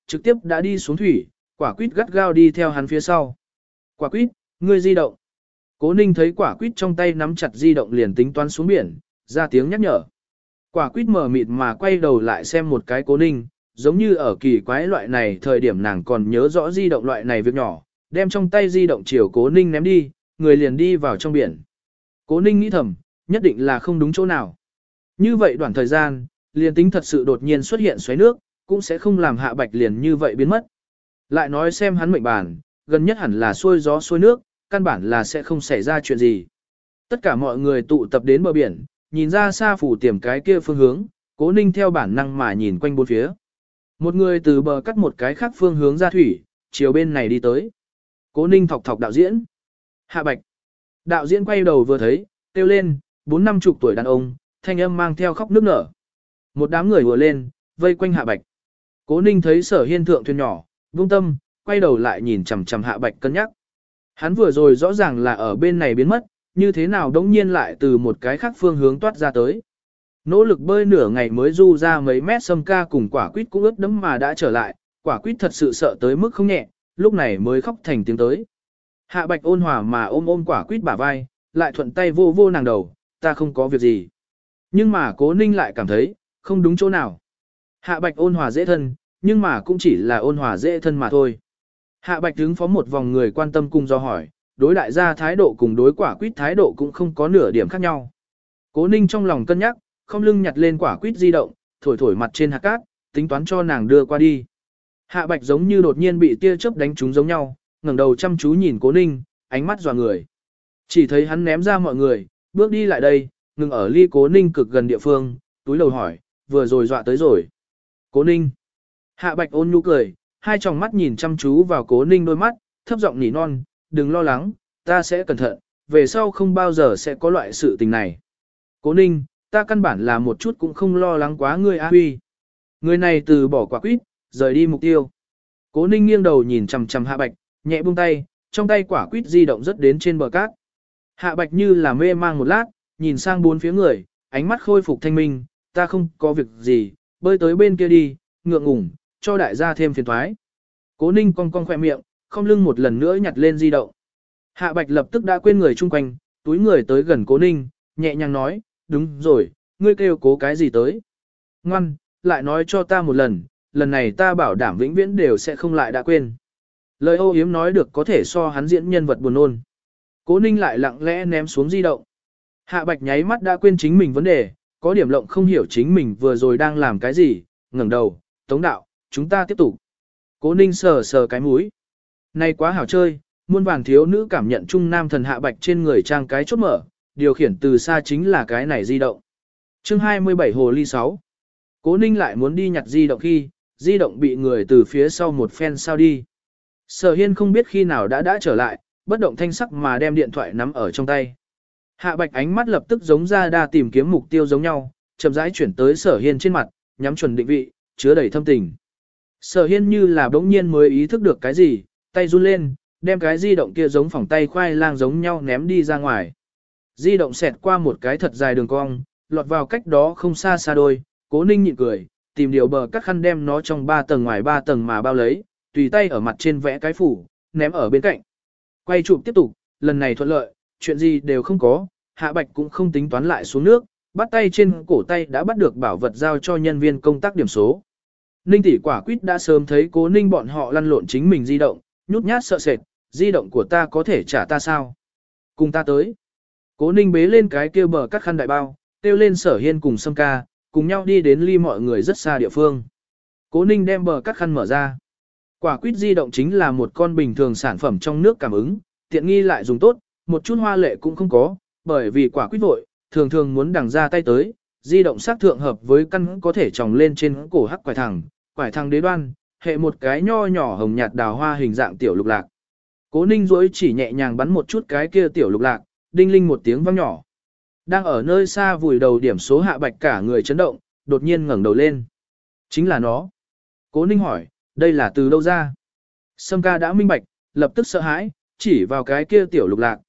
[SPEAKER 1] trực tiếp đã đi xuống thủy, quả quýt gắt gao đi theo hắn phía sau. Quả quýt, ngươi di động. Cố Ninh thấy quả quýt trong tay nắm chặt di động liền tính toán xuống biển, ra tiếng nhắc nhở. Quả quýt mờ mịt mà quay đầu lại xem một cái Cố Ninh, giống như ở kỳ quái loại này thời điểm nàng còn nhớ rõ di động loại này việc nhỏ, đem trong tay di động chiều Cố Ninh ném đi, người liền đi vào trong biển. Cố Ninh nghĩ thầm, nhất định là không đúng chỗ nào. Như vậy đoạn thời gian, liền tính thật sự đột nhiên xuất hiện xoáy nước, cũng sẽ không làm Hạ Bạch liền như vậy biến mất. Lại nói xem hắn mệnh bản, gần nhất hẳn là xuôi gió xuôi nước, căn bản là sẽ không xảy ra chuyện gì. Tất cả mọi người tụ tập đến bờ biển, nhìn ra xa phủ tiềm cái kia phương hướng, Cố Ninh theo bản năng mà nhìn quanh bốn phía. Một người từ bờ cắt một cái khác phương hướng ra thủy, chiều bên này đi tới. Cố Ninh thọc thọc đạo diễn. Hạ Bạch. Đạo diễn quay đầu vừa thấy, kêu lên, 40-50 tuổi đàn ông, thanh âm mang theo khóc nức nở. Một đám người vừa lên, vây quanh Hạ Bạch. Cố Ninh thấy Sở Hiên thượng thuyền nhỏ, buông tâm, quay đầu lại nhìn chằm chằm Hạ Bạch cân nhắc. Hắn vừa rồi rõ ràng là ở bên này biến mất, như thế nào đống nhiên lại từ một cái khác phương hướng toát ra tới. Nỗ lực bơi nửa ngày mới du ra mấy mét sâm ca cùng quả quýt cũng ướt đẫm mà đã trở lại, quả quýt thật sự sợ tới mức không nhẹ, lúc này mới khóc thành tiếng tới. Hạ Bạch ôn hòa mà ôm ôm quả quýt bả vai, lại thuận tay vô vô nàng đầu, ta không có việc gì. Nhưng mà Cố Ninh lại cảm thấy, không đúng chỗ nào. Hạ Bạch ôn hòa dễ thân, nhưng mà cũng chỉ là ôn hòa dễ thân mà thôi. Hạ Bạch đứng phó một vòng người quan tâm cùng do hỏi, đối đại gia thái độ cùng đối quả quýt thái độ cũng không có nửa điểm khác nhau. Cố Ninh trong lòng cân nhắc, không lưng nhặt lên quả quýt di động, thổi thổi mặt trên hạt cát, tính toán cho nàng đưa qua đi. Hạ Bạch giống như đột nhiên bị tia chớp đánh trúng giống nhau, ngẩng đầu chăm chú nhìn Cố Ninh, ánh mắt dọa người. Chỉ thấy hắn ném ra mọi người, bước đi lại đây, ngừng ở ly Cố Ninh cực gần địa phương, túi đầu hỏi, vừa rồi dọa tới rồi. Cố Ninh. Hạ Bạch ôn nhu cười, hai tròng mắt nhìn chăm chú vào Cố Ninh đôi mắt, thấp giọng nỉ non, đừng lo lắng, ta sẽ cẩn thận, về sau không bao giờ sẽ có loại sự tình này. Cố Ninh, ta căn bản là một chút cũng không lo lắng quá ngươi A Huy. Người này từ bỏ quả quýt, rời đi mục tiêu. Cố Ninh nghiêng đầu nhìn chằm chằm Hạ Bạch, nhẹ buông tay, trong tay quả quýt di động rất đến trên bờ cát. Hạ Bạch như là mê mang một lát, nhìn sang bốn phía người, ánh mắt khôi phục thanh minh, ta không có việc gì, bơi tới bên kia đi, ngượng ngùng, cho đại gia thêm phiền toái. Cố Ninh cong cong khỏe miệng, không lưng một lần nữa nhặt lên di động. Hạ Bạch lập tức đã quên người chung quanh, túi người tới gần Cố Ninh, nhẹ nhàng nói, đúng rồi, ngươi kêu cố cái gì tới. Ngoan, lại nói cho ta một lần, lần này ta bảo đảm vĩnh viễn đều sẽ không lại đã quên. Lời ô yếm nói được có thể so hắn diễn nhân vật buồn nôn. Cố Ninh lại lặng lẽ ném xuống di động. Hạ Bạch nháy mắt đã quên chính mình vấn đề, có điểm lộng không hiểu chính mình vừa rồi đang làm cái gì, ngẩng đầu, Tống đạo, chúng ta tiếp tục. Cố Ninh sờ sờ cái mũi. Này quá hảo chơi, muôn vàn thiếu nữ cảm nhận trung nam thần Hạ Bạch trên người trang cái chốt mở, điều khiển từ xa chính là cái này di động. Chương 27 Hồ Ly 6. Cố Ninh lại muốn đi nhặt di động khi, di động bị người từ phía sau một phen sao đi. Sở Hiên không biết khi nào đã trở lại, bất động thanh sắc mà đem điện thoại nắm ở trong tay. Hạ Bạch ánh mắt lập tức giống ra đa tìm kiếm mục tiêu giống nhau, chậm rãi chuyển tới Sở Hiên trên mặt, nhắm chuẩn định vị, chứa đầy thâm tình. Sở Hiên như là bỗng nhiên mới ý thức được cái gì, tay run lên, đem cái di động kia giống phỏng tay khoai lang giống nhau ném đi ra ngoài. Di động xẹt qua một cái thật dài đường cong, lọt vào cách đó không xa xa đôi, Cố Ninh nhịn cười, tìm điều bờ cắt khăn đem nó trong 3 tầng ngoài 3 tầng mà bao lấy, tùy tay ở mặt trên vẽ cái phủ, ném ở bên cạnh. Quay chụp tiếp tục, lần này thuận lợi, chuyện gì đều không có, Hạ Bạch cũng không tính toán lại xuống nước, bắt tay trên cổ tay đã bắt được bảo vật giao cho nhân viên công tác điểm số. Ninh tỷ quả quýt đã sớm thấy Cố Ninh bọn họ lăn lộn chính mình di động, nhút nhát sợ sệt, di động của ta có thể trả ta sao? Cùng ta tới. Cố Ninh bế lên cái kia bờ cắt khăn đại bao, kêu lên Sở Hiên cùng Sâm Ca, cùng nhau đi đến ly mọi người rất xa địa phương. Cố Ninh đem bờ cắt khăn mở ra. Quả quýt di động chính là một con bình thường sản phẩm trong nước cảm ứng, tiện nghi lại dùng tốt, một chút hoa lệ cũng không có, bởi vì quả quýt vội, thường thường muốn đằng ra tay tới, di động sắc thượng hợp với căn có thể tròng lên trên cổ hắc quải thằng đế đoan, hệ một cái nho nhỏ hồng nhạt đào hoa hình dạng tiểu lục lạc. Cố Ninh duỗi chỉ nhẹ nhàng bắn một chút cái kia tiểu lục lạc, đinh linh một tiếng vang nhỏ. Đang ở nơi xa vùi đầu điểm số Hạ Bạch cả người chấn động, đột nhiên ngẩng đầu lên. Chính là nó. Cố Ninh hỏi, đây là từ đâu ra? Sâm Ca đã minh bạch, lập tức sợ hãi, chỉ vào cái kia tiểu lục lạc,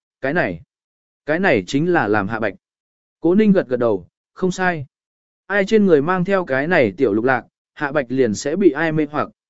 [SPEAKER 1] cái này chính là làm Hạ Bạch. Cố Ninh gật gật đầu, không sai. Ai trên người mang theo cái này tiểu lục lạc, Hạ Bạch liền sẽ bị ai mê hoặc.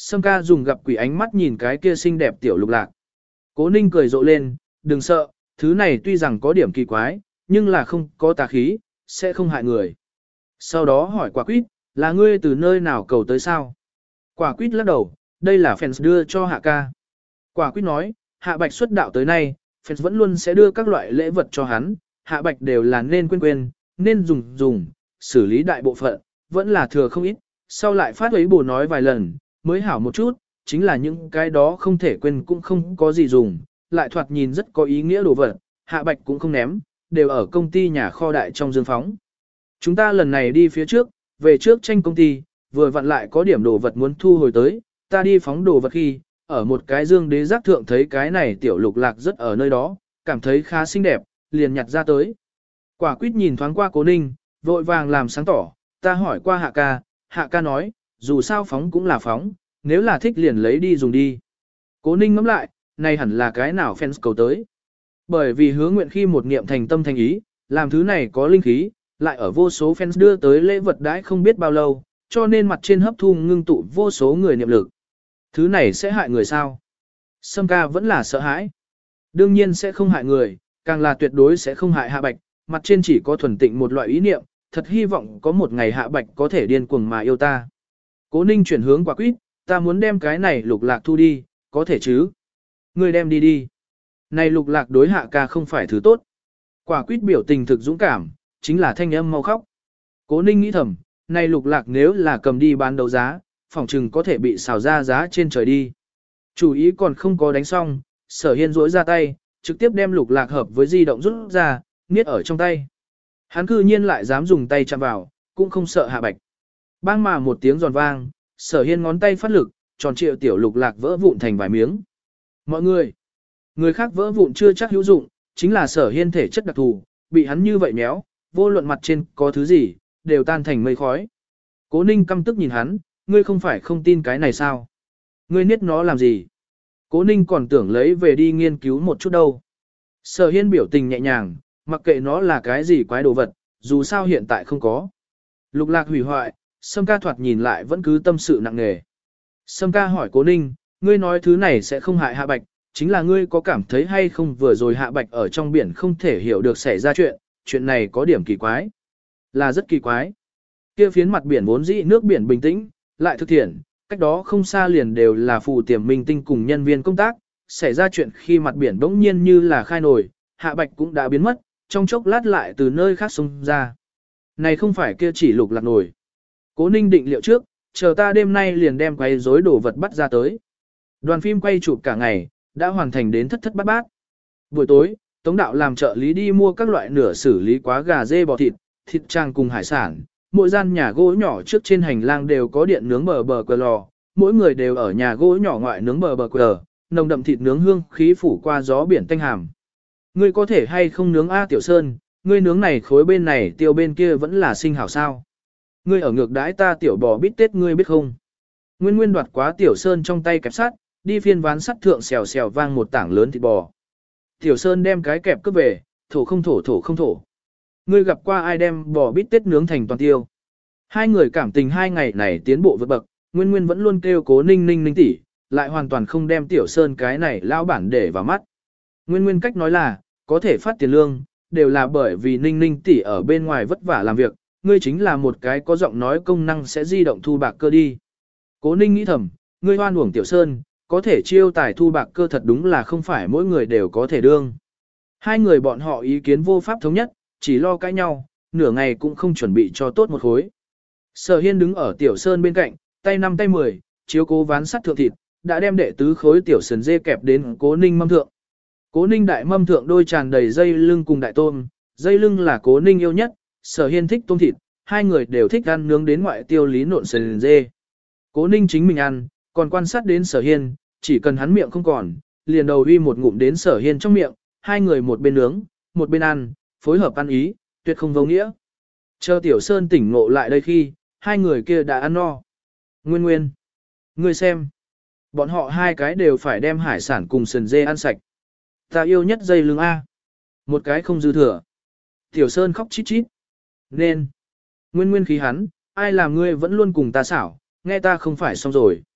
[SPEAKER 1] Sâm ca dùng gặp quỷ ánh mắt nhìn cái kia xinh đẹp tiểu lục lạc. Cố ninh cười rộ lên, đừng sợ, thứ này tuy rằng có điểm kỳ quái, nhưng là không có tà khí, sẽ không hại người. Sau đó hỏi quả quýt, là ngươi từ nơi nào cầu tới sao? Quả quýt lắc đầu, đây là fans đưa cho hạ ca. Quả quýt nói, hạ bạch xuất đạo tới nay, fans vẫn luôn sẽ đưa các loại lễ vật cho hắn, hạ bạch đều là nên quên, nên dùng, xử lý đại bộ phận, vẫn là thừa không ít, sau lại phát ấy bổ nói vài lần, mới hảo một chút, chính là những cái đó không thể quên cũng không có gì dùng, lại thoạt nhìn rất có ý nghĩa đồ vật, hạ bạch cũng không ném, đều ở công ty nhà kho đại trong dương phóng. Chúng ta lần này đi phía trước, về trước tranh công ty, vừa vặn lại có điểm đồ vật muốn thu hồi tới, ta đi phóng đồ vật khi, ở một cái dương đế giác thượng thấy cái này tiểu lục lạc rất ở nơi đó, cảm thấy khá xinh đẹp, liền nhặt ra tới. Quả quýt nhìn thoáng qua Cố Ninh, vội vàng làm sáng tỏ, ta hỏi qua hạ ca nói, dù sao phóng cũng là phóng, nếu là thích liền lấy đi dùng đi. Cố Ninh ngẫm lại, này hẳn là cái nào fans cầu tới. Bởi vì hứa nguyện khi một niệm thành tâm thành ý, làm thứ này có linh khí, lại ở vô số fans đưa tới lễ vật đãi không biết bao lâu, cho nên mặt trên hấp thu ngưng tụ vô số người niệm lực. Thứ này sẽ hại người sao? Sâm ca vẫn là sợ hãi. Đương nhiên sẽ không hại người, càng là tuyệt đối sẽ không hại hạ bạch, mặt trên chỉ có thuần tịnh một loại ý niệm, thật hy vọng có một ngày hạ bạch có thể điên cuồng mà yêu ta. Cố Ninh chuyển hướng quả quýt, ta muốn đem cái này lục lạc thu đi, có thể chứ? Ngươi đem đi. Này lục lạc đối hạ ca không phải thứ tốt. Quả quýt biểu tình thực dũng cảm, chính là thanh âm mau khóc. Cố Ninh nghĩ thầm, này lục lạc nếu là cầm đi bán đấu giá, phỏng chừng có thể bị xào ra giá trên trời đi. Chủ ý còn không có đánh xong, Sở Hiên rỗi ra tay, trực tiếp đem lục lạc hợp với di động rút ra, niết ở trong tay. Hắn cư nhiên lại dám dùng tay chạm vào, cũng không sợ hạ bạch. Bang mà một tiếng giòn vang, Sở Hiên ngón tay phát lực, tròn triệu tiểu lục lạc vỡ vụn thành vài miếng. Mọi người khác vỡ vụn chưa chắc hữu dụng, chính là Sở Hiên thể chất đặc thù, bị hắn như vậy méo, vô luận mặt trên có thứ gì, đều tan thành mây khói. Cố Ninh căm tức nhìn hắn, ngươi không phải không tin cái này sao? Ngươi niết nó làm gì? Cố Ninh còn tưởng lấy về đi nghiên cứu một chút đâu. Sở Hiên biểu tình nhẹ nhàng, mặc kệ nó là cái gì quái đồ vật, dù sao hiện tại không có. Lục lạc hủy hoại, Sâm ca thoạt nhìn lại vẫn cứ tâm sự nặng nề. Sâm ca hỏi Cố Ninh, ngươi nói thứ này sẽ không hại hạ bạch, chính là ngươi có cảm thấy hay không vừa rồi hạ bạch ở trong biển không thể hiểu được xảy ra chuyện này có điểm kỳ quái. Là rất kỳ quái. Kia phiến mặt biển vốn dĩ nước biển bình tĩnh, lại thực thiện, cách đó không xa liền đều là phù tiềm minh tinh cùng nhân viên công tác, xảy ra chuyện khi mặt biển bỗng nhiên như là khai nổi, hạ bạch cũng đã biến mất, trong chốc lát lại từ nơi khác xông ra. Này không phải kia chỉ lục lạc nổi. Cố Ninh định liệu trước, chờ ta đêm nay liền đem quay rối đồ vật bắt ra tới. Đoàn phim quay chụp cả ngày, đã hoàn thành đến thất thất bát bát. Buổi tối, Tống Đạo làm trợ lý đi mua các loại nửa xử lý quá gà dê bò thịt trang cùng hải sản. Mỗi gian nhà gỗ nhỏ trước trên hành lang đều có điện nướng bờ quờ lò, mỗi người đều ở nhà gỗ nhỏ ngoại nướng bờ quờ, nồng đậm thịt nướng hương khí phủ qua gió biển tanh hàm. Ngươi có thể hay không nướng A Tiểu Sơn, ngươi nướng này khối bên này tiêu bên kia vẫn là sinh hảo sao. Ngươi ở ngược đãi ta tiểu bò bít tết ngươi biết không. Nguyên đoạt quá Tiểu Sơn trong tay kẹp sắt, đi phiên ván sắt thượng xèo xèo vang một tảng lớn thịt bò. Tiểu Sơn đem cái kẹp cướp về, thổ không thổ. Ngươi gặp qua ai đem bò bít tết nướng thành toàn tiêu. Hai người cảm tình hai ngày này tiến bộ vượt bậc, Nguyên vẫn luôn kêu Cố Ninh tỷ, lại hoàn toàn không đem Tiểu Sơn cái này lão bản để vào mắt. Nguyên cách nói là, có thể phát tiền lương, đều là bởi vì Ninh tỷ ở bên ngoài vất vả làm việc, ngươi chính là một cái có giọng nói công năng sẽ di động thu bạc cơ đi. Cố Ninh nghĩ thầm, ngươi hoan uổng Tiểu Sơn, có thể chiêu tài thu bạc cơ thật đúng là không phải mỗi người đều có thể đương. Hai người bọn họ ý kiến vô pháp thống nhất, chỉ lo cãi nhau, nửa ngày cũng không chuẩn bị cho tốt một khối. Sở Hiên đứng ở Tiểu Sơn bên cạnh, tay 5 tay 10, chiếu cố ván sắt thượng thịt, đã đem đệ tứ khối tiểu sườn dê kẹp đến Cố Ninh mâm thượng. Cố Ninh đại mâm thượng đôi tràn đầy dây lưng cùng đại tôm, dây lưng là Cố Ninh yêu nhất, Sở Hiên thích tôm thịt, hai người đều thích ăn nướng đến ngoại tiêu lý nộn sườn dê. Cố Ninh chính mình ăn, còn quan sát đến Sở Hiên, chỉ cần hắn miệng không còn, liền đầu uy một ngụm đến Sở Hiên trong miệng, hai người một bên nướng, một bên ăn, phối hợp ăn ý, tuyệt không vô nghĩa. Chờ Tiểu Sơn tỉnh ngộ lại đây khi, hai người kia đã ăn no. Nguyên, ngươi xem, bọn họ hai cái đều phải đem hải sản cùng sườn dê ăn sạch. Ta yêu nhất dây lưng A. Một cái không dư thừa. Tiểu Sơn khóc chít chít. Nên. Nguyên khí hắn, ai làm ngươi vẫn luôn cùng ta xảo, nghe ta không phải xong rồi.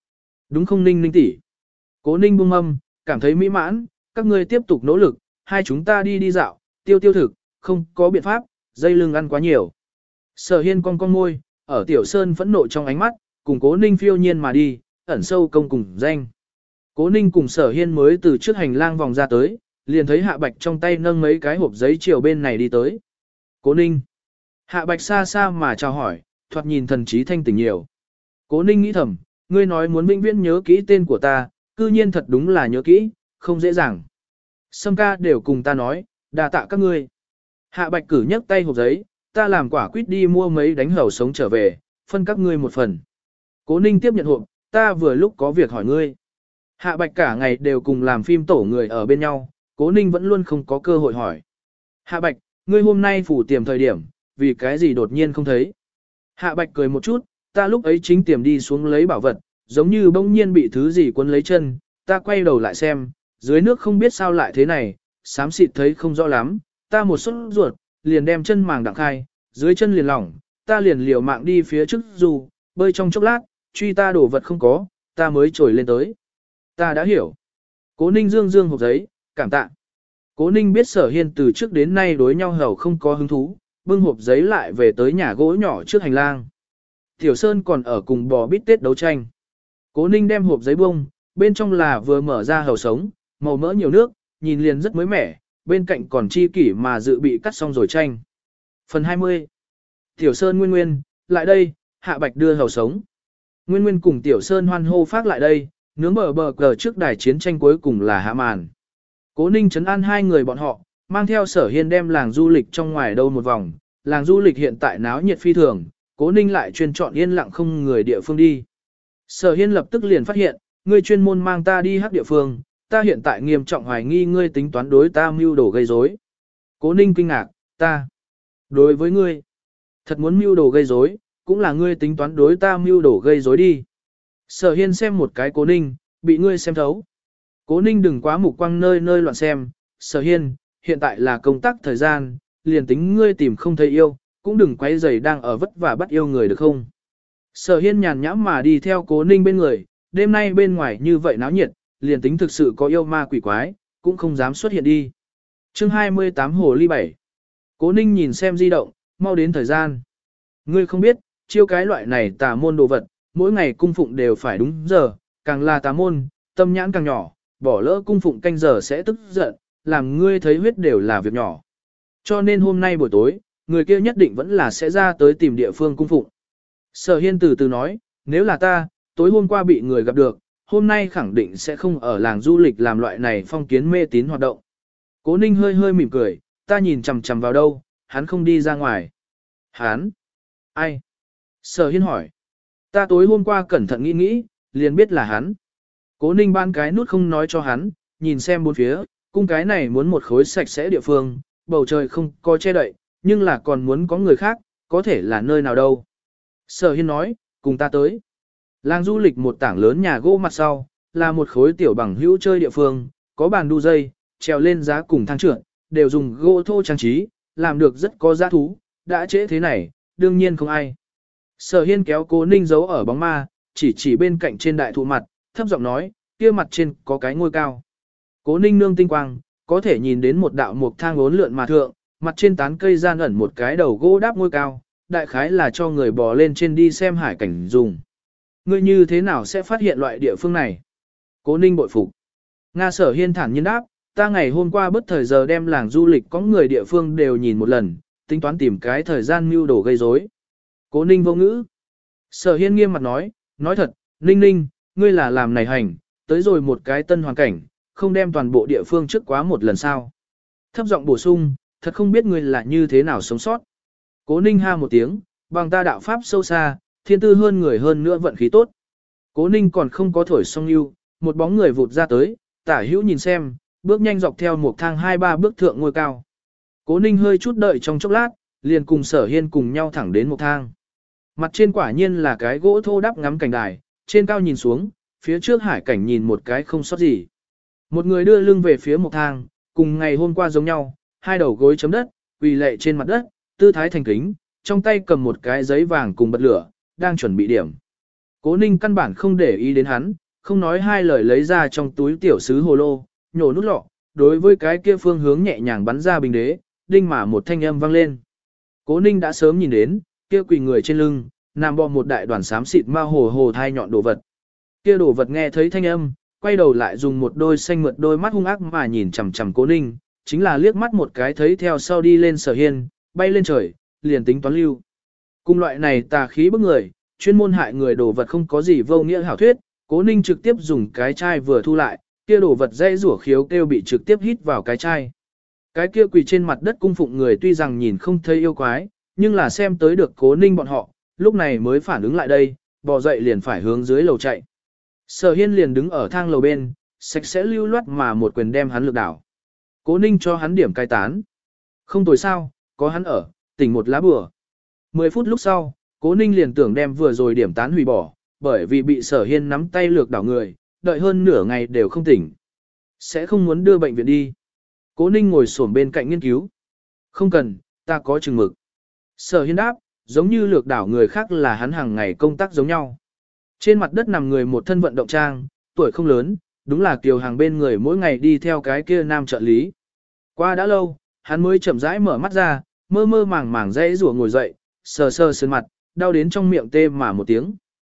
[SPEAKER 1] Đúng không Ninh Ninh tỷ? Cố Ninh buông mâm, cảm thấy mỹ mãn, các ngươi tiếp tục nỗ lực, hai chúng ta đi đi dạo, tiêu tiêu thực, không có biện pháp, dây lưng ăn quá nhiều. Sở Hiên cong cong môi, ở Tiểu Sơn phẫn nộ trong ánh mắt, cùng Cố Ninh phiêu nhiên mà đi, ẩn sâu công cùng danh. Cố Ninh cùng Sở Hiên mới từ trước hành lang vòng ra tới, liền thấy Hạ Bạch trong tay nâng mấy cái hộp giấy chiều bên này đi tới. Cố Ninh. Hạ Bạch xa xa mà chào hỏi, thoạt nhìn thần trí thanh tỉnh nhiều. Cố Ninh nghĩ thầm, ngươi nói muốn vĩnh viễn nhớ kỹ tên của ta, cư nhiên thật đúng là nhớ kỹ, không dễ dàng. Sâm ca đều cùng ta nói, đà tạ các ngươi. Hạ Bạch cử nhấc tay hộp giấy, ta làm quả quýt đi mua mấy đánh hầu sống trở về, phân các ngươi một phần. Cố Ninh tiếp nhận hộp, ta vừa lúc có việc hỏi ngươi. Hạ Bạch cả ngày đều cùng làm phim tổ người ở bên nhau, Cố Ninh vẫn luôn không có cơ hội hỏi. Hạ Bạch, ngươi hôm nay phủ tiềm thời điểm, vì cái gì đột nhiên không thấy? Hạ Bạch cười một chút, ta lúc ấy chính tiềm đi xuống lấy bảo vật, giống như bỗng nhiên bị thứ gì quấn lấy chân, ta quay đầu lại xem, dưới nước không biết sao lại thế này, xám xịt thấy không rõ lắm, ta một sốt ruột, liền đem chân màng đặng khai, dưới chân liền lỏng, ta liền liều mạng đi phía trước dù, bơi trong chốc lát, truy ta đổ vật không có, ta mới trồi lên tới. Ta đã hiểu. Cố Ninh dương dương hộp giấy, cảm tạ. Cố Ninh biết Sở Hiên từ trước đến nay đối nhau hầu không có hứng thú, bưng hộp giấy lại về tới nhà gỗ nhỏ trước hành lang. Tiểu Sơn còn ở cùng bò bít tết đấu tranh. Cố Ninh đem hộp giấy bông, bên trong là vừa mở ra hầu sống, màu mỡ nhiều nước, nhìn liền rất mới mẻ, bên cạnh còn chi kỷ mà dự bị cắt xong rồi chanh. Phần 20. Tiểu Sơn Nguyên Nguyên, lại đây, Hạ Bạch đưa hầu sống. Nguyên Nguyên cùng Tiểu Sơn hoan hô phát lại đây, nướng bờ cờ trước đài chiến tranh cuối cùng là hạ màn. Cố Ninh trấn an hai người bọn họ, mang theo Sở Hiên đem làng du lịch trong ngoài đâu một vòng. Làng du lịch hiện tại náo nhiệt phi thường, Cố Ninh lại chuyên chọn yên lặng không người địa phương đi. Sở Hiên lập tức liền phát hiện, ngươi chuyên môn mang ta đi hắc địa phương, ta hiện tại nghiêm trọng hoài nghi ngươi tính toán đối ta mưu đồ gây rối. Cố Ninh kinh ngạc, ta đối với ngươi thật muốn mưu đồ gây rối, cũng là ngươi tính toán đối ta mưu đồ gây rối đi. Sở Hiên xem một cái Cố Ninh, bị ngươi xem thấu. Cố Ninh đừng quá mục quang nơi nơi loạn xem, Sở Hiên, hiện tại là công tác thời gian, liền tính ngươi tìm không thấy yêu, cũng đừng quấy rầy đang ở vất vả bắt yêu người được không. Sở Hiên nhàn nhãm mà đi theo Cố Ninh bên người, đêm nay bên ngoài như vậy náo nhiệt, liền tính thực sự có yêu ma quỷ quái, cũng không dám xuất hiện đi. Chương 28 Hồ Ly 7. Cố Ninh nhìn xem di động, mau đến thời gian. Ngươi không biết, chiêu cái loại này tà môn đồ vật, mỗi ngày cung phụng đều phải đúng giờ, càng là tà môn, tâm nhãn càng nhỏ, bỏ lỡ cung phụng canh giờ sẽ tức giận, làm ngươi thấy huyết đều là việc nhỏ. Cho nên hôm nay buổi tối, người kia nhất định vẫn là sẽ ra tới tìm địa phương cung phụng. Sở Hiên từ từ nói, nếu là ta, tối hôm qua bị người gặp được, hôm nay khẳng định sẽ không ở làng du lịch làm loại này phong kiến mê tín hoạt động. Cố Ninh hơi hơi mỉm cười, ta nhìn chằm chằm vào đâu, hắn không đi ra ngoài. Hắn? Ai? Sở Hiên hỏi. Ta tối hôm qua cẩn thận nghĩ nghĩ, liền biết là hắn. Cố Ninh ban cái nút không nói cho hắn, nhìn xem bốn phía, cung cái này muốn một khối sạch sẽ địa phương, bầu trời không có che đậy, nhưng là còn muốn có người khác, có thể là nơi nào đâu. Sở Hiên nói, cùng ta tới. Làng du lịch một tảng lớn nhà gỗ mặt sau, là một khối tiểu bằng hữu chơi địa phương, có bàn đu dây, trèo lên giá cùng thang trượt, đều dùng gỗ thô trang trí, làm được rất có giá thú, đã trễ thế này, đương nhiên không ai. Sở Hiên kéo Cố Ninh giấu ở bóng ma, chỉ bên cạnh trên đại thụ mặt, thấp giọng nói, kia mặt trên có cái ngôi cao. Cố Ninh nương tinh quang, có thể nhìn đến một đạo mục thang uốn lượn mà thượng, mặt trên tán cây gian ẩn một cái đầu gỗ đáp ngôi cao, đại khái là cho người bò lên trên đi xem hải cảnh dùng. Ngươi như thế nào sẽ phát hiện loại địa phương này? Cố Ninh bội phục. Nga Sở Hiên thản nhiên đáp, ta ngày hôm qua bất thời giờ đem làng du lịch có người địa phương đều nhìn một lần, tính toán tìm cái thời gian mưu đồ gây rối. Cố Ninh vô ngữ. Sở Hiên nghiêm mặt nói thật, Ninh Ninh, ngươi là làm này hành, tới rồi một cái tân hoàn cảnh, không đem toàn bộ địa phương trước quá một lần sao. Thấp giọng bổ sung, thật không biết ngươi là như thế nào sống sót. Cố Ninh ha một tiếng, bằng ta đạo pháp sâu xa, thiên tư hơn người hơn nữa vận khí tốt. Cố Ninh còn không có thổi xong yêu, một bóng người vụt ra tới, tả hữu nhìn xem, bước nhanh dọc theo một thang 2-3 bước thượng ngôi cao. Cố Ninh hơi chút đợi trong chốc lát, liền cùng Sở Hiên cùng nhau thẳng đến một thang. Mặt trên quả nhiên là cái gỗ thô đắp ngắm cảnh đài, trên cao nhìn xuống, phía trước hải cảnh nhìn một cái không sót gì. Một người đưa lưng về phía một thang, cùng ngày hôm qua giống nhau, hai đầu gối chấm đất, quỳ lệ trên mặt đất, tư thái thành kính, trong tay cầm một cái giấy vàng cùng bật lửa, đang chuẩn bị điểm. Cố Ninh căn bản không để ý đến hắn, không nói hai lời lấy ra trong túi tiểu sứ hồ lô, nhổ nút lọ, đối với cái kia phương hướng nhẹ nhàng bắn ra bình đế, đinh mà một thanh âm vang lên. Cố Ninh đã sớm nhìn đến, kia quỳ người trên lưng, nằm bò một đại đoàn xám xịt ma hồ hồ thai nhọn đồ vật. Kia đồ vật nghe thấy thanh âm, quay đầu lại dùng một đôi xanh mượt đôi mắt hung ác mà nhìn chằm chằm Cố Ninh, chính là liếc mắt một cái thấy theo sau đi lên Sở Hiên, bay lên trời, liền tính toán lưu. Cùng loại này tà khí bức người, chuyên môn hại người đồ vật không có gì vô nghĩa hảo thuyết, Cố Ninh trực tiếp dùng cái chai vừa thu lại, kia đồ vật dây rủa khiếu kêu bị trực tiếp hít vào cái chai. Cái kia quỳ trên mặt đất cung phụng người tuy rằng nhìn không thấy yêu quái, nhưng là xem tới được Cố Ninh bọn họ, lúc này mới phản ứng lại đây, bò dậy liền phải hướng dưới lầu chạy. Sở Hiên liền đứng ở thang lầu bên, sạch sẽ lưu loát mà một quyền đem hắn lực đảo. Cố Ninh cho hắn điểm cai tán. Không tồi sao, có hắn ở, tỉnh một lá bừa. 10 phút lúc sau, Cố Ninh liền tưởng đem vừa rồi điểm tán hủy bỏ, bởi vì bị Sở Hiên nắm tay lược đảo người, đợi hơn nửa ngày đều không tỉnh. Sẽ không muốn đưa bệnh viện đi. Cố Ninh ngồi xổm bên cạnh nghiên cứu. Không cần, ta có chừng mực. Sở Hiên đáp, giống như lược đảo người khác là hắn hàng ngày công tác giống nhau. Trên mặt đất nằm người một thân vận động trang, tuổi không lớn, đúng là Kiều Hàng bên người mỗi ngày đi theo cái kia nam trợ lý. Qua đã lâu, hắn mới chậm rãi mở mắt ra, mơ mơ màng màng dãy rủa ngồi dậy, sờ sờ sơn mặt, đau đến trong miệng tê mà một tiếng.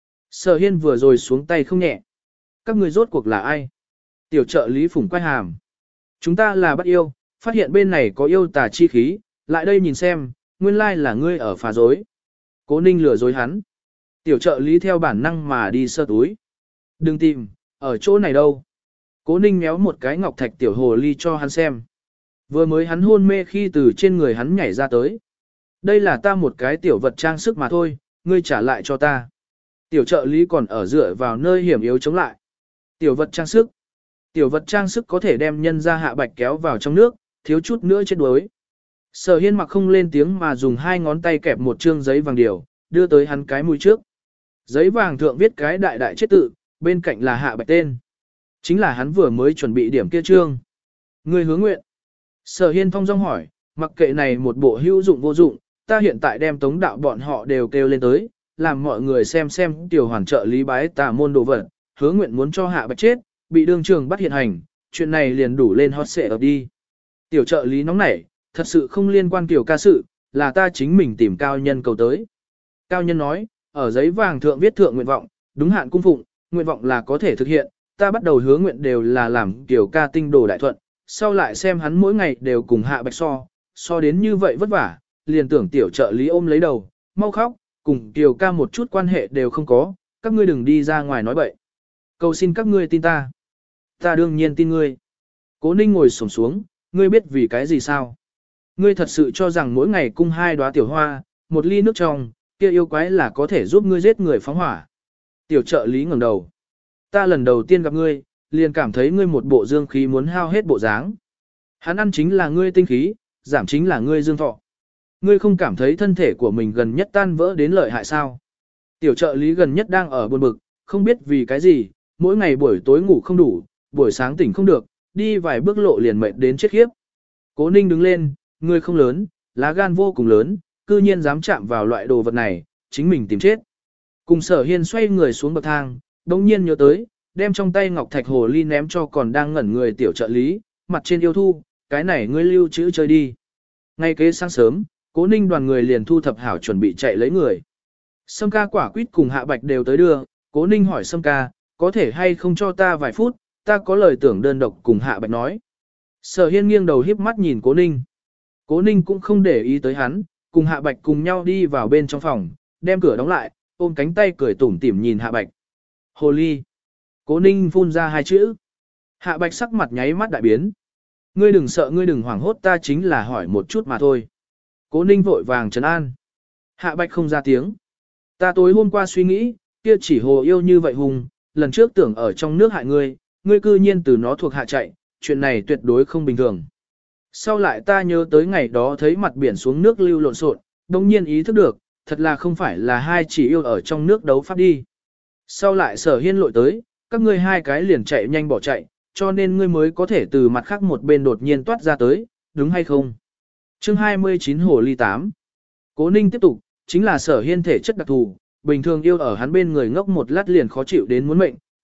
[SPEAKER 1] Sở Hiên vừa rồi xuống tay không nhẹ. Các người rốt cuộc là ai? Tiểu trợ lý phủng quay hàm. Chúng ta là bắt yêu, phát hiện bên này có yêu tà chi khí, lại đây nhìn xem, nguyên lai là ngươi ở phá dối. Cố Ninh lừa dối hắn. Tiểu trợ lý theo bản năng mà đi sơ túi. Đừng tìm, ở chỗ này đâu. Cố Ninh méo một cái ngọc thạch tiểu hồ ly cho hắn xem. Vừa mới hắn hôn mê khi từ trên người hắn nhảy ra tới. Đây là ta một cái tiểu vật trang sức mà thôi, ngươi trả lại cho ta. Tiểu trợ lý còn ở dựa vào nơi hiểm yếu chống lại. Tiểu vật trang sức. Tiểu vật trang sức có thể đem nhân ra Hạ Bạch kéo vào trong nước, thiếu chút nữa chết đuối. Sở Hiên mặc không lên tiếng mà dùng hai ngón tay kẹp một trương giấy vàng điều, đưa tới hắn cái mũi trước. Giấy vàng thượng viết cái đại đại chết tự, bên cạnh là Hạ Bạch tên. Chính là hắn vừa mới chuẩn bị điểm kia trương. Người hứa nguyện. Sở Hiên thong dong hỏi, mặc kệ này một bộ hữu dụng vô dụng, ta hiện tại đem tống đạo bọn họ đều kêu lên tới, làm mọi người xem tiểu hoàn trợ lý bái tà môn đồ vật, hứa nguyện muốn cho Hạ Bạch chết, bị đương trường bắt hiện hành, chuyện này liền đủ lên hot xệ ập đi. Tiểu trợ lý nóng nảy, thật sự không liên quan tiểu ca sự, là ta chính mình tìm cao nhân cầu tới. Cao nhân nói, ở giấy vàng thượng viết thượng nguyện vọng, đúng hạn cung phụng, nguyện vọng là có thể thực hiện, ta bắt đầu hứa nguyện đều là làm tiểu ca tinh đồ đại thuận, sau lại xem hắn mỗi ngày đều cùng Hạ Bạch so đến như vậy vất vả, liền tưởng tiểu trợ lý ôm lấy đầu, mau khóc, cùng tiểu ca một chút quan hệ đều không có, các ngươi đừng đi ra ngoài nói bậy. Cầu xin các ngươi tin ta. Ta đương nhiên tin ngươi. Cố Ninh ngồi xổm xuống, ngươi biết vì cái gì sao? Ngươi thật sự cho rằng mỗi ngày cung 2 đóa tiểu hoa, một ly nước trong, kia yêu quái là có thể giúp ngươi giết người phóng hỏa. Tiểu trợ lý ngẩng đầu. Ta lần đầu tiên gặp ngươi, liền cảm thấy ngươi một bộ dương khí muốn hao hết bộ dáng. Hắn ăn chính là ngươi tinh khí, giảm chính là ngươi dương thọ. Ngươi không cảm thấy thân thể của mình gần nhất tan vỡ đến lợi hại sao? Tiểu trợ lý gần nhất đang ở buồn bực, không biết vì cái gì, mỗi ngày buổi tối ngủ không đủ, buổi sáng tỉnh không được, đi vài bước lộ liền mệt đến chết khiếp. Cố Ninh đứng lên, ngươi không lớn, lá gan vô cùng lớn, cư nhiên dám chạm vào loại đồ vật này, chính mình tìm chết. Cùng Sở Hiên xoay người xuống bậc thang, đồng nhiên nhớ tới, đem trong tay ngọc thạch hồ ly ném cho còn đang ngẩn người tiểu trợ lý, mặt trên yêu thu, cái này ngươi lưu trữ chơi đi. Ngay kế sáng sớm, Cố Ninh đoàn người liền thu thập hảo chuẩn bị chạy lấy người. Sâm ca quả quýt cùng Hạ Bạch đều tới đưa, Cố Ninh hỏi Sâm ca, có thể hay không cho ta vài phút, ta có lời tưởng đơn độc cùng Hạ Bạch nói. Sở Hiên nghiêng đầu híp mắt nhìn Cố Ninh. Cố Ninh cũng không để ý tới hắn, cùng Hạ Bạch cùng nhau đi vào bên trong phòng, đem cửa đóng lại, ôm cánh tay cười tủm tỉm nhìn Hạ Bạch. Hồ ly. Cố Ninh phun ra 2 chữ. Hạ Bạch sắc mặt nháy mắt đại biến. Ngươi đừng sợ, ngươi đừng hoảng hốt, ta chính là hỏi một chút mà thôi. Cố Ninh vội vàng trấn an. Hạ Bạch không ra tiếng. Ta tối hôm qua suy nghĩ, kia chỉ hồ yêu như vậy hùng, lần trước tưởng ở trong nước hại ngươi, ngươi cư nhiên từ nó thuộc hạ chạy, chuyện này tuyệt đối không bình thường. Sau lại ta nhớ tới ngày đó thấy mặt biển xuống nước lưu lộn xộn, đồng nhiên ý thức được, thật là không phải là 2 chỉ yêu ở trong nước đấu pháp đi. Sau lại Sở Hiên lội tới, các ngươi 2 cái liền chạy nhanh bỏ chạy, cho nên ngươi mới có thể từ mặt khác một bên đột nhiên toát ra tới, đúng hay không? Chương 29 Hồ Ly 8. Cố Ninh tiếp tục, chính là Sở Hiên thể chất đặc thù, bình thường yêu ở hắn bên người ngốc một lát liền khó chịu đến muốn mệnh,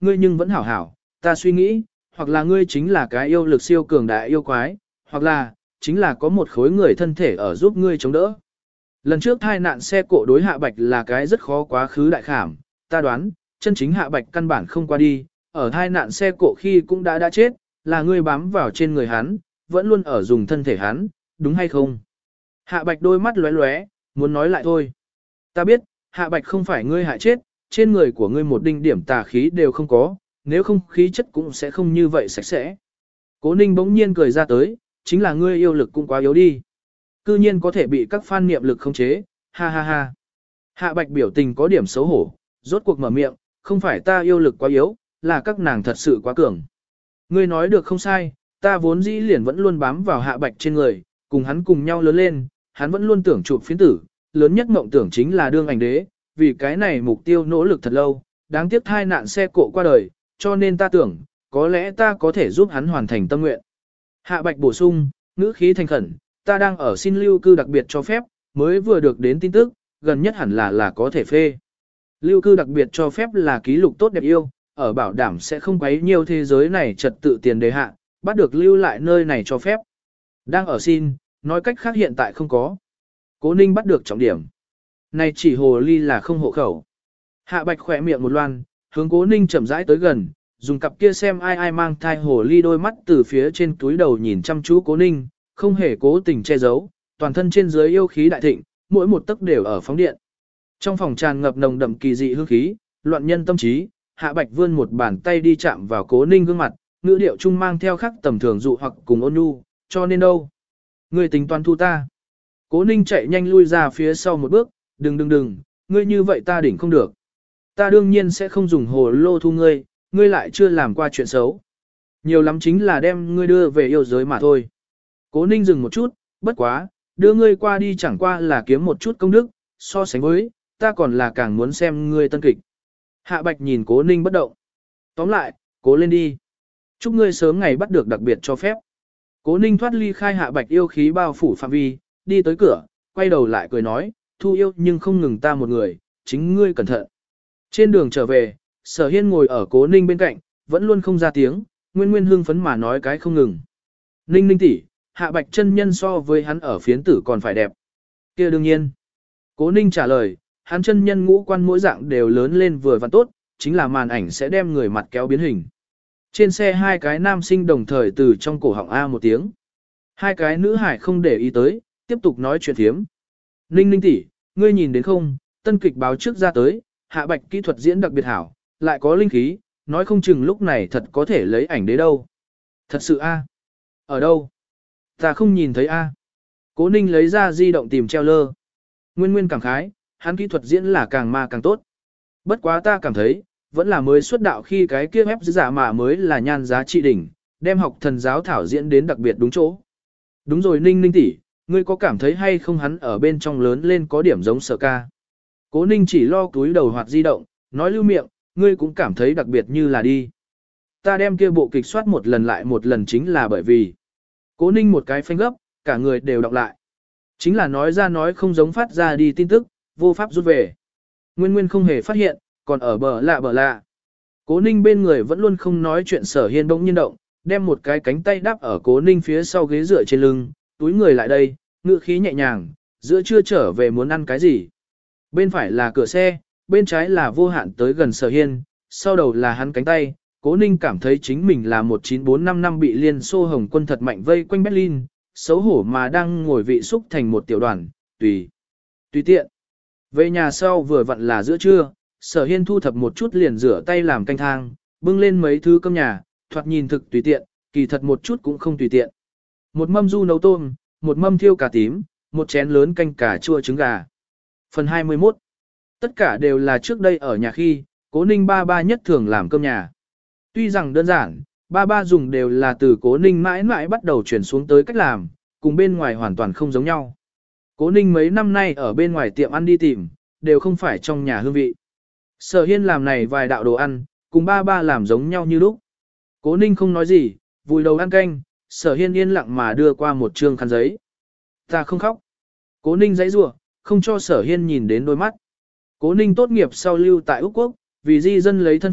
[SPEAKER 1] ngươi nhưng vẫn hảo hảo, ta suy nghĩ, hoặc là ngươi chính là cái yêu lực siêu cường đại yêu quái, hoặc là, chính là có một khối người thân thể ở giúp ngươi chống đỡ. Lần trước thai nạn xe cộ đối Hạ Bạch là cái rất khó quá khứ đại khảm, ta đoán, chân chính Hạ Bạch căn bản không qua đi, ở thai nạn xe cộ khi cũng đã chết, là ngươi bám vào trên người hắn, vẫn luôn ở dùng thân thể hắn, đúng hay không? Hạ Bạch đôi mắt lóe lóe, muốn nói lại thôi. Ta biết, Hạ Bạch không phải ngươi hại chết, trên người của ngươi một đinh điểm tà khí đều không có, nếu không khí chất cũng sẽ không như vậy sạch sẽ. Cố Ninh bỗng nhiên cười ra tới, chính là ngươi yêu lực cũng quá yếu đi. Cư nhiên có thể bị các fan niệm lực khống chế, ha ha ha. Hạ Bạch biểu tình có điểm xấu hổ, rốt cuộc mở miệng, không phải ta yêu lực quá yếu, là các nàng thật sự quá cường. Ngươi nói được không sai, ta vốn dĩ liền vẫn luôn bám vào Hạ Bạch trên người, cùng hắn cùng nhau lớn lên, hắn vẫn luôn tưởng chụp phiến tử, lớn nhất mộng tưởng chính là đương ảnh đế, vì cái này mục tiêu nỗ lực thật lâu, đáng tiếc thai nạn xe cộ qua đời, cho nên ta tưởng, có lẽ ta có thể giúp hắn hoàn thành tâm nguyện. Hạ Bạch bổ sung, ngữ khí thành khẩn, ta đang ở xin lưu cư đặc biệt cho phép, mới vừa được đến tin tức, gần nhất hẳn là có thể phê. Lưu cư đặc biệt cho phép là ký lục tốt đẹp yêu, ở bảo đảm sẽ không quấy nhiều thế giới này trật tự tiền đề hạ, bắt được lưu lại nơi này cho phép. Đang ở xin, nói cách khác hiện tại không có. Cố Ninh bắt được trọng điểm. Này chỉ hồ ly là không hộ khẩu. Hạ Bạch khỏe miệng một loan, hướng Cố Ninh chậm rãi tới gần, dùng cặp kia xem ai mang thai hồ ly đôi mắt từ phía trên túi đầu nhìn chăm chú Cố Ninh, không hề cố tình che giấu, toàn thân trên dưới yêu khí đại thịnh, mỗi một tấc đều ở phóng điện. Trong phòng tràn ngập nồng đậm kỳ dị hương khí, loạn nhân tâm trí, Hạ Bạch vươn một bàn tay đi chạm vào Cố Ninh gương mặt, ngữ điệu trung mang theo khắc tầm thường dụ hoặc cùng ôn nhu, cho nên đâu? Ngươi tính toán thu ta. Cố Ninh chạy nhanh lui ra phía sau một bước, đừng, ngươi như vậy ta đỉnh không được. Ta đương nhiên sẽ không dùng hồ lô thu ngươi, ngươi lại chưa làm qua chuyện xấu. Nhiều lắm chính là đem ngươi đưa về yêu giới mà thôi. Cố Ninh dừng một chút, bất quá, đưa ngươi qua đi chẳng qua là kiếm một chút công đức, so sánh với, ta còn là càng muốn xem ngươi tân kịch. Hạ Bạch nhìn Cố Ninh bất động. Tóm lại, cố lên đi. Chúc ngươi sớm ngày bắt được đặc biệt cho phép. Cố Ninh thoát ly khai Hạ Bạch yêu khí bao phủ phạm vi, đi tới cửa, quay đầu lại cười nói, thu yêu nhưng không ngừng ta một người, chính ngươi cẩn thận. Trên đường trở về, Sở Hiên ngồi ở Cố Ninh bên cạnh, vẫn luôn không ra tiếng, nguyên hưng phấn mà nói cái không ngừng. Ninh Ninh tỷ, Hạ Bạch chân nhân so với hắn ở phiến tử còn phải đẹp. Kia đương nhiên. Cố Ninh trả lời, hắn chân nhân ngũ quan mỗi dạng đều lớn lên vừa và tốt, chính là màn ảnh sẽ đem người mặt kéo biến hình. Trên xe hai cái nam sinh đồng thời từ trong cổ họng A một tiếng. Hai cái nữ hải không để ý tới, tiếp tục nói chuyện thiếm. Ninh Ninh tỷ, ngươi nhìn đến không, tân kịch báo trước ra tới, Hạ Bạch kỹ thuật diễn đặc biệt hảo, lại có linh khí, nói không chừng lúc này thật có thể lấy ảnh đế đâu. Thật sự A. Ở đâu? Ta không nhìn thấy A. Cố Ninh lấy ra di động tìm treo lơ. Nguyên cảm khái, hắn kỹ thuật diễn là càng ma càng tốt. Bất quá ta cảm thấy, vẫn là mới xuất đạo khi cái kia ép giả mà mới là nhan giá trị đỉnh, đem học thần giáo thảo diễn đến đặc biệt đúng chỗ. Đúng rồi Ninh Ninh tỷ, ngươi có cảm thấy hay không hắn ở bên trong lớn lên có điểm giống Sở Ca. Cố Ninh chỉ lo túi đầu hoạt di động, nói lưu miệng, ngươi cũng cảm thấy đặc biệt như là đi. Ta đem kia bộ kịch soát một lần lại một lần chính là bởi vì. Cố Ninh một cái phanh gấp, cả người đều đọc lại. Chính là nói ra nói không giống phát ra đi tin tức, vô pháp rút về. Nguyên không hề phát hiện, còn ở bờ lạ. Cố Ninh bên người vẫn luôn không nói chuyện Sở Hiên bỗng nhiên động, đem một cái cánh tay đắp ở Cố Ninh phía sau ghế dựa trên lưng, túi người lại đây, ngựa khí nhẹ nhàng, giữa trưa trở về muốn ăn cái gì. Bên phải là cửa xe, bên trái là vô hạn tới gần Sở Hiên, sau đầu là hắn cánh tay. Cố Ninh cảm thấy chính mình là 19455 năm bị Liên Xô Hồng quân thật mạnh vây quanh Berlin, xấu hổ mà đang ngồi vị xúc thành một tiểu đoàn, tùy tiện. Về nhà sau vừa vặn là giữa trưa, Sở Hiên thu thập một chút liền rửa tay làm canh thang, bưng lên mấy thứ cơm nhà, thoạt nhìn thực tùy tiện, kỳ thật một chút cũng không tùy tiện. Một mâm du nấu tôm, một mâm thiêu cà tím, một chén lớn canh cà chua trứng gà. Phần 21. Tất cả đều là trước đây ở nhà khi, Cố Ninh ba nhất thường làm cơm nhà. Tuy rằng đơn giản, ba dùng đều là từ Cố Ninh mãi mãi bắt đầu chuyển xuống tới cách làm, cùng bên ngoài hoàn toàn không giống nhau. Cố Ninh mấy năm nay ở bên ngoài tiệm ăn đi tìm, đều không phải trong nhà hương vị. Sở Hiên làm này vài đạo đồ ăn, cùng ba làm giống nhau như lúc. Cố Ninh không nói gì, vùi đầu ăn canh, Sở Hiên yên lặng mà đưa qua một trương khăn giấy. Ta không khóc. Cố Ninh giãy giụa, không cho Sở Hiên nhìn đến đôi mắt. Cố Ninh tốt nghiệp sau lưu tại Úc Quốc, vì di dân lấy thân phận,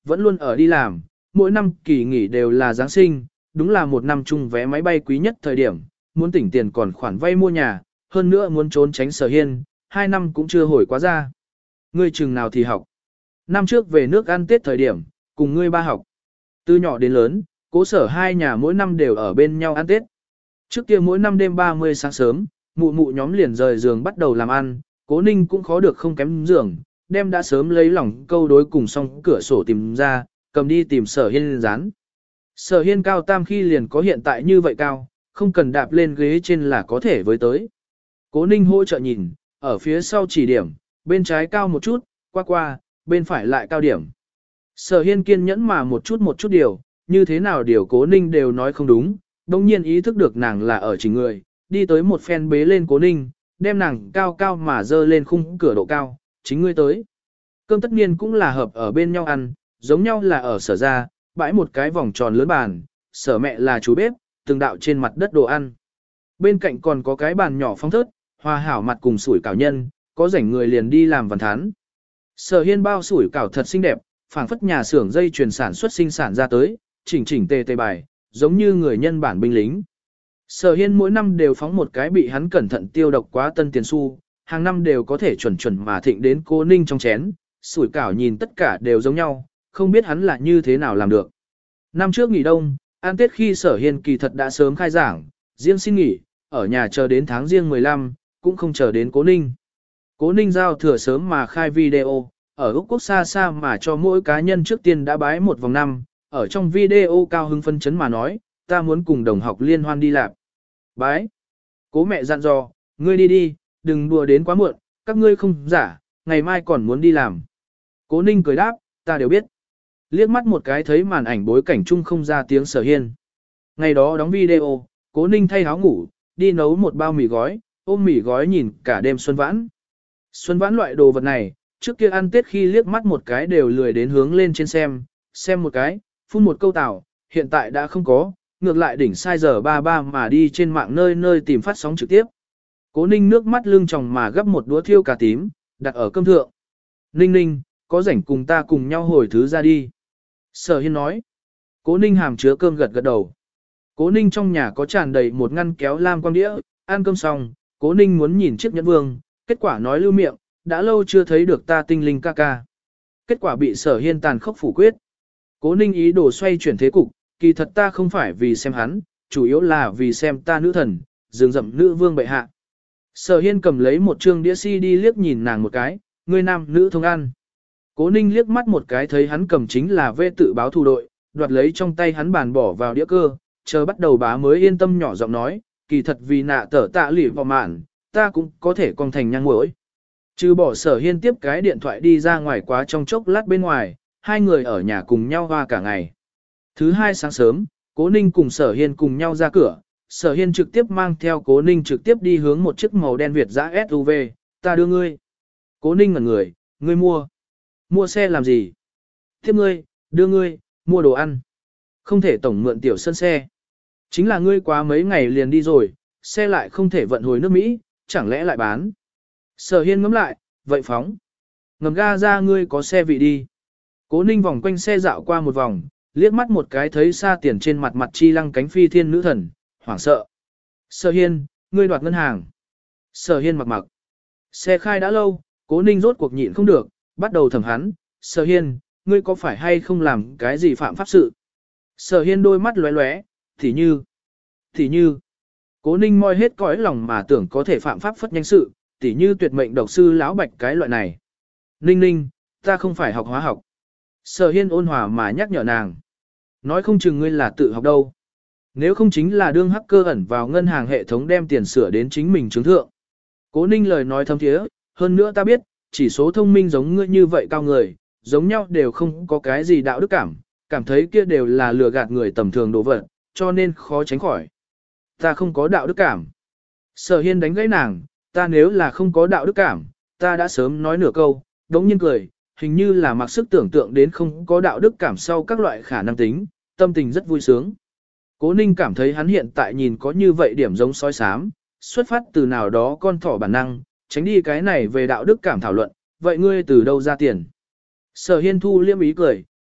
[SPEAKER 1] vẫn luôn ở đi làm, mỗi năm kỳ nghỉ đều là Giáng sinh, đúng là một năm chung vé máy bay quý nhất thời điểm, muốn tỉnh tiền còn khoản vay mua nhà, hơn nữa muốn trốn tránh Sở Hiên, 2 năm cũng chưa hồi quá ra. Ngươi chừng nào thì học. Năm trước về nước ăn Tết thời điểm, cùng ngươi ba học. Từ nhỏ đến lớn, Cố Sở hai nhà mỗi năm đều ở bên nhau ăn Tết. Trước kia mỗi năm đêm 30 sáng sớm, mụ mụ nhóm liền rời giường bắt đầu làm ăn, Cố Ninh cũng khó được không kém giường, đem đã sớm lấy lòng câu đối cùng xong cửa sổ tìm ra, cầm đi tìm Sở Hiên dán. Sở Hiên cao tam khi liền có hiện tại như vậy cao, không cần đạp lên ghế trên là có thể với tới. Cố Ninh hỗ trợ nhìn, ở phía sau chỉ điểm, bên trái cao một chút, qua, bên phải lại cao điểm. Sở Hiên kiên nhẫn mà một chút điều, như thế nào điều Cố Ninh đều nói không đúng, đồng nhiên ý thức được nàng là ở chỉnh người, đi tới một phen bế lên Cố Ninh, đem nàng cao cao mà dơ lên khung cửa độ cao, chính ngươi tới. Cơm tất niên cũng là hợp ở bên nhau ăn, giống nhau là ở Sở ra, bãi một cái vòng tròn lớn bàn, Sở mẹ là chú bếp, từng đạo trên mặt đất đồ ăn. Bên cạnh còn có cái bàn nhỏ phong thớt, hòa hảo mặt cùng sủi cảo nhân, có rảnh người liền đi làm văn thán. Sở Hiên bao sủi cảo thật xinh đẹp, phảng phất nhà xưởng dây chuyền sản xuất sinh sản ra tới, chỉnh tề bài, giống như người nhân bản binh lính. Sở Hiên mỗi năm đều phóng một cái bị hắn cẩn thận tiêu độc quá tân tiền xu, hàng năm đều có thể chuẩn mà thịnh đến Cố Ninh trong chén, sủi cảo nhìn tất cả đều giống nhau, không biết hắn là như thế nào làm được. Năm trước nghỉ đông, ăn Tết khi Sở Hiên kỳ thật đã sớm khai giảng, riêng xin nghỉ, ở nhà chờ đến tháng riêng 15, cũng không chờ đến Cố Ninh. Cố Ninh giao thừa sớm mà khai video, ở Úc Quốc xa mà cho mỗi cá nhân trước tiên đã bái một vòng năm, ở trong video cao hứng phân chấn mà nói, ta muốn cùng đồng học liên hoan đi làm. Bái. Cố mẹ dặn dò, ngươi đi, đừng đùa đến quá muộn, các ngươi không giả, ngày mai còn muốn đi làm. Cố Ninh cười đáp, ta đều biết. Liếc mắt một cái thấy màn ảnh bối cảnh chung không ra tiếng Sở Hiên. Ngày đó đóng video, Cố Ninh thay áo ngủ, đi nấu một bao mì gói, ôm mì gói nhìn cả đêm Xuân Vãn. Xuân Vãn loại đồ vật này, trước kia ăn Tết khi liếc mắt một cái đều lười đến hướng lên trên xem một cái, phun một câu tào, hiện tại đã không có, ngược lại đỉnh sai giờ 33 mà đi trên mạng nơi tìm phát sóng trực tiếp. Cố Ninh nước mắt lưng tròng mà gấp một đũa thiêu cà tím, đặt ở cơm thượng. Ninh, có rảnh cùng ta cùng nhau hồi thứ ra đi. Sở Hiên nói. Cố Ninh hàm chứa cơm gật đầu. Cố Ninh trong nhà có tràn đầy một ngăn kéo lam quang đĩa, ăn cơm xong, Cố Ninh muốn nhìn chiếc nhẫn vương, kết quả nói lưu miệng, đã lâu chưa thấy được ta tinh linh ca ca. Kết quả bị Sở Hiên tàn khốc phủ quyết. Cố Ninh ý đồ xoay chuyển thế cục, kỳ thật ta không phải vì xem hắn, chủ yếu là vì xem ta nữ thần, rừng rậm nữ vương bệ hạ. Sở Hiên cầm lấy một chương đĩa CD liếc nhìn nàng một cái, người nam nữ thông ăn. Cố Ninh liếc mắt một cái thấy hắn cầm chính là vê tự báo thù đội, đoạt lấy trong tay hắn bàn bỏ vào đĩa cơ, chờ bắt đầu bá mới yên tâm nhỏ giọng nói, kỳ thật vì nạ tở tạ lỉ vào mạn, ta cũng có thể con thành nhang muỗi. Trừ bỏ Sở Hiên tiếp cái điện thoại đi ra ngoài quá trong chốc lát bên ngoài, hai người ở nhà cùng nhau hoa cả ngày. Thứ hai sáng sớm, Cố Ninh cùng Sở Hiên cùng nhau ra cửa, Sở Hiên trực tiếp mang theo Cố Ninh trực tiếp đi hướng một chiếc màu đen Việt dã SUV, ta đưa ngươi. Cố Ninh ngẩn người, ngươi mua xe làm gì? Tiếp ngươi, đưa ngươi, mua đồ ăn. Không thể tổng mượn tiểu sân xe. Chính là ngươi quá mấy ngày liền đi rồi, xe lại không thể vận hồi nước Mỹ, chẳng lẽ lại bán. Sở Hiên ngẫm lại, vậy phóng. Ngầm ga ra ngươi có xe vị đi. Cố Ninh vòng quanh xe dạo qua một vòng, liếc mắt một cái thấy xa tiền trên mặt mặt chi lăng cánh phi thiên nữ thần, hoảng sợ. Sở Hiên, ngươi đoạt ngân hàng. Sở Hiên mặc. Xe khai đã lâu, Cố Ninh rốt cuộc nhịn không được, bắt đầu thẩm hắn. Sở Hiên, ngươi có phải hay không làm cái gì phạm pháp sự? Sở Hiên đôi mắt lóe lóe, thì như. Cố Ninh moi hết cõi lòng mà tưởng có thể phạm pháp phất nhanh sự, tỉ như tuyệt mệnh độc sư lão bạch cái loại này. Ninh, ta không phải học hóa học. Sở Hiên ôn hòa mà nhắc nhở nàng. Nói không chừng ngươi là tự học đâu. Nếu không chính là đương hacker ẩn vào ngân hàng hệ thống đem tiền sửa đến chính mình chứng thượng. Cố Ninh lời nói thâm thiế, hơn nữa ta biết, chỉ số thông minh giống ngươi như vậy cao người, giống nhau đều không có cái gì đạo đức cảm thấy kia đều là lừa gạt người tầm thường đồ vật, cho nên khó tránh khỏi. Ta không có đạo đức cảm. Sở Hiên đánh gãy nàng, ta nếu là không có đạo đức cảm, ta đã sớm nói nửa câu, đống nhiên cười, hình như là mặc sức tưởng tượng đến không có đạo đức cảm sau các loại khả năng tính, tâm tình rất vui sướng. Cố Ninh cảm thấy hắn hiện tại nhìn có như vậy điểm giống sói xám, xuất phát từ nào đó con thỏ bản năng, tránh đi cái này về đạo đức cảm thảo luận, vậy ngươi từ đâu ra tiền? Sở Hiên thu liêm ý cười,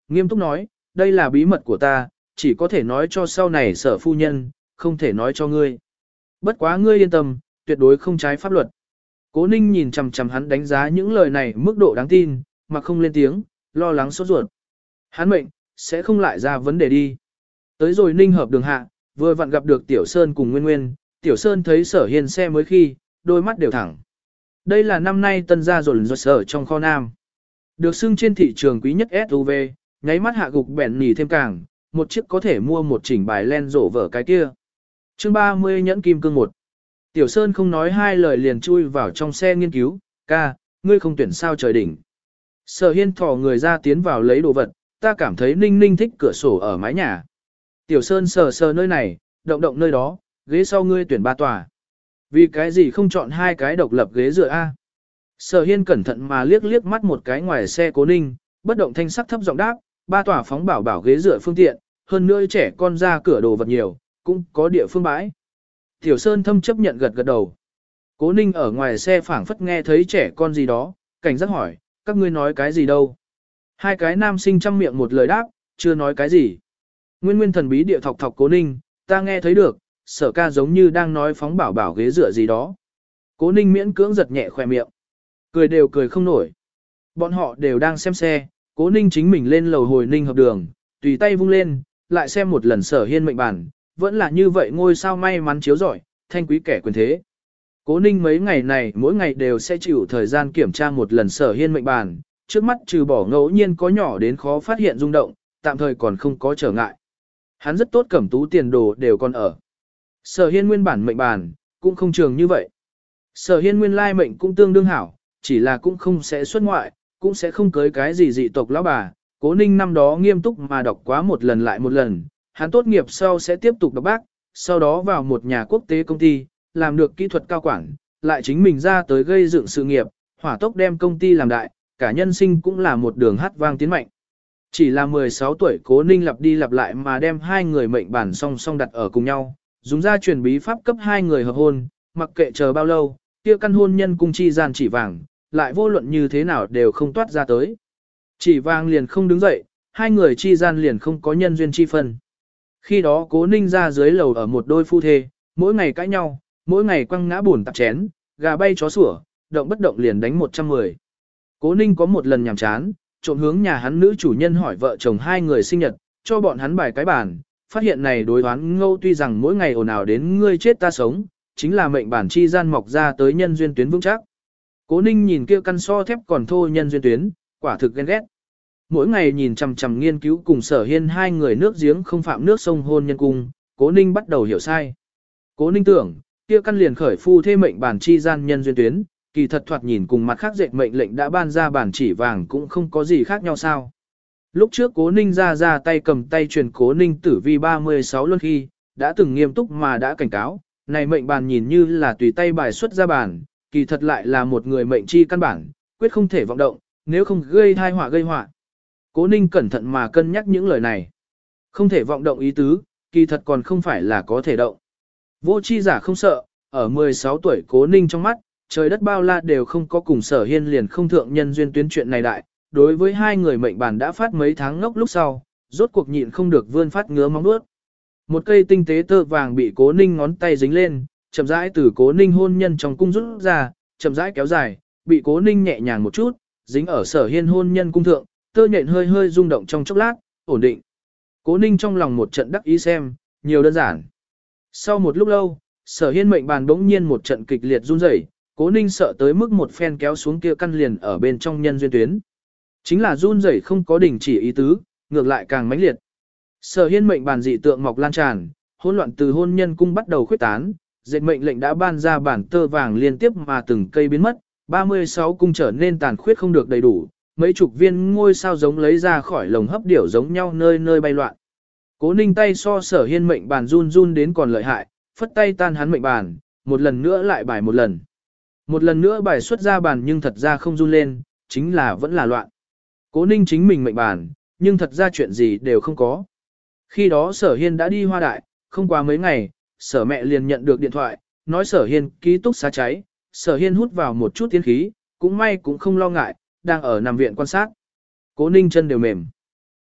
[SPEAKER 1] nghiêm túc nói, đây là bí mật của ta, chỉ có thể nói cho sau này Sở phu nhân, không thể nói cho ngươi. Bất quá ngươi yên tâm, tuyệt đối không trái pháp luật. Cố Ninh nhìn chằm chằm hắn đánh giá những lời này mức độ đáng tin, mà không lên tiếng, lo lắng sốt ruột. Hắn mệnh, sẽ không lại ra vấn đề đi. Tới rồi Ninh hợp đường hạ, vừa vặn gặp được Tiểu Sơn cùng Nguyên Nguyên, Tiểu Sơn thấy Sở Hiên xe mới khi, đôi mắt đều thẳng. Đây là năm nay tân gia rồn rột sở trong kho nam. Được xưng trên thị trường quý nhất SUV, nháy mắt hạ gục bẹn nỉ thêm càng, một chiếc có thể mua một chỉnh bài len rổ vở cái kia. Chương 30 nhẫn kim cương 1. Tiểu Sơn không nói hai lời liền chui vào trong xe nghiên cứu, ca, ngươi không tuyển sao trời đỉnh. Sở Hiên thò người ra tiến vào lấy đồ vật, ta cảm thấy Ninh Ninh thích cửa sổ ở mái nhà. Tiểu Sơn sờ sờ nơi này, động động nơi đó, ghế sau ngươi tuyển 3 tòa. Vì cái gì không chọn 2 cái độc lập ghế dựa A? Sở Hiên cẩn thận mà liếc liếc mắt một cái ngoài xe Cố Ninh, bất động thanh sắc thấp giọng đáp, 3 tòa phóng bảo bảo ghế dựa phương tiện, hơn nữa trẻ con ra cửa đồ vật nhiều, cũng có địa phương bãi. Tiểu Sơn thâm chấp nhận gật gật đầu. Cố Ninh ở ngoài xe phảng phất nghe thấy trẻ con gì đó, cảnh giác hỏi, các ngươi nói cái gì đâu? 2 cái nam sinh trăm miệng một lời đáp, chưa nói cái gì. Nguyên Nguyên thần bí địa thọc thọc Cố Ninh, ta nghe thấy được, Sở ca giống như đang nói phóng bảo bảo ghế dựa gì đó. Cố Ninh miễn cưỡng giật nhẹ khỏe miệng. Cười đều cười không nổi. Bọn họ đều đang xem xe, Cố Ninh chính mình lên lầu hồi Ninh hợp đường, tùy tay vung lên, lại xem một lần Sở Hiên mệnh bản, vẫn là như vậy ngôi sao may mắn chiếu giỏi, thanh quý kẻ quyền thế. Cố Ninh mấy ngày này mỗi ngày đều sẽ chịu thời gian kiểm tra một lần Sở Hiên mệnh bản, trước mắt trừ bỏ ngẫu nhiên có nhỏ đến khó phát hiện rung động, tạm thời còn không có trở ngại. Hắn rất tốt, cẩm tú tiền đồ đều còn ở. Sở Hiên nguyên bản mệnh bản, cũng không trường như vậy. Sở Hiên nguyên lai mệnh cũng tương đương hảo, chỉ là cũng không sẽ xuất ngoại, cũng sẽ không cưới cái gì dị tộc lão bà. Cố Ninh năm đó nghiêm túc mà đọc quá một lần lại một lần, hắn tốt nghiệp sau sẽ tiếp tục đọc bác, sau đó vào một nhà quốc tế công ty, làm được kỹ thuật cao quản, lại chính mình ra tới gây dựng sự nghiệp, hỏa tốc đem công ty làm đại, cả nhân sinh cũng là một đường hát vang tiến mạnh. Chỉ là 16 tuổi Cố Ninh lặp đi lặp lại mà đem 2 người mệnh bản song song đặt ở cùng nhau, dùng ra truyền bí pháp cấp 2 người hợp hôn, mặc kệ chờ bao lâu, kia căn hôn nhân cung chi gian chỉ vàng, lại vô luận như thế nào đều không toát ra tới. Chỉ vàng liền không đứng dậy, 2 người chi gian liền không có nhân duyên chi phân. Khi đó Cố Ninh ra dưới lầu ở một đôi phu thê, mỗi ngày cãi nhau, mỗi ngày quăng ngã buồn tạp chén, gà bay chó sủa, động bất động liền đánh 110. Cố Ninh có một lần nhàm chán, trộm hướng nhà hắn nữ chủ nhân hỏi vợ chồng 2 người sinh nhật, cho bọn hắn bài cái bản, phát hiện này đối đoán ngâu tuy rằng mỗi ngày ồn ào đến ngươi chết ta sống, chính là mệnh bản chi gian mọc ra tới nhân duyên tuyến vững chắc. Cố Ninh nhìn kia căn so thép còn thô nhân duyên tuyến, quả thực ghen ghét. Mỗi ngày nhìn chằm chằm nghiên cứu cùng Sở Hiên 2 người nước giếng không phạm nước sông hôn nhân cung, Cố Ninh bắt đầu hiểu sai. Cố Ninh tưởng, kia căn liền khởi phu thê mệnh bản chi gian nhân duyên tuyến, kỳ thật thoạt nhìn cùng mặt khác dệt mệnh lệnh đã ban ra bản chỉ vàng cũng không có gì khác nhau sao. Lúc trước Cố Ninh ra tay cầm tay truyền Cố Ninh tử vi 36 luân khi, đã từng nghiêm túc mà đã cảnh cáo, này mệnh bàn nhìn như là tùy tay bài xuất ra bản, kỳ thật lại là một người mệnh chi căn bản, quyết không thể vọng động, nếu không gây thai họa gây họa. Cố Ninh cẩn thận mà cân nhắc những lời này. Không thể vọng động ý tứ, kỳ thật còn không phải là có thể động. Vô chi giả không sợ, ở 16 tuổi Cố Ninh trong mắt, trời đất bao la đều không có cùng Sở Hiên liền không thượng nhân duyên tuyến chuyện này đại. Đối với 2 người mệnh bản đã phát mấy tháng ngốc lúc sau, rốt cuộc nhịn không được vươn phát ngứa móng nuốt. Một cây tinh tế tơ vàng bị Cố Ninh ngón tay dính lên, chậm rãi từ Cố Ninh hôn nhân trong cung rút ra, chậm rãi kéo dài, bị Cố Ninh nhẹ nhàng một chút, dính ở Sở Hiên hôn nhân cung thượng, tơ nhện hơi hơi rung động trong chốc lát, ổn định. Cố Ninh trong lòng một trận đắc ý xem, nhiều đơn giản. Sau một lúc lâu, Sở Hiên mệnh bàn bỗng nhiên một trận kịch liệt run rẩy, Cố Ninh sợ tới mức một phen kéo xuống kia căn liền ở bên trong nhân duyên tuyến. Chính là run rẩy không có đình chỉ ý tứ, ngược lại càng mãnh liệt. Sở Hiên mệnh bàn dị tượng mọc lan tràn, hỗn loạn từ hôn nhân cung bắt đầu khuyết tán, dệt mệnh lệnh đã ban ra bản tơ vàng liên tiếp mà từng cây biến mất, 36 cung trở nên tàn khuyết không được đầy đủ, mấy chục viên ngôi sao giống lấy ra khỏi lồng hấp điểu giống nhau nơi nơi bay loạn. Cố Ninh tay so Sở Hiên mệnh bàn run run đến còn lợi hại, phất tay tan hắn mệnh bàn, một lần nữa lại bài một lần. Một lần nữa bài xuất ra bàn nhưng thật ra không run lên, chính là vẫn là loạn. Cố Ninh chính mình mệnh bàn, nhưng thật ra chuyện gì đều không có. Khi đó Sở Hiên đã đi Hoa Đại, không qua mấy ngày, Sở mẹ liền nhận được điện thoại, nói Sở Hiên ký túc xá cháy, Sở Hiên hút vào một chút tiến khí, cũng may cũng không lo ngại, đang ở nằm viện quan sát. Cố Ninh chân đều mềm.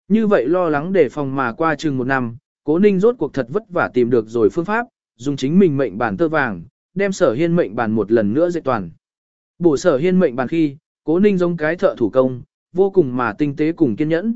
[SPEAKER 1] Như vậy lo lắng để phòng mà qua chừng một năm, Cố Ninh rốt cuộc thật vất vả tìm được rồi phương pháp, dùng chính mình mệnh bản tơ vàng, đem Sở Hiên mệnh bản một lần nữa dệt toàn. Bổ Sở Hiên mệnh bản khi, Cố Ninh giống cái thợ thủ công, vô cùng mà tinh tế cùng kiên nhẫn,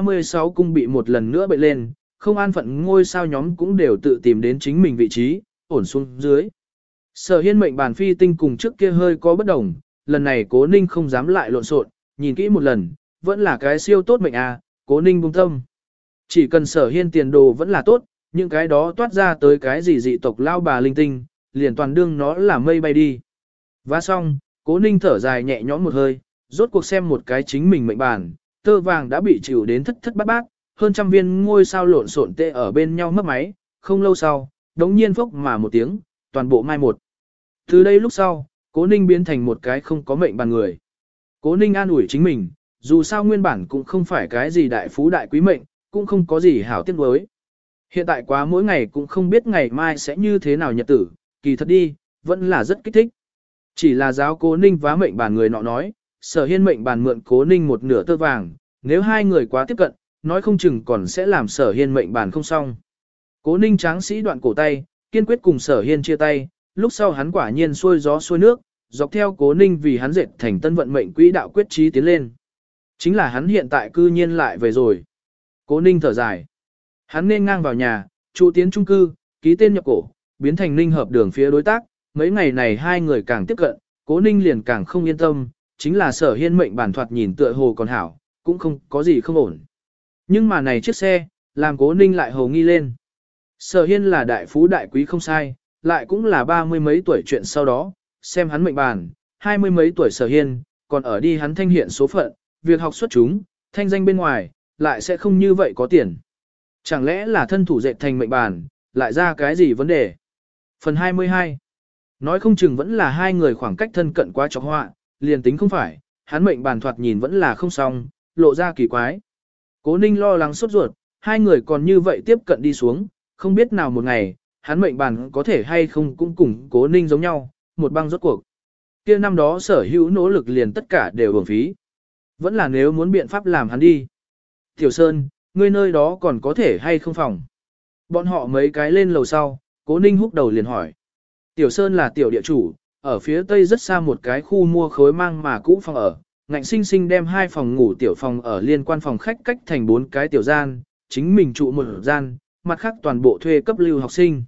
[SPEAKER 1] 36 cung bị một lần nữa bậy lên, không an phận ngôi sao nhóm cũng đều tự tìm đến chính mình vị trí, ổn xuống dưới. Sở Hiên mệnh bản phi tinh cùng trước kia hơi có bất đồng, lần này Cố Ninh không dám lại lộn xộn, nhìn kỹ một lần, vẫn là cái siêu tốt mệnh à, Cố Ninh buông tâm. Chỉ cần Sở Hiên tiền đồ vẫn là tốt, những cái đó toát ra tới cái gì dị tộc lao bà linh tinh, liền toàn đương nó là mây bay đi. Và xong, Cố Ninh thở dài nhẹ nhõm một hơi, rốt cuộc xem một cái chính mình mệnh bản, tơ vàng đã bị chịu đến thất thất bát bát, hơn trăm viên ngôi sao lộn xộn tê ở bên nhau mất máy, không lâu sau, đống nhiên phốc mà một tiếng, toàn bộ mai một. Từ đây lúc sau, Cố Ninh biến thành một cái không có mệnh bàn người. Cố Ninh an ủi chính mình, dù sao nguyên bản cũng không phải cái gì đại phú đại quý mệnh, cũng không có gì hảo tiếc nuối. Hiện tại quá mỗi ngày cũng không biết ngày mai sẽ như thế nào nhật tử, kỳ thật đi, vẫn là rất kích thích. Chỉ là giáo Cố Ninh vá mệnh bàn người nọ nói, Sở Hiên mệnh bàn mượn Cố Ninh một nửa tơ vàng, nếu hai người quá tiếp cận, nói không chừng còn sẽ làm Sở Hiên mệnh bàn không xong. Cố Ninh tráng sĩ đoạn cổ tay, kiên quyết cùng Sở Hiên chia tay, lúc sau hắn quả nhiên xuôi gió xuôi nước, dọc theo Cố Ninh vì hắn dệt thành tân vận mệnh quỹ đạo quyết chí tiến lên. Chính là hắn hiện tại cư nhiên lại về rồi. Cố Ninh thở dài. Hắn nên ngang vào nhà, trụ tiến trung cư, ký tên nhập cổ, biến thành Ninh hợp đường phía đối tác. Mấy ngày này hai người càng tiếp cận, Cố Ninh liền càng không yên tâm, chính là Sở Hiên mệnh bản thoạt nhìn tựa hồ còn hảo, cũng không có gì không ổn. Nhưng mà này chiếc xe, làm Cố Ninh lại hồ nghi lên. Sở Hiên là đại phú đại quý không sai, lại cũng là 30 mấy tuổi chuyện sau đó, xem hắn mệnh bản, 20 mấy tuổi Sở Hiên, còn ở đi hắn thanh hiện số phận, việc học xuất chúng, thanh danh bên ngoài, lại sẽ không như vậy có tiền. Chẳng lẽ là thân thủ dệt thành mệnh bản, lại ra cái gì vấn đề? Phần 22. Nói không chừng vẫn là hai người khoảng cách thân cận quá chọc họa, liền tính không phải, hắn mệnh bản thoạt nhìn vẫn là không xong, lộ ra kỳ quái. Cố Ninh lo lắng sốt ruột, hai người còn như vậy tiếp cận đi xuống, không biết nào một ngày, hắn mệnh bản có thể hay không cũng cùng Cố Ninh giống nhau, một băng rốt cuộc. Kia năm đó sở hữu nỗ lực liền tất cả đều uổng phí. Vẫn là nếu muốn biện pháp làm hắn đi. Tiểu Sơn, ngươi nơi đó còn có thể hay không phòng? Bọn họ mấy cái lên lầu sau, Cố Ninh húc đầu liền hỏi. Tiểu Sơn là tiểu địa chủ, ở phía tây rất xa một cái khu mua khối mang mà cũ phòng ở, ngạnh sinh sinh đem hai phòng ngủ tiểu phòng ở liên quan phòng khách cách thành 4 cái tiểu gian, chính mình trụ một gian, mặt khác toàn bộ thuê cấp lưu học sinh.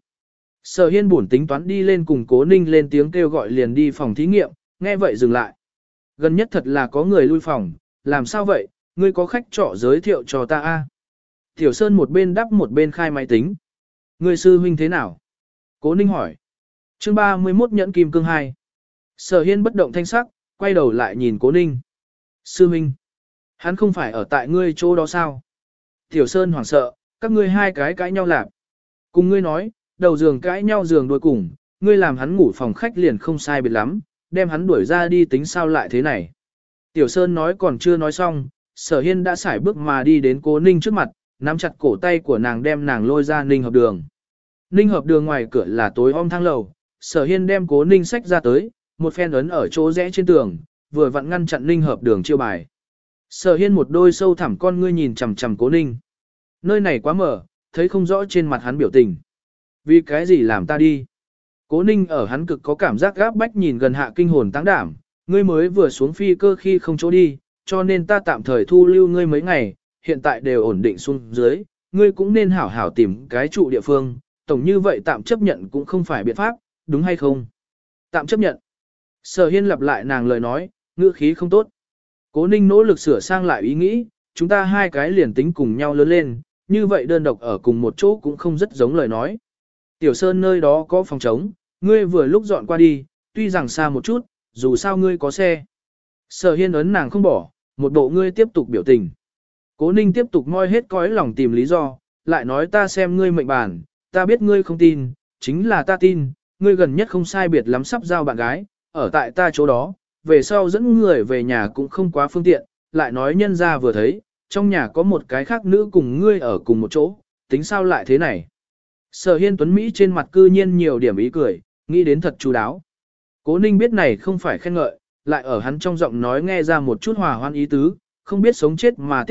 [SPEAKER 1] Sở Hiên buồn tính toán đi lên cùng Cố Ninh lên tiếng kêu gọi liền đi phòng thí nghiệm, nghe vậy dừng lại. Gần nhất thật là có người lui phòng, làm sao vậy, ngươi có khách trọ giới thiệu cho ta a? Tiểu Sơn một bên đắp một bên khai máy tính. Ngươi sư huynh thế nào? Cố Ninh hỏi. Chương 31 nhẫn kim cương 2. Sở Hiên bất động thanh sắc, quay đầu lại nhìn Cố Ninh. Sư huynh, hắn không phải ở tại ngươi chỗ đó sao? Tiểu Sơn hoảng sợ, các ngươi hai cái cãi nhau lạp. Cùng ngươi nói, đầu giường cãi nhau giường đuôi cùng, ngươi làm hắn ngủ phòng khách liền không sai biệt lắm, đem hắn đuổi ra đi tính sao lại thế này. Tiểu Sơn nói còn chưa nói xong, Sở Hiên đã xài bước mà đi đến Cố Ninh trước mặt, nắm chặt cổ tay của nàng đem nàng lôi ra Ninh hợp đường. Ninh hợp đường ngoài cửa là tối om thang lầu, Sở Hiên đem Cố Ninh xách ra tới, một phen ấn ở chỗ rẽ trên tường, vừa vặn ngăn chặn Ninh hợp đường chiêu bài. Sở Hiên một đôi sâu thẳm con ngươi nhìn chằm chằm Cố Ninh. Nơi này quá mở, thấy không rõ trên mặt hắn biểu tình. Vì cái gì làm ta đi? Cố Ninh ở hắn cực có cảm giác gáp bách nhìn gần hạ kinh hồn táng đảm, ngươi mới vừa xuống phi cơ khi không chỗ đi, cho nên ta tạm thời thu lưu ngươi mấy ngày, hiện tại đều ổn định xuống dưới, ngươi cũng nên hảo hảo tìm cái trụ địa phương, tổng như vậy tạm chấp nhận cũng không phải biện pháp, đúng hay không? Tạm chấp nhận. Sở Hiên lặp lại nàng lời nói, ngữ khí không tốt. Cố Ninh nỗ lực sửa sang lại ý nghĩ, chúng ta hai cái liền tính cùng nhau lớn lên, như vậy đơn độc ở cùng một chỗ cũng không rất giống lời nói. Tiểu Sơn nơi đó có phòng trống, ngươi vừa lúc dọn qua đi, tuy rằng xa một chút, dù sao ngươi có xe. Sở Hiên ấn nàng không bỏ, một bộ ngươi tiếp tục biểu tình. Cố Ninh tiếp tục moi hết cõi lòng tìm lý do, lại nói ta xem ngươi mệnh bản, ta biết ngươi không tin, chính là ta tin, ngươi gần nhất không sai biệt lắm sắp giao bạn gái, ở tại ta chỗ đó, về sau dẫn người về nhà cũng không quá phương tiện, lại nói nhân ra vừa thấy, trong nhà có một cái khác nữ cùng ngươi ở cùng một chỗ, tính sao lại thế này. Sở Hiên Tuấn Mỹ trên mặt cư nhiên nhiều điểm ý cười, nghĩ đến thật chú đáo. Cố Ninh biết này không phải khen ngợi, lại ở hắn trong giọng nói nghe ra một chút hòa hoan ý tứ, không biết sống chết mà tiếp tục,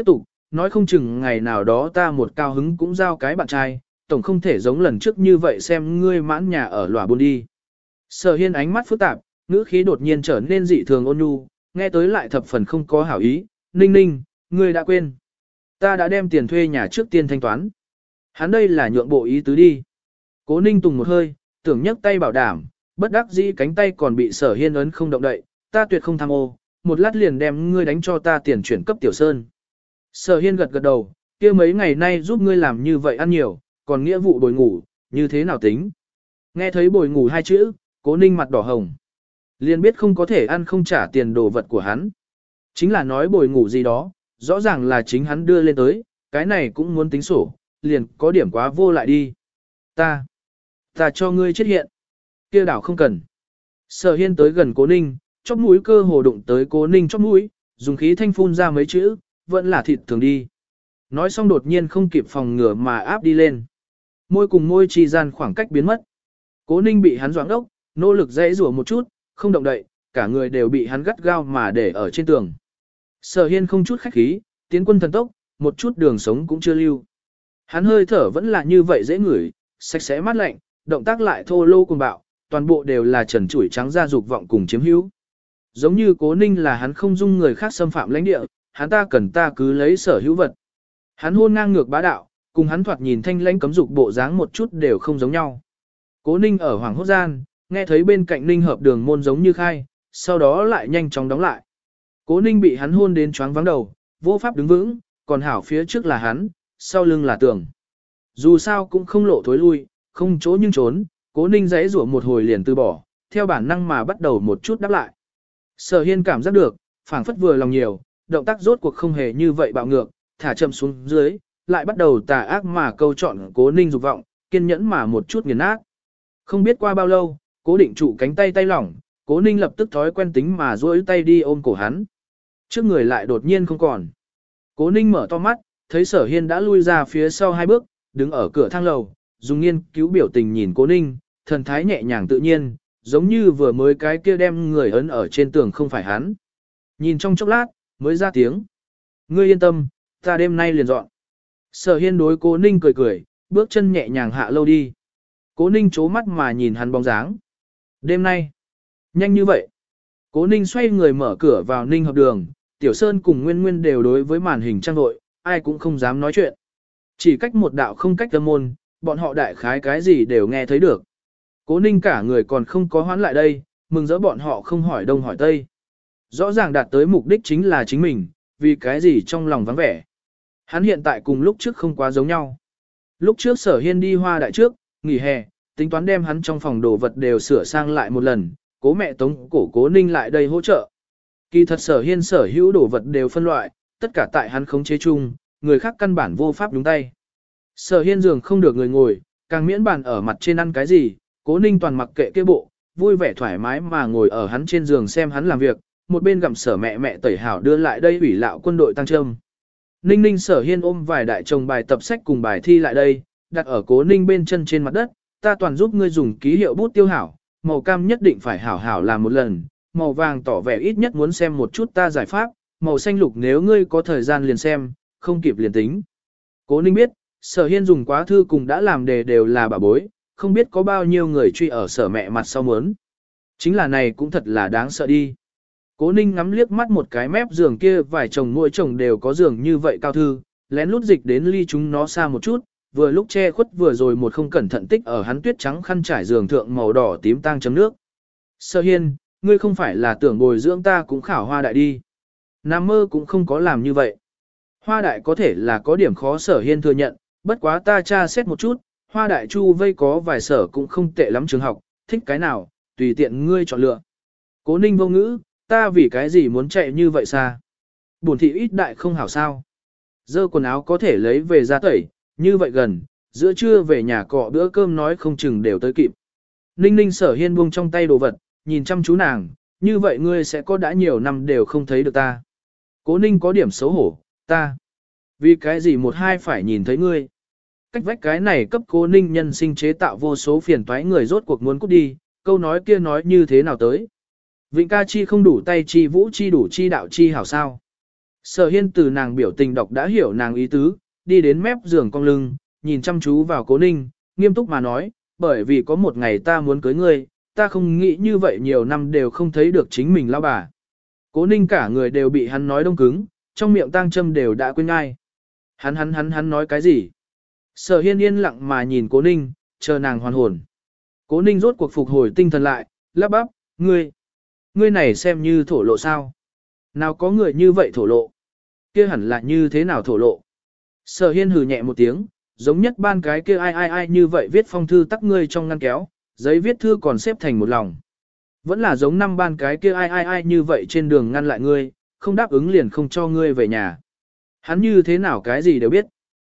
[SPEAKER 1] nói không chừng ngày nào đó ta một cao hứng cũng giao cái bạn trai, tổng không thể giống lần trước như vậy xem ngươi mãn nhà ở lòa buôn đi. Sở Hiên ánh mắt phức tạp, ngữ khí đột nhiên trở nên dị thường ôn nhu, nghe tới lại thập phần không có hảo ý, Ninh Ninh, ngươi đã quên. Ta đã đem tiền thuê nhà trước tiên thanh toán. Hắn đây là nhượng bộ ý tứ đi. Cố Ninh tùng một hơi, tưởng nhấc tay bảo đảm, bất đắc dĩ cánh tay còn bị Sở Hiên ấn không động đậy, ta tuyệt không tham ô, một lát liền đem ngươi đánh cho ta tiền chuyển cấp Tiểu Sơn. Sở Hiên gật gật đầu, kia mấy ngày nay giúp ngươi làm như vậy ăn nhiều, còn nghĩa vụ bồi ngủ, như thế nào tính? Nghe thấy bồi ngủ hai chữ, Cố Ninh mặt đỏ hồng. Liền biết không có thể ăn không trả tiền đồ vật của hắn. Chính là nói bồi ngủ gì đó, rõ ràng là chính hắn đưa lên tới, cái này cũng muốn tính sổ, liền có điểm quá vô lại đi. Ta cho ngươi chết hiện. Kia đảo không cần. Sở Hiên tới gần Cố Ninh, chóp mũi cơ hồ đụng tới Cố Ninh chóp mũi, dùng khí thanh phun ra mấy chữ, vẫn là thịt thường đi. Nói xong đột nhiên không kịp phòng ngừa mà áp đi lên. Môi cùng môi chi gian khoảng cách biến mất. Cố Ninh bị hắn doãn ốc, nỗ lực dãy rủa một chút, không động đậy, cả người đều bị hắn gắt gao mà để ở trên tường. Sở Hiên không chút khách khí, tiến quân thần tốc, một chút đường sống cũng chưa lưu. Hắn hơi thở vẫn là như vậy dễ ngửi, sạch sẽ mát lạnh, động tác lại thô lô cuồng bạo, toàn bộ đều là trần trụi trắng ra dục vọng cùng chiếm hữu. Giống như Cố Ninh là hắn không dung người khác xâm phạm lãnh địa, hắn ta cần ta cứ lấy sở hữu vật. Hắn hôn ngang ngược bá đạo, cùng hắn thoạt nhìn thanh lãnh cấm dục bộ dáng một chút đều không giống nhau. Cố Ninh ở hoàng hốt gian, nghe thấy bên cạnh Ninh Hợp đường môn giống như khai, sau đó lại nhanh chóng đóng lại. Cố Ninh bị hắn hôn đến choáng vắng đầu, vô pháp đứng vững, còn hảo phía trước là hắn, sau lưng là tường. Dù sao cũng không lộ thối lui, không chỗ nhưng trốn, Cố Ninh giãy giụa một hồi liền từ bỏ, theo bản năng mà bắt đầu một chút đáp lại. Sở Hiên cảm giác được, phảng phất vừa lòng nhiều, động tác rốt cuộc không hề như vậy bạo ngược, thả chậm xuống dưới, lại bắt đầu tà ác mà câu chọn Cố Ninh dục vọng, kiên nhẫn mà một chút nghiền nát. Không biết qua bao lâu, Cố Định trụ cánh tay tay lỏng, Cố Ninh lập tức thói quen tính mà duỗi tay đi ôm cổ hắn. Trước người lại đột nhiên không còn. Cố Ninh mở to mắt, thấy Sở Hiên đã lui ra phía sau hai bước, đứng ở cửa thang lầu, dùng nghiên cứu biểu tình nhìn Cố Ninh, thần thái nhẹ nhàng tự nhiên, giống như vừa mới cái kia đem người ấn ở trên tường không phải hắn. Nhìn trong chốc lát, mới ra tiếng. Ngươi yên tâm, ta đêm nay liền dọn. Sở Hiên đối Cố Ninh cười cười, bước chân nhẹ nhàng hạ lâu đi. Cố Ninh chố mắt mà nhìn hắn bóng dáng. Đêm nay, nhanh như vậy. Cố Ninh xoay người mở cửa vào Ninh Hợp đường, Tiểu Sơn cùng Nguyên Nguyên đều đối với màn hình trang đội, ai cũng không dám nói chuyện. Chỉ cách một đạo không cách âm môn, bọn họ đại khái cái gì đều nghe thấy được. Cố Ninh cả người còn không có hoán lại đây, mừng rỡ bọn họ không hỏi đông hỏi tây. Rõ ràng đạt tới mục đích chính là chính mình, vì cái gì trong lòng vắng vẻ. Hắn hiện tại cùng lúc trước không quá giống nhau. Lúc trước Sở Hiên đi Hoa Đại trước, nghỉ hè, tính toán đem hắn trong phòng đồ vật đều sửa sang lại một lần, Cố mẹ tống cổ Cố Ninh lại đây hỗ trợ. Kỳ thật Sở Hiên sở hữu đồ vật đều phân loại, tất cả tại hắn khống chế chung, người khác căn bản vô pháp đúng tay. Sở Hiên giường không được người ngồi, càng miễn bàn ở mặt trên ăn cái gì, Cố Ninh toàn mặc kệ kia bộ, vui vẻ thoải mái mà ngồi ở hắn trên giường xem hắn làm việc, một bên gặm Sở mẹ tẩy hảo đưa lại đây ủy lạo quân đội tăng trâm. Ninh Ninh Sở Hiên ôm vài đại chồng bài tập sách cùng bài thi lại đây, đặt ở Cố Ninh bên chân trên mặt đất, ta toàn giúp ngươi dùng ký hiệu bút tiêu hảo, màu cam nhất định phải hảo hảo làm một lần, màu vàng tỏ vẻ ít nhất muốn xem một chút ta giải pháp, màu xanh lục nếu ngươi có thời gian liền xem, không kịp liền tính. Cố Ninh biết, Sở Hiên dùng quá thư cùng đã làm đề đều là bà bối, không biết có bao nhiêu người truy ở Sở mẹ mặt sau muốn. Chính là này cũng thật là đáng sợ đi. Cố Ninh ngắm liếc mắt một cái mép giường kia vài chồng mỗi chồng đều có giường như vậy cao thư, lén lút dịch đến ly chúng nó xa một chút, vừa lúc che khuất vừa rồi một không cẩn thận tích ở hắn tuyết trắng khăn trải giường thượng màu đỏ tím tang chấm nước. Sở Hiên, ngươi không phải là tưởng bồi dưỡng ta cũng khảo Hoa Đại đi. Nam mơ cũng không có làm như vậy. Hoa Đại có thể là có điểm khó Sở Hiên thừa nhận, bất quá ta tra xét một chút, Hoa Đại chu vây có vài sở cũng không tệ lắm trường học, thích cái nào, tùy tiện ngươi chọn lựa. Cố Ninh vô ngữ, ta vì cái gì muốn chạy như vậy xa? Bổn thị ít đại không hảo sao? Dơ quần áo có thể lấy về ra tẩy, như vậy gần, giữa trưa về nhà cọ bữa cơm nói không chừng đều tới kịp. Ninh Ninh Sở Hiên buông trong tay đồ vật, nhìn chăm chú nàng, như vậy ngươi sẽ có đã nhiều năm đều không thấy được ta. Cố Ninh có điểm xấu hổ, ta. Vì cái gì một hai phải nhìn thấy ngươi? Cách vách cái này cấp Cố Ninh nhân sinh chế tạo vô số phiền toái người rốt cuộc muốn cút đi, câu nói kia nói như thế nào tới? Vịnh ca chi không đủ tay chi vũ chi đủ chi đạo chi hảo sao? Sở Hiên từ nàng biểu tình đọc đã hiểu nàng ý tứ, đi đến mép giường cong lưng, nhìn chăm chú vào Cố Ninh, nghiêm túc mà nói, bởi vì có một ngày ta muốn cưới ngươi, ta không nghĩ như vậy nhiều năm đều không thấy được chính mình lao bà. Cố Ninh cả người đều bị hắn nói đông cứng, trong miệng tang châm đều đã quên ngay. Hắn nói cái gì? Sở Hiên yên lặng mà nhìn Cố Ninh, chờ nàng hoàn hồn. Cố Ninh rốt cuộc phục hồi tinh thần lại, lắp bắp, ngươi này xem như thổ lộ sao? Nào có người như vậy thổ lộ? Kia hẳn là như thế nào thổ lộ? Sở Hiên hừ nhẹ một tiếng, giống nhất ban cái kia ai như vậy viết phong thư tắc ngươi trong ngăn kéo, giấy viết thư còn xếp thành một lòng. Vẫn là giống năm ban cái kia ai như vậy trên đường ngăn lại ngươi, không đáp ứng liền không cho ngươi về nhà. Hắn như thế nào cái gì đều biết.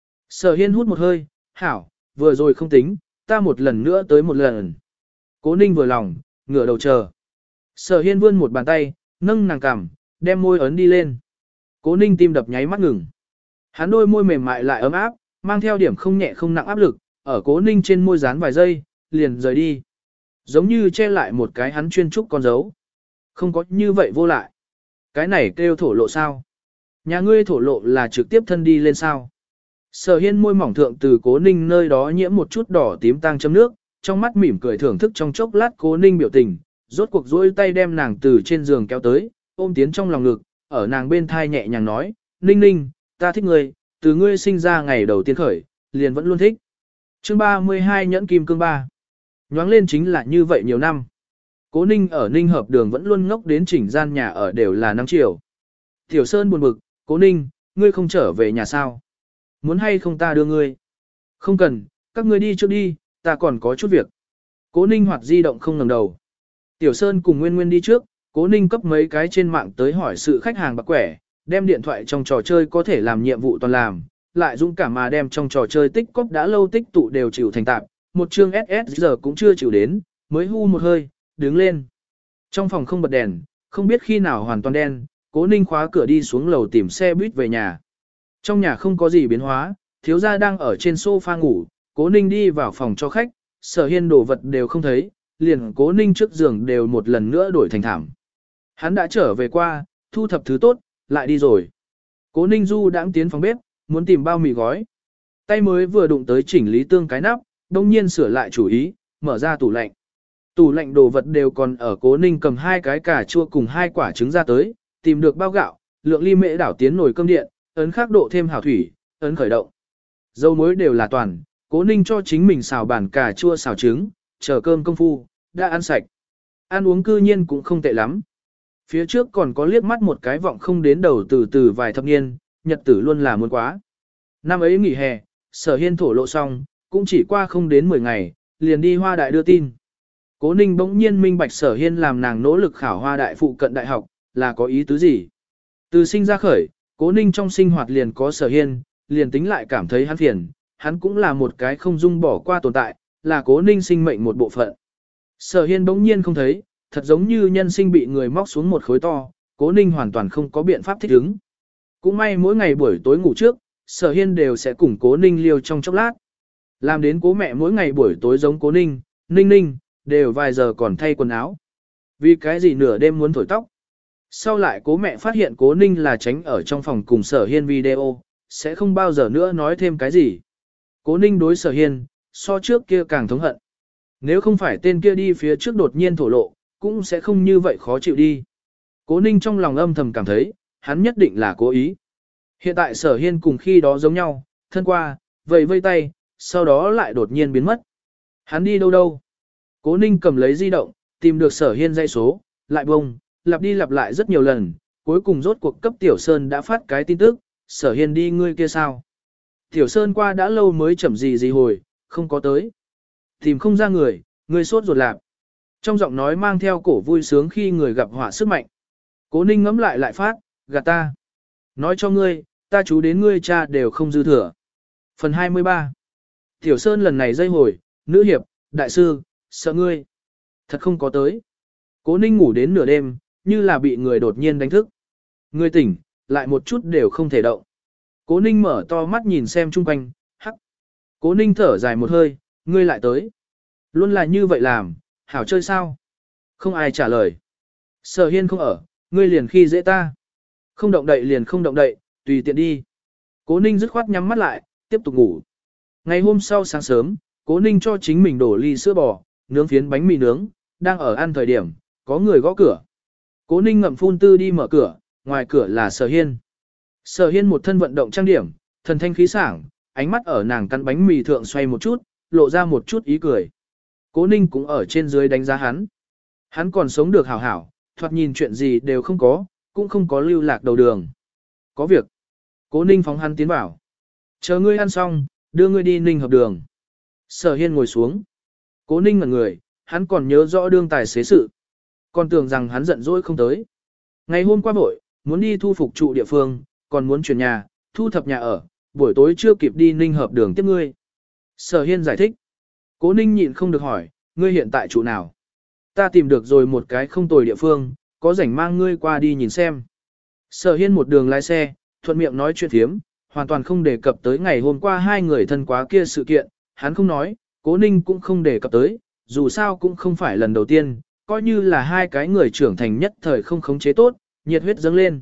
[SPEAKER 1] Sở Hiên hút một hơi, hảo, vừa rồi không tính, ta một lần nữa tới một lần. Cố Ninh vừa lòng, ngửa đầu chờ. Sở Hiên vươn một bàn tay, nâng nàng cằm, đem môi ấn đi lên. Cố Ninh tim đập nháy mắt ngừng. Hắn đôi môi mềm mại lại ấm áp, mang theo điểm không nhẹ không nặng áp lực, ở Cố Ninh trên môi dán vài giây, liền rời đi. Giống như che lại một cái hắn chuyên trúc con dấu. Không có như vậy vô lại. Cái này kêu thổ lộ sao? Nhà ngươi thổ lộ là trực tiếp thân đi lên sao? Sở Hiên môi mỏng thượng từ Cố Ninh nơi đó nhiễm một chút đỏ tím tang chấm nước, trong mắt mỉm cười thưởng thức trong chốc lát Cố Ninh biểu tình, rốt cuộc duỗi tay đem nàng từ trên giường kéo tới, ôm tiến trong lòng ngực, ở nàng bên thai nhẹ nhàng nói, Ninh Ninh, ta thích ngươi, từ ngươi sinh ra ngày đầu tiên khởi, liền vẫn luôn thích. Chương 32 Nhẫn Kim Cương 3. Nhoáng lên chính là như vậy nhiều năm. Cố Ninh ở Ninh Hợp Đường vẫn luôn ngốc đến chỉnh gian nhà ở đều là 5 triệu. Tiểu Sơn buồn bực, Cố Ninh, ngươi không trở về nhà sao? Muốn hay không ta đưa ngươi? Không cần, các ngươi đi trước đi, ta còn có chút việc. Cố Ninh hoạt di động không ngẩng đầu. Tiểu Sơn cùng Nguyên Nguyên đi trước, Cố Ninh cấp mấy cái trên mạng tới hỏi sự khách hàng bạc quẻ, đem điện thoại trong trò chơi có thể làm nhiệm vụ toàn làm, lại dũng cảm mà đem trong trò chơi tích cóp đã lâu tích tụ đều chịu thành tạp, một chương SS giờ cũng chưa chịu đến, mới hu một hơi, đứng lên. Trong phòng không bật đèn, không biết khi nào hoàn toàn đen, Cố Ninh khóa cửa đi xuống lầu tìm xe buýt về nhà. Trong nhà không có gì biến hóa, thiếu gia đang ở trên sofa ngủ, Cố Ninh đi vào phòng cho khách, Sở Hiên đồ vật đều không thấy, liền Cố Ninh trước giường đều một lần nữa đổi thành thảm. Hắn đã trở về qua, thu thập thứ tốt, lại đi rồi. Cố Ninh du đãng tiến phòng bếp, muốn tìm bao mì gói. Tay mới vừa đụng tới chỉnh lý tương cái nắp, đông nhiên sửa lại chủ ý, mở ra tủ lạnh. Tủ lạnh đồ vật đều còn ở. Cố Ninh cầm 2 cái cà chua cùng 2 quả trứng ra tới, tìm được bao gạo, lượng ly mễ đảo tiến nồi cơm điện, ấn khắc độ thêm hảo thủy, ấn khởi động. Dầu muối đều là toàn, Cố Ninh cho chính mình xào bản cà chua xào trứng, chờ cơm công phu, đã ăn sạch. Ăn uống cư nhiên cũng không tệ lắm. Phía trước còn có liếc mắt một cái vọng không đến đầu từ vài thập niên, nhật tử luôn là muốn quá. Năm ấy nghỉ hè, Sở Hiên thổ lộ xong, cũng chỉ qua không đến 10 ngày, liền đi Hoa Đại đưa tin. Cố Ninh bỗng nhiên minh bạch Sở Hiên làm nàng nỗ lực khảo Hoa Đại phụ cận đại học, là có ý tứ gì. Từ sinh ra khởi, Cố Ninh trong sinh hoạt liền có Sở Hiên, liền tính lại cảm thấy hắn phiền, hắn cũng là một cái không dung bỏ qua tồn tại, là Cố Ninh sinh mệnh một bộ phận. Sở Hiên bỗng nhiên không thấy, thật giống như nhân sinh bị người móc xuống một khối to, Cố Ninh hoàn toàn không có biện pháp thích ứng. Cũng may mỗi ngày buổi tối ngủ trước, Sở Hiên đều sẽ cùng Cố Ninh liêu trong chốc lát. Làm đến Cố mẹ mỗi ngày buổi tối giống Cố Ninh, Ninh Ninh, đều vài giờ còn thay quần áo. Vì cái gì nửa đêm muốn thổi tóc. Sau lại Cố mẹ phát hiện Cố Ninh là tránh ở trong phòng cùng Sở Hiên video, sẽ không bao giờ nữa nói thêm cái gì. Cố Ninh đối Sở Hiên, so trước kia càng thống hận. Nếu không phải tên kia đi phía trước đột nhiên thổ lộ, cũng sẽ không như vậy khó chịu đi. Cố Ninh trong lòng âm thầm cảm thấy, hắn nhất định là cố ý. Hiện tại Sở Hiên cùng khi đó giống nhau, thân qua, vẫy vây tay, sau đó lại đột nhiên biến mất. Hắn đi đâu đâu? Cố Ninh cầm lấy di động, tìm được Sở Hiên dãy số, lại bông, lặp đi lặp lại rất nhiều lần, cuối cùng rốt cuộc cấp Tiểu Sơn đã phát cái tin tức, Sở Hiên đi ngươi kia sao? Tiểu Sơn qua đã lâu mới chậm gì hồi, không có tới. Tìm không ra người, ngươi sốt ruột lạp. Trong giọng nói mang theo cổ vui sướng khi người gặp họa sức mạnh. Cố Ninh ngẫm lại phát, gạt ta. Nói cho ngươi, ta chú đến ngươi cha đều không dư thừa. Phần 23. Tiểu Sơn lần này dây hồi, nữ hiệp, đại sư, sợ ngươi. Thật không có tới. Cố Ninh ngủ đến nửa đêm, như là bị người đột nhiên đánh thức. Ngươi tỉnh, lại một chút đều không thể động. Cố Ninh mở to mắt nhìn xem chung quanh, hắc. Cố Ninh thở dài một hơi, ngươi lại tới. Luôn là như vậy làm, hảo chơi sao? Không ai trả lời. Sở Hiên không ở, ngươi liền khi dễ ta. Không động đậy liền không động đậy, tùy tiện đi. Cố Ninh dứt khoát nhắm mắt lại, tiếp tục ngủ. Ngày hôm sau sáng sớm, Cố Ninh cho chính mình đổ ly sữa bò, nướng phiến bánh mì nướng, đang ở ăn thời điểm, có người gõ cửa. Cố Ninh ngậm phun tư đi mở cửa, ngoài cửa là Sở Hiên. Sở Hiên một thân vận động trang điểm, thần thanh khí sảng, ánh mắt ở nàng cắn bánh mì thượng xoay một chút, lộ ra một chút ý cười. Cố Ninh cũng ở trên dưới đánh giá hắn. Hắn còn sống được hảo hảo, thoạt nhìn chuyện gì đều không có, cũng không có lưu lạc đầu đường. Có việc. Cố Ninh phóng hắn tiến vào. Chờ ngươi ăn xong, đưa ngươi đi Ninh hợp đường. Sở Hiên ngồi xuống. Cố Ninh ngẩn người, hắn còn nhớ rõ đương tài xế sự. Còn tưởng rằng hắn giận dỗi không tới. Ngày hôm qua vội, muốn đi thu phục trụ địa phương, còn muốn chuyển nhà, thu thập nhà ở, buổi tối chưa kịp đi Ninh hợp đường tiếp ngươi. Sở Hiên giải thích. Cố Ninh nhịn không được hỏi, ngươi hiện tại trụ nào? Ta tìm được rồi một cái không tồi địa phương, có rảnh mang ngươi qua đi nhìn xem. Sở Hiên một đường lái xe, thuận miệng nói chuyện thiếm, hoàn toàn không đề cập tới ngày hôm qua hai người thân quá kia sự kiện, hắn không nói, Cố Ninh cũng không đề cập tới, dù sao cũng không phải lần đầu tiên, coi như là hai cái người trưởng thành nhất thời không khống chế tốt, nhiệt huyết dâng lên.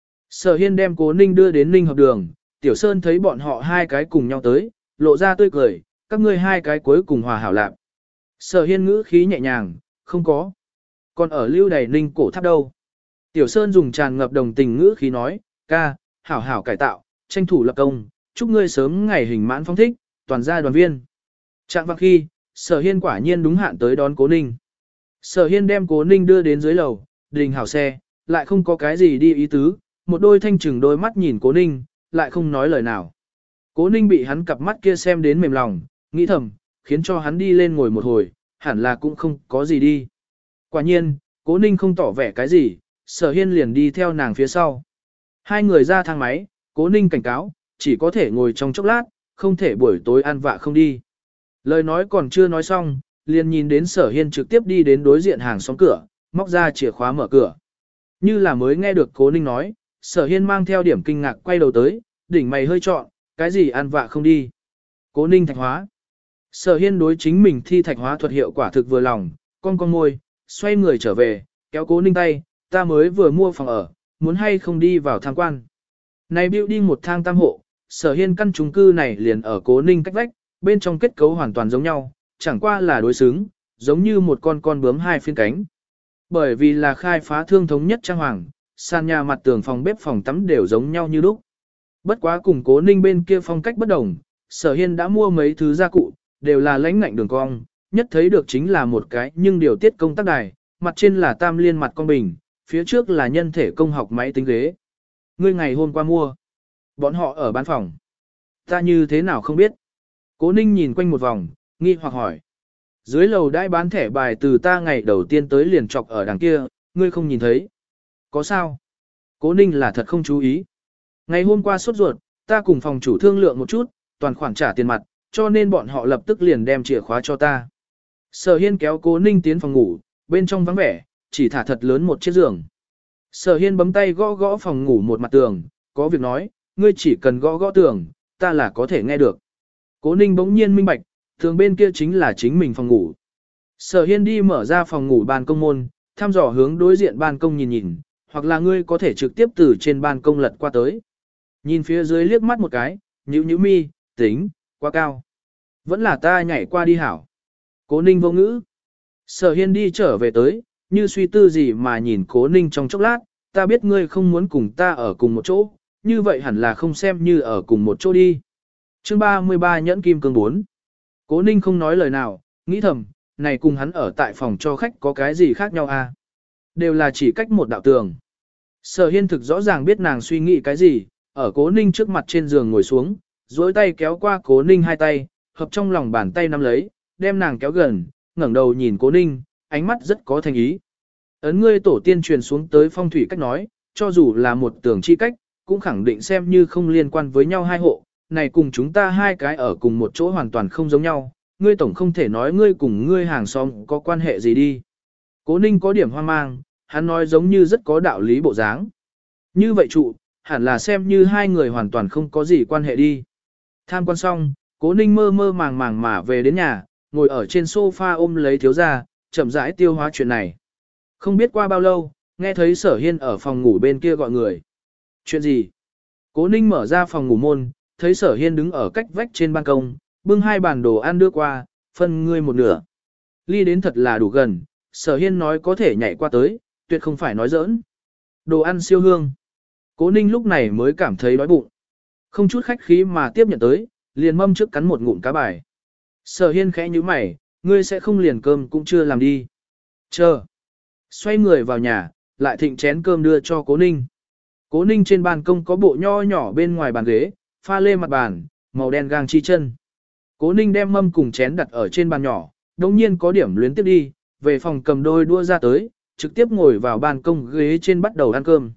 [SPEAKER 1] Sở Hiên đem Cố Ninh đưa đến Ninh hợp đường, Tiểu Sơn thấy bọn họ hai cái cùng nhau tới, lộ ra tươi cười, các ngươi hai cái cuối cùng hòa hảo lạc. Sở Hiên ngữ khí nhẹ nhàng, không có. Còn ở lưu đầy Ninh cổ tháp đâu? Tiểu Sơn dùng tràn ngập đồng tình ngữ khí nói, ca, hảo hảo cải tạo, tranh thủ lập công, chúc ngươi sớm ngày hình mãn phong thích, toàn gia đoàn viên. Trạng vạng khi, Sở Hiên quả nhiên đúng hạn tới đón Cố Ninh. Sở Hiên đem Cố Ninh đưa đến dưới lầu, đình hảo xe, lại không có cái gì đi ý tứ, một đôi thanh trừng đôi mắt nhìn Cố Ninh, lại không nói lời nào. Cố Ninh bị hắn cặp mắt kia xem đến mềm lòng, nghĩ thầm, khiến cho hắn đi lên ngồi một hồi, hẳn là cũng không có gì đi. Quả nhiên, Cố Ninh không tỏ vẻ cái gì, Sở Hiên liền đi theo nàng phía sau. Hai người ra thang máy, Cố Ninh cảnh cáo, chỉ có thể ngồi trong chốc lát, không thể buổi tối ăn vạ không đi. Lời nói còn chưa nói xong, liền nhìn đến Sở Hiên trực tiếp đi đến đối diện hàng xóm cửa, móc ra chìa khóa mở cửa. Như là mới nghe được Cố Ninh nói, Sở Hiên mang theo điểm kinh ngạc quay đầu tới, đỉnh mày hơi trọn, cái gì ăn vạ không đi. Cố Ninh thạch hóa. Sở Hiên đối chính mình thi thạch hóa thuật hiệu quả thực vừa lòng, con môi, xoay người trở về, kéo Cố Ninh tay, ta mới vừa mua phòng ở, muốn hay không đi vào tham quan. Này building một thang tam hộ, Sở Hiên căn chung cư này liền ở Cố Ninh cách vách, bên trong kết cấu hoàn toàn giống nhau, chẳng qua là đối xứng, giống như một con bướm hai phiên cánh. Bởi vì là khai phá thương thống nhất trang hoàng, sàn nhà mặt tường phòng bếp phòng tắm đều giống nhau như lúc. Bất quá cùng Cố Ninh bên kia phong cách bất đồng, Sở Hiên đã mua mấy thứ gia cụ, đều là lãnh ngạnh đường cong, nhất thấy được chính là một cái nhưng điều tiết công tác đài, mặt trên là tam liên mặt con bình, phía trước là nhân thể công học máy tính ghế. Ngươi ngày hôm qua mua, bọn họ ở bán phòng. Ta như thế nào không biết. Cố Ninh nhìn quanh một vòng, nghi hoặc hỏi. Dưới lầu đãi bán thẻ bài từ ta ngày đầu tiên tới liền chọc ở đằng kia, ngươi không nhìn thấy. Có sao? Cố Ninh là thật không chú ý. Ngày hôm qua sốt ruột, ta cùng phòng chủ thương lượng một chút, toàn khoản trả tiền mặt, cho nên bọn họ lập tức liền đem chìa khóa cho ta. Sở Hiên kéo Cố Ninh tiến phòng ngủ, bên trong vắng vẻ, chỉ thả thật lớn một chiếc giường. Sở Hiên bấm tay gõ gõ phòng ngủ một mặt tường, có việc nói, ngươi chỉ cần gõ gõ tường, ta là có thể nghe được. Cố Ninh bỗng nhiên minh bạch, tường bên kia chính là chính mình phòng ngủ. Sở Hiên đi mở ra phòng ngủ ban công môn, thăm dò hướng đối diện ban công nhìn nhìn, hoặc là ngươi có thể trực tiếp từ trên ban công lật qua tới. Nhìn phía dưới liếc mắt một cái, nhíu mi, tính, quá cao. Vẫn là ta nhảy qua đi hảo. Cố Ninh vô ngữ. Sở Hiên đi trở về tới, như suy tư gì mà nhìn Cố Ninh trong chốc lát, ta biết ngươi không muốn cùng ta ở cùng một chỗ, như vậy hẳn là không xem như ở cùng một chỗ đi. Chương 33 Nhẫn Kim Cương 4. Cố Ninh không nói lời nào, nghĩ thầm, này cùng hắn ở tại phòng cho khách có cái gì khác nhau à? Đều là chỉ cách một đạo tường. Sở Hiên thực rõ ràng biết nàng suy nghĩ cái gì, ở Cố Ninh trước mặt trên giường ngồi xuống, duỗi tay kéo qua Cố Ninh hai tay, hợp trong lòng bàn tay nắm lấy, đem nàng kéo gần, ngẩng đầu nhìn Cố Ninh, ánh mắt rất có thành ý. Ấn ngươi tổ tiên truyền xuống tới phong thủy cách nói, cho dù là một tường chi cách, cũng khẳng định xem như không liên quan với nhau hai hộ, này cùng chúng ta hai cái ở cùng một chỗ hoàn toàn không giống nhau, ngươi tổng không thể nói ngươi cùng ngươi hàng xóm có quan hệ gì đi. Cố Ninh có điểm hoang mang, hắn nói giống như rất có đạo lý bộ dáng. Như vậy trụ, hẳn là xem như hai người hoàn toàn không có gì quan hệ đi. Tham quan xong, Cố Ninh mơ mơ màng màng mà về đến nhà, ngồi ở trên sofa ôm lấy thiếu gia, chậm rãi tiêu hóa chuyện này. Không biết qua bao lâu, nghe thấy Sở Hiên ở phòng ngủ bên kia gọi người. Chuyện gì? Cố Ninh mở ra phòng ngủ môn, thấy Sở Hiên đứng ở cách vách trên ban công, bưng hai bàn đồ ăn đưa qua, phân ngươi một nửa. Ly đến thật là đủ gần, Sở Hiên nói có thể nhảy qua tới, tuyệt không phải nói giỡn. Đồ ăn siêu hương. Cố Ninh lúc này mới cảm thấy đói bụng. Không chút khách khí mà tiếp nhận tới, liền mâm trước cắn một ngụm cá bài. Sở Hiên khẽ nhíu mày, ngươi sẽ không liền cơm cũng chưa làm đi. Chờ. Xoay người vào nhà, lại thịnh chén cơm đưa cho Cố Ninh. Cố Ninh trên ban công có bộ nho nhỏ bên ngoài bàn ghế, pha lê mặt bàn, màu đen gang chi chân. Cố Ninh đem mâm cùng chén đặt ở trên bàn nhỏ, đồng nhiên có điểm luyến tiếp đi, về phòng cầm đôi đua ra tới, trực tiếp ngồi vào ban công ghế trên bắt đầu ăn cơm.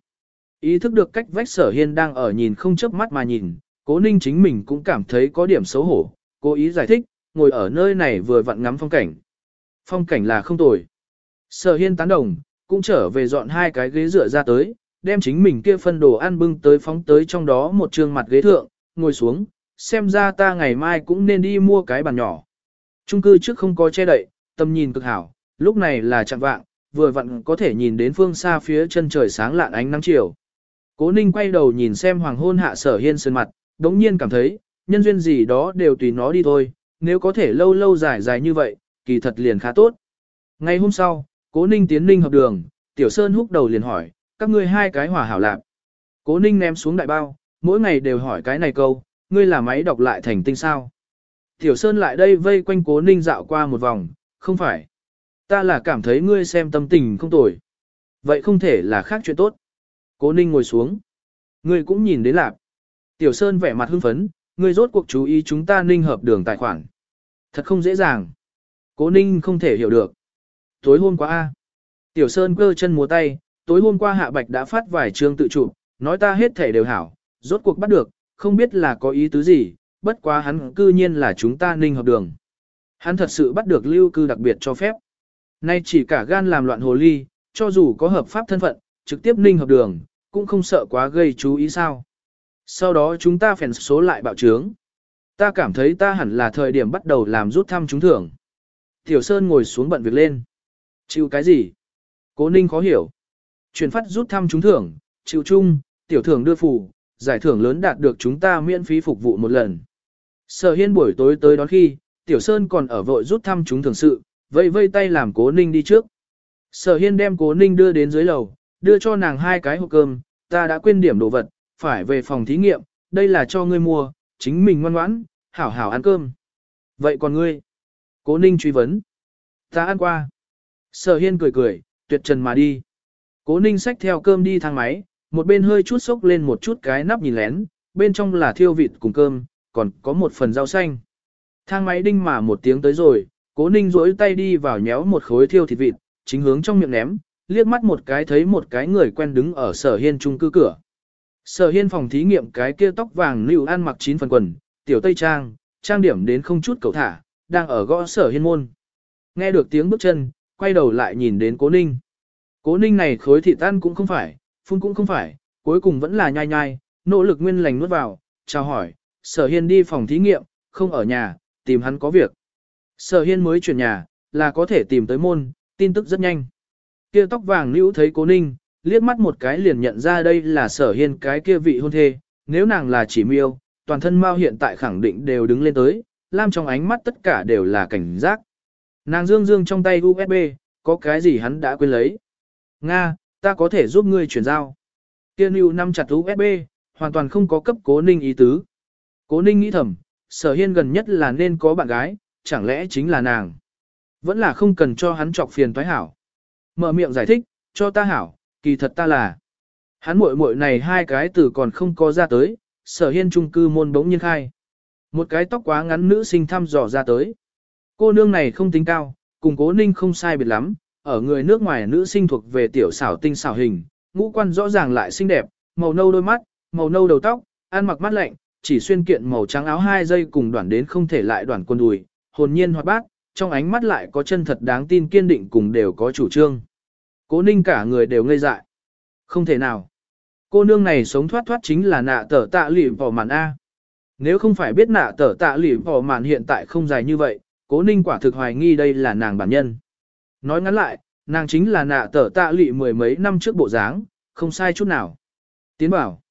[SPEAKER 1] Ý thức được cách vách Sở Hiên đang ở nhìn không chớp mắt mà nhìn, Cố Ninh chính mình cũng cảm thấy có điểm xấu hổ, cố ý giải thích, ngồi ở nơi này vừa vặn ngắm phong cảnh. Phong cảnh là không tồi. Sở Hiên tán đồng, cũng trở về dọn hai cái ghế dựa ra tới, đem chính mình kia phân đồ ăn bưng tới phóng tới trong đó một trường mặt ghế thượng, ngồi xuống, xem ra ta ngày mai cũng nên đi mua cái bàn nhỏ. Chung cư trước không có che đậy, tầm nhìn cực hảo, lúc này là chạng vạng, vừa vặn có thể nhìn đến phương xa phía chân trời sáng lạn ánh nắng chiều. Cố Ninh quay đầu nhìn xem hoàng hôn hạ Sở Hiên sơn mặt, đống nhiên cảm thấy, nhân duyên gì đó đều tùy nó đi thôi, nếu có thể lâu lâu dài dài như vậy, kỳ thật liền khá tốt. Ngày hôm sau, Cố Ninh tiến Ninh hợp đường, Tiểu Sơn húc đầu liền hỏi, các ngươi hai cái hòa hảo lạc. Cố Ninh ném xuống đại bao, mỗi ngày đều hỏi cái này câu, ngươi là máy đọc lại thành tinh sao. Tiểu Sơn lại đây vây quanh Cố Ninh dạo qua một vòng, không phải. Ta là cảm thấy ngươi xem tâm tình không tồi. Vậy không thể là khác chuyện tốt. Cố Ninh ngồi xuống. Ngươi cũng nhìn đến lạc. Tiểu Sơn vẻ mặt hưng phấn, ngươi rốt cuộc chú ý chúng ta Ninh hợp đường tài khoản. Thật không dễ dàng. Cố Ninh không thể hiểu được. Tối hôm qua a. Tiểu Sơn cơ chân múa tay, tối hôm qua Hạ Bạch đã phát vài chương tự chụp, nói ta hết thể đều hảo, rốt cuộc bắt được, không biết là có ý tứ gì, bất quá hắn cư nhiên là chúng ta Ninh hợp đường. Hắn thật sự bắt được lưu cư đặc biệt cho phép. Nay chỉ cả gan làm loạn hồ ly, cho dù có hợp pháp thân phận, trực tiếp Ninh hợp đường, cũng không sợ quá gây chú ý sao. Sau đó chúng ta phèn số lại bạo trướng. Ta cảm thấy ta hẳn là thời điểm bắt đầu làm rút thăm trúng thưởng. Tiểu Sơn ngồi xuống bận việc lên. Chịu cái gì? Cố Ninh khó hiểu. Chuyển phát rút thăm trúng thưởng, chịu chung, tiểu thưởng đưa phù, giải thưởng lớn đạt được chúng ta miễn phí phục vụ một lần. Sở Hiên buổi tối tới đón khi, Tiểu Sơn còn ở vội rút thăm trúng thưởng sự, vây vây tay làm Cố Ninh đi trước. Sở Hiên đem Cố Ninh đưa đến dưới lầu, đưa cho nàng hai cái hộp cơm, ta đã quên điểm đồ vật, phải về phòng thí nghiệm, đây là cho ngươi mua, chính mình ngoan ngoãn, hảo hảo ăn cơm. Vậy còn ngươi? Cố Ninh truy vấn. Ta ăn qua. Sở Hiên cười cười, tuyệt trần mà đi. Cố Ninh xách theo cơm đi thang máy, một bên hơi chút sốc lên một chút cái nắp nhìn lén, bên trong là thiêu vịt cùng cơm, còn có một phần rau xanh. Thang máy đinh mà một tiếng tới rồi, Cố Ninh duỗi tay đi vào nhéo một khối thiêu thịt vịt, chính hướng trong miệng ném, liếc mắt một cái thấy một cái người quen đứng ở Sở Hiên chung cư cửa. Sở Hiên phòng thí nghiệm cái kia tóc vàng lưu ăn mặc 9 phần quần, tiểu tây trang, trang điểm đến không chút cầu thả, đang ở gõ Sở Hiên môn. Nghe được tiếng bước chân, quay đầu lại nhìn đến Cố Ninh. Cố Ninh này khối thịt ăn cũng không phải, phun cũng không phải, cuối cùng vẫn là nhai nhai, nỗ lực nguyên lành nuốt vào, chào hỏi, Sở Hiên đi phòng thí nghiệm, không ở nhà, tìm hắn có việc. Sở Hiên mới chuyển nhà, là có thể tìm tới môn, tin tức rất nhanh. Kia tóc vàng nữ thấy Cố Ninh, liếc mắt một cái liền nhận ra đây là Sở Hiên cái kia vị hôn thê, nếu nàng là chỉ miêu, toàn thân Mao hiện tại khẳng định đều đứng lên tới, lam trong ánh mắt tất cả đều là cảnh giác. Nàng dương dương trong tay USB, có cái gì hắn đã quên lấy. Nga, ta có thể giúp ngươi chuyển giao. Kia Nưu nắm chặt USB, hoàn toàn không có cấp Cố Ninh ý tứ. Cố Ninh nghĩ thầm, Sở Hiên gần nhất là nên có bạn gái, chẳng lẽ chính là nàng. Vẫn là không cần cho hắn chọc phiền toái hảo. Mở miệng giải thích, cho ta hảo, kỳ thật ta là. Hắn muội muội này hai cái từ còn không có ra tới, Sở Hiên chung cư môn bỗng nhiên khai. Một cái tóc quá ngắn nữ sinh thăm dò ra tới. Cô nương này không tính cao, cùng Cố Ninh không sai biệt lắm, ở người nước ngoài nữ sinh thuộc về tiểu xảo tinh xảo hình, ngũ quan rõ ràng lại xinh đẹp, màu nâu đôi mắt, màu nâu đầu tóc, ăn mặc mát lạnh, chỉ xuyên kiện màu trắng áo 2 giây cùng đoạn đến không thể lại đoạn quần đùi, hồn nhiên hoạt bát, trong ánh mắt lại có chân thật đáng tin kiên định cùng đều có chủ trương. Cố Ninh cả người đều ngây dại. Không thể nào. Cô nương này sống thoát thoát chính là nạ tở tạ lỉ vỏ màn A. Nếu không phải biết nạ tở tạ lỉ vỏ màn hiện tại không dài như vậy, Cố Ninh quả thực hoài nghi đây là nàng bản nhân. Nói ngắn lại, nàng chính là nạ tở tạ lỉ mười mấy năm trước bộ dáng, không sai chút nào. Tiến bảo.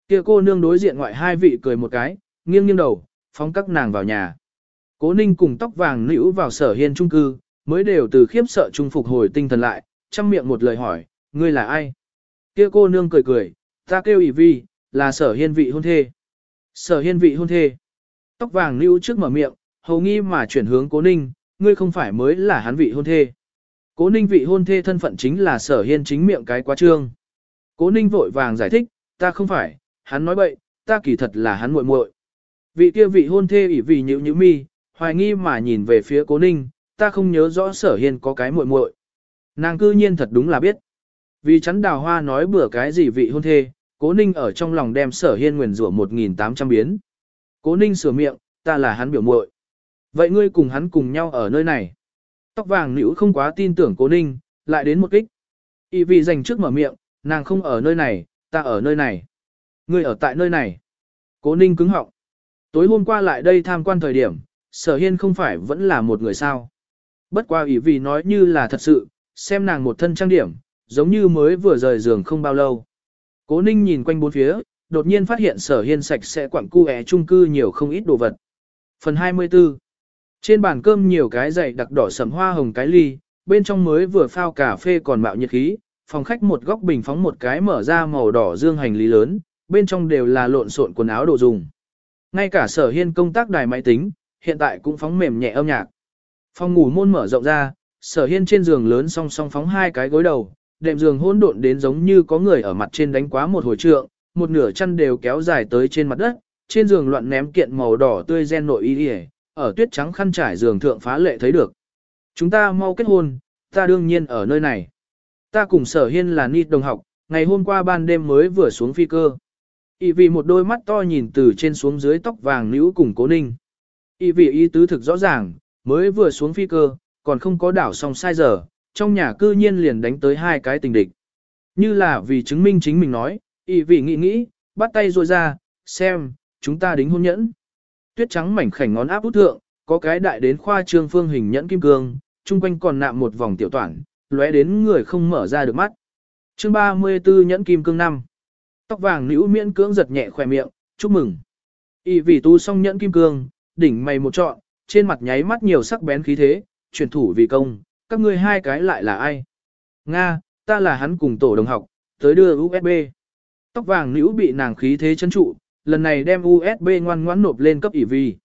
[SPEAKER 1] Kia cô nương đối diện ngoại hai vị cười một cái, nghiêng nghiêng đầu, phóng các nàng vào nhà. Cố Ninh cùng tóc vàng nữ vào Sở Hiên chung cư, mới đều từ khiếp sợ trung phục hồi tinh thần lại, chăm miệng một lời hỏi, ngươi là ai? Kia cô nương cười cười, ta kêu ỷ vi, là Sở Hiên vị hôn thê. Sở Hiên vị hôn thê. Tóc vàng nữ trước mở miệng, hầu nghi mà chuyển hướng Cố Ninh, ngươi không phải mới là hắn vị hôn thê. Cố Ninh vị hôn thê thân phận chính là Sở Hiên chính miệng cái quá trương. Cố Ninh vội vàng giải thích, ta không phải, hắn nói bậy, ta kỳ thật là hắn muội muội. Vị kia vị hôn thê ỷ vì nhíu nhíu mi, hoài nghi mà nhìn về phía Cố Ninh, ta không nhớ rõ Sở Hiên có cái muội muội. Nàng cư nhiên thật đúng là biết. Vì chắn Đào Hoa nói bừa cái gì vị hôn thê, Cố Ninh ở trong lòng đem Sở Hiên nguyền rủa 1800 biến. Cố Ninh sửa miệng, ta là hắn biểu muội. Vậy ngươi cùng hắn cùng nhau ở nơi này. Tóc vàng nữ không quá tin tưởng Cố Ninh, lại đến một kích. Ý vì dành trước mở miệng, nàng không ở nơi này, ta ở nơi này. Ngươi ở tại nơi này. Cố Ninh cứng họng. Tối hôm qua lại đây tham quan thời điểm, Sở Hiên không phải vẫn là một người sao. Bất qua ý vì nói như là thật sự, xem nàng một thân trang điểm, giống như mới vừa rời giường không bao lâu. Cố Ninh nhìn quanh bốn phía, đột nhiên phát hiện Sở Hiên sạch sẽ quặng cu é chung cư nhiều không ít đồ vật. Phần 24. Trên bàn cơm nhiều cái dày đặc đỏ sẫm hoa hồng cái ly, bên trong mới vừa phao cà phê còn mạo nhiệt khí, phòng khách một góc bình phóng một cái mở ra màu đỏ dương hành lý lớn, bên trong đều là lộn xộn quần áo đồ dùng. Ngay cả Sở Hiên công tác đài máy tính, hiện tại cũng phóng mềm nhẹ âm nhạc. Phòng ngủ môn mở rộng ra, Sở Hiên trên giường lớn song song phóng hai cái gối đầu, đệm giường hỗn độn đến giống như có người ở mặt trên đánh quá một hồi trượng, một nửa chăn đều kéo dài tới trên mặt đất, trên giường loạn ném kiện màu đỏ tươi gen nội y, ở tuyết trắng khăn trải giường thượng phá lệ thấy được. Chúng ta mau kết hôn, ta đương nhiên ở nơi này. Ta cùng Sở Hiên là nít đồng học, ngày hôm qua ban đêm mới vừa xuống phi cơ. Y vì một đôi mắt to nhìn từ trên xuống dưới tóc vàng nữ cùng Cố Ninh. Y vì ý tứ thực rõ ràng, mới vừa xuống phi cơ, còn không có đảo xong sai giờ, trong nhà cư nhiên liền đánh tới hai cái tình địch. Như là vì chứng minh chính mình nói, Y vì nghĩ, bắt tay ruôi ra, xem, chúng ta đính hôn nhẫn. Tuyết trắng mảnh khảnh ngón áp út thượng, có cái đại đến khoa trương phương hình nhẫn kim cương, chung quanh còn nạm một vòng tiểu toản, lóe đến người không mở ra được mắt. Chương 34 nhẫn kim cương 5. Tóc vàng nữ miễn cưỡng giật nhẹ khỏe miệng, chúc mừng. Y vì tu xong nhẫn kim cương, đỉnh mày một trọn, trên mặt nháy mắt nhiều sắc bén khí thế, chuyển thủ vì công, các ngươi hai cái lại là ai? Nga, ta là hắn cùng tổ đồng học, tới đưa USB. Tóc vàng nữ bị nàng khí thế chấn trụ, lần này đem USB ngoan ngoãn nộp lên cấp ỷ vi.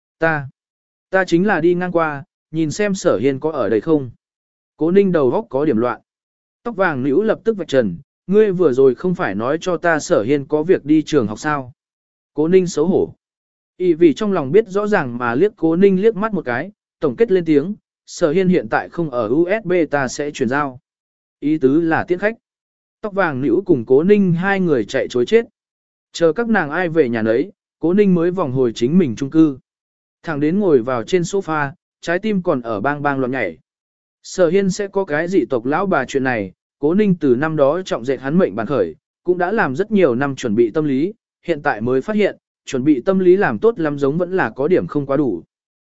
[SPEAKER 1] Ta chính là đi ngang qua, nhìn xem Sở Hiên có ở đây không. Cố Ninh đầu góc có điểm loạn. Tóc vàng nữ lập tức vạch trần, ngươi vừa rồi không phải nói cho ta Sở Hiên có việc đi trường học sao. Cố Ninh xấu hổ. ỷ vì trong lòng biết rõ ràng mà liếc Cố Ninh liếc mắt một cái, tổng kết lên tiếng, Sở Hiên hiện tại không ở USB ta sẽ chuyển giao. Ý tứ là tiễn khách. Tóc vàng nữ cùng Cố Ninh hai người chạy chối chết. Chờ các nàng ai về nhà nấy, Cố Ninh mới vòng hồi chính mình chung cư. Thẳng đến ngồi vào trên sofa, trái tim còn ở bang bang loạn nhảy. Sở Hiên sẽ có cái dị tộc lão bà chuyện này, Cố Ninh từ năm đó trọng dệt hắn mệnh bản khởi, cũng đã làm rất nhiều năm chuẩn bị tâm lý, hiện tại mới phát hiện, chuẩn bị tâm lý làm tốt lắm giống vẫn là có điểm không quá đủ.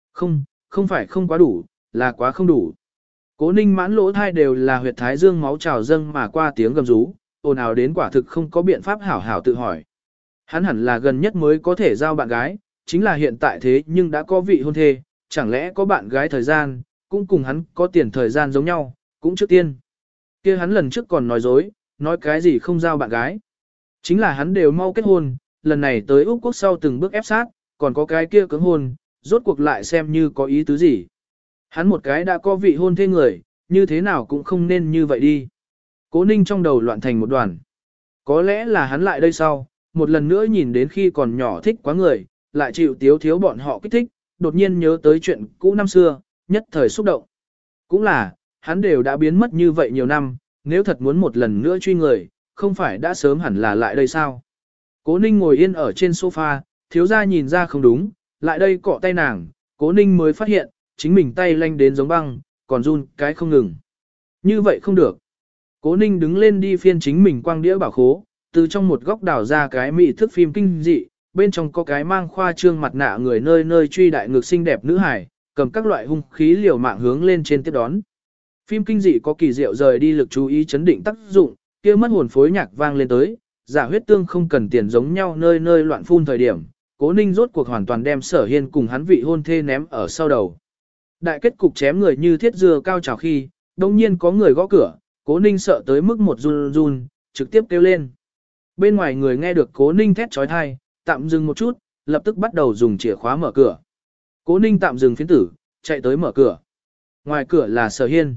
[SPEAKER 1] Không phải không quá đủ, là quá không đủ. Cố Ninh mãn lỗ thai đều là huyệt thái dương máu trào dâng mà qua tiếng gầm rú, ồn ào đến quả thực không có biện pháp hảo hảo tự hỏi. Hắn hẳn là gần nhất mới có thể giao bạn gái, chính là hiện tại thế nhưng đã có vị hôn thê, chẳng lẽ có bạn gái thời gian, cũng cùng hắn có tiền thời gian giống nhau, cũng trước tiên. Kia hắn lần trước còn nói dối, nói cái gì không giao bạn gái. Chính là hắn đều mau kết hôn, lần này tới Úc Quốc sau từng bước ép sát, còn có cái kia cứng hôn, rốt cuộc lại xem như có ý tứ gì. Hắn một cái đã có vị hôn thê người, như thế nào cũng không nên như vậy đi. Cố Ninh trong đầu loạn thành một đoàn. Có lẽ là hắn lại đây sau, một lần nữa nhìn đến khi còn nhỏ thích quá người, lại chịu tiếu thiếu bọn họ kích thích, đột nhiên nhớ tới chuyện cũ năm xưa, nhất thời xúc động. Cũng là, hắn đều đã biến mất như vậy nhiều năm, nếu thật muốn một lần nữa truy người, không phải đã sớm hẳn là lại đây sao. Cố Ninh ngồi yên ở trên sofa, thiếu gia nhìn ra không đúng, lại đây cọ tay nàng, Cố Ninh mới phát hiện, chính mình tay lanh đến giống băng, còn run cái không ngừng. Như vậy không được. Cố Ninh đứng lên đi phiên chính mình quang đĩa bảo khố, từ trong một góc đào ra cái mỹ thức phim kinh dị, bên trong có cái mang khoa trương mặt nạ người nơi nơi truy đại ngược xinh đẹp nữ hải, cầm các loại hung khí liều mạng hướng lên trên tiếp đón. Phim kinh dị có kỳ diệu rời đi lực chú ý chấn định tác dụng, kia mất hồn phối nhạc vang lên tới, giả huyết tương không cần tiền giống nhau nơi nơi loạn phun thời điểm, Cố Ninh rốt cuộc hoàn toàn đem Sở Hiên cùng hắn vị hôn thê ném ở sau đầu. Đại kết cục chém người như thiết dưa cao trào khi, đồng nhiên có người gõ cửa, Cố Ninh sợ tới mức một run run, trực tiếp kêu lên. Bên ngoài người nghe được Cố Ninh thét trói thai, tạm dừng một chút, lập tức bắt đầu dùng chìa khóa mở cửa. Cố Ninh tạm dừng phiến tử, chạy tới mở cửa. Ngoài cửa là Sở Hiên.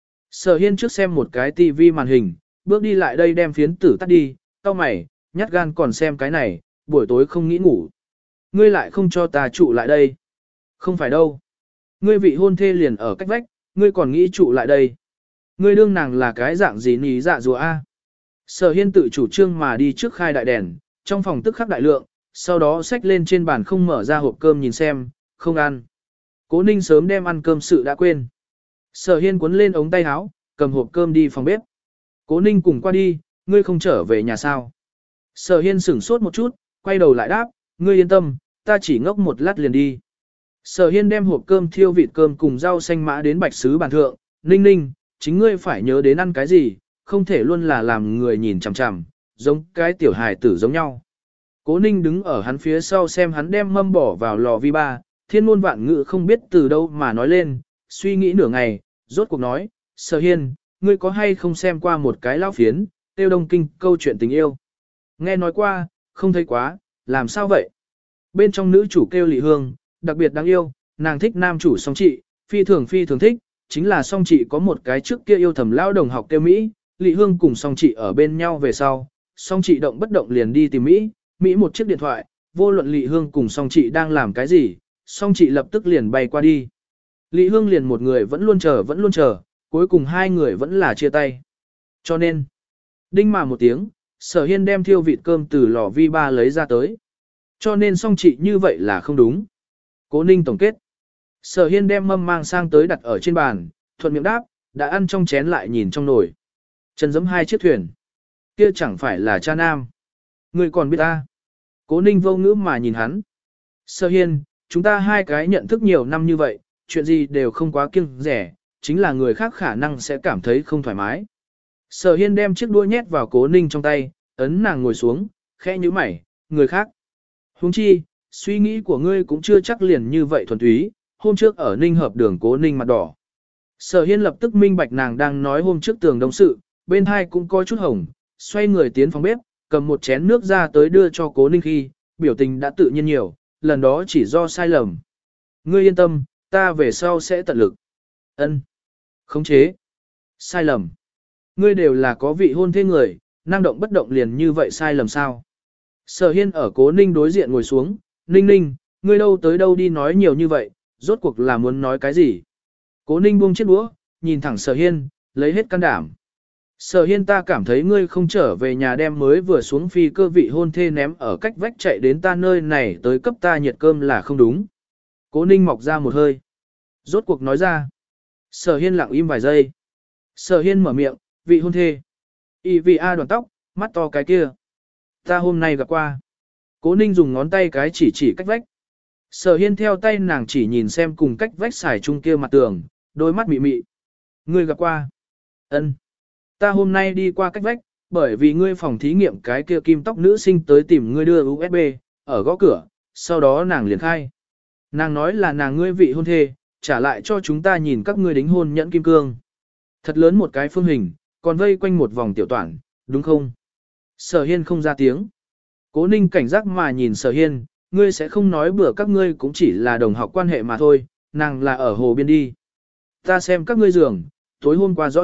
[SPEAKER 1] Sở Hiên trước xem một cái tivi màn hình, bước đi lại đây đem phiến tử tắt đi, cau mày, nhát gan còn xem cái này, buổi tối không nghĩ ngủ. Ngươi lại không cho ta trụ lại đây. Không phải đâu. Ngươi vị hôn thê liền ở cách vách, ngươi còn nghĩ trụ lại đây. Ngươi đương nàng là cái dạng gì ní dạ rùa a? Sở Hiên tự chủ trương mà đi trước khai đại đèn, trong phòng tức khắc đại lượng, sau đó xách lên trên bàn không mở ra hộp cơm nhìn xem, không ăn. Cố Ninh sớm đem ăn cơm sự đã quên. Sở Hiên cuốn lên ống tay áo, cầm hộp cơm đi phòng bếp. Cố Ninh cùng qua đi, ngươi không trở về nhà sao? Sở Hiên sửng sốt một chút, quay đầu lại đáp, ngươi yên tâm, ta chỉ ngốc một lát liền đi. Sở Hiên đem hộp cơm thiêu vịt cơm cùng rau xanh mã đến bạch sứ bàn thượng, Ninh Ninh, chính ngươi phải nhớ đến ăn cái gì, không thể luôn là làm người nhìn chằm chằm, giống cái tiểu hài tử giống nhau. Cố Ninh đứng ở hắn phía sau xem hắn đem mâm bỏ vào lò vi ba, thiên ngôn vạn ngữ không biết từ đâu mà nói lên, suy nghĩ nửa ngày, rốt cuộc nói, Sở Hiên, ngươi có hay không xem qua một cái lão phiến, tiêu Đông Kinh câu chuyện tình yêu. Nghe nói qua, không thấy quá, làm sao vậy? Bên trong nữ chủ kêu Lị Hương, đặc biệt đáng yêu, nàng thích nam chủ song trị, phi thường thích, chính là song trị có một cái trước kia yêu thầm lao đồng học kêu Mỹ, Lị Hương cùng song trị ở bên nhau về sau, song trị động bất động liền đi tìm Mỹ một chiếc điện thoại, vô luận Lị Hương cùng song trị đang làm cái gì, song trị lập tức liền bay qua đi. Lị Hương liền một người vẫn luôn chờ, cuối cùng hai người vẫn là chia tay. Cho nên, đinh mà một tiếng, Sở Hiên đem thiêu vịt cơm từ lò vi ba lấy ra tới. Cho nên song trị như vậy là không đúng. Cố Ninh tổng kết. Sở Hiên đem mâm mang sang tới đặt ở trên bàn, thuận miệng đáp, đã ăn trong chén lại nhìn trong nồi. Chân giẫm hai chiếc thuyền. Kia chẳng phải là cha nam. Người còn biết ta. Cố Ninh vô ngữ mà nhìn hắn. Sở Hiên, chúng ta hai cái nhận thức nhiều năm như vậy, chuyện gì đều không quá kiêng rẻ, chính là người khác khả năng sẽ cảm thấy không thoải mái. Sở Hiên đem chiếc đũa nhét vào Cố Ninh trong tay, ấn nàng ngồi xuống, khẽ nhíu mày, người khác. Huống chi, suy nghĩ của ngươi cũng chưa chắc liền như vậy thuần túy, hôm trước ở Ninh Hợp đường Cố Ninh mặt đỏ. Sở Hiên lập tức minh bạch nàng đang nói hôm trước tường đông sự, bên hai cũng có chút hồng, xoay người tiến phòng bếp, cầm một chén nước ra tới đưa cho Cố Ninh khi, biểu tình đã tự nhiên nhiều, lần đó chỉ do sai lầm. Ngươi yên tâm, ta về sau sẽ tận lực. Ân, khống chế. Sai lầm. Ngươi đều là có vị hôn thê người, năng động bất động liền như vậy sai lầm sao? Sở Hiên ở Cố Ninh đối diện ngồi xuống, Ninh Ninh, ngươi đâu tới đâu đi nói nhiều như vậy, rốt cuộc là muốn nói cái gì? Cố Ninh buông chiếc đũa, nhìn thẳng Sở Hiên, lấy hết can đảm. Sở Hiên, ta cảm thấy ngươi không trở về nhà đem mới vừa xuống phi cơ vị hôn thê ném ở cách vách chạy đến ta nơi này tới cấp ta nhiệt cơm là không đúng. Cố Ninh mọc ra một hơi. Rốt cuộc nói ra. Sở Hiên lặng im vài giây. Sở Hiên mở miệng, vị hôn thê. Y vị A đoàn tóc, mắt to cái kia. Ta hôm nay gặp qua. Cố Ninh dùng ngón tay cái chỉ cách vách. Sở Hiên theo tay nàng chỉ nhìn xem cùng cách vách xài chung kia mặt tường, đôi mắt mị mị. Ngươi gặp qua. Ân. Ta hôm nay đi qua cách vách, bởi vì ngươi phòng thí nghiệm cái kia kim tóc nữ sinh tới tìm ngươi đưa USB, ở gõ cửa, sau đó nàng liền khai. Nàng nói là nàng ngươi vị hôn thê, trả lại cho chúng ta nhìn các ngươi đính hôn nhẫn kim cương. Thật lớn một cái phương hình, còn vây quanh một vòng tiểu toản, đúng không? Sở Hiên không ra tiếng. Cố Ninh cảnh giác mà nhìn Sở Hiên, ngươi sẽ không nói bữa các ngươi cũng chỉ là đồng học quan hệ mà thôi, nàng là ở hồ biên đi. Ta xem các ngươi giường, tối hôm qua rõ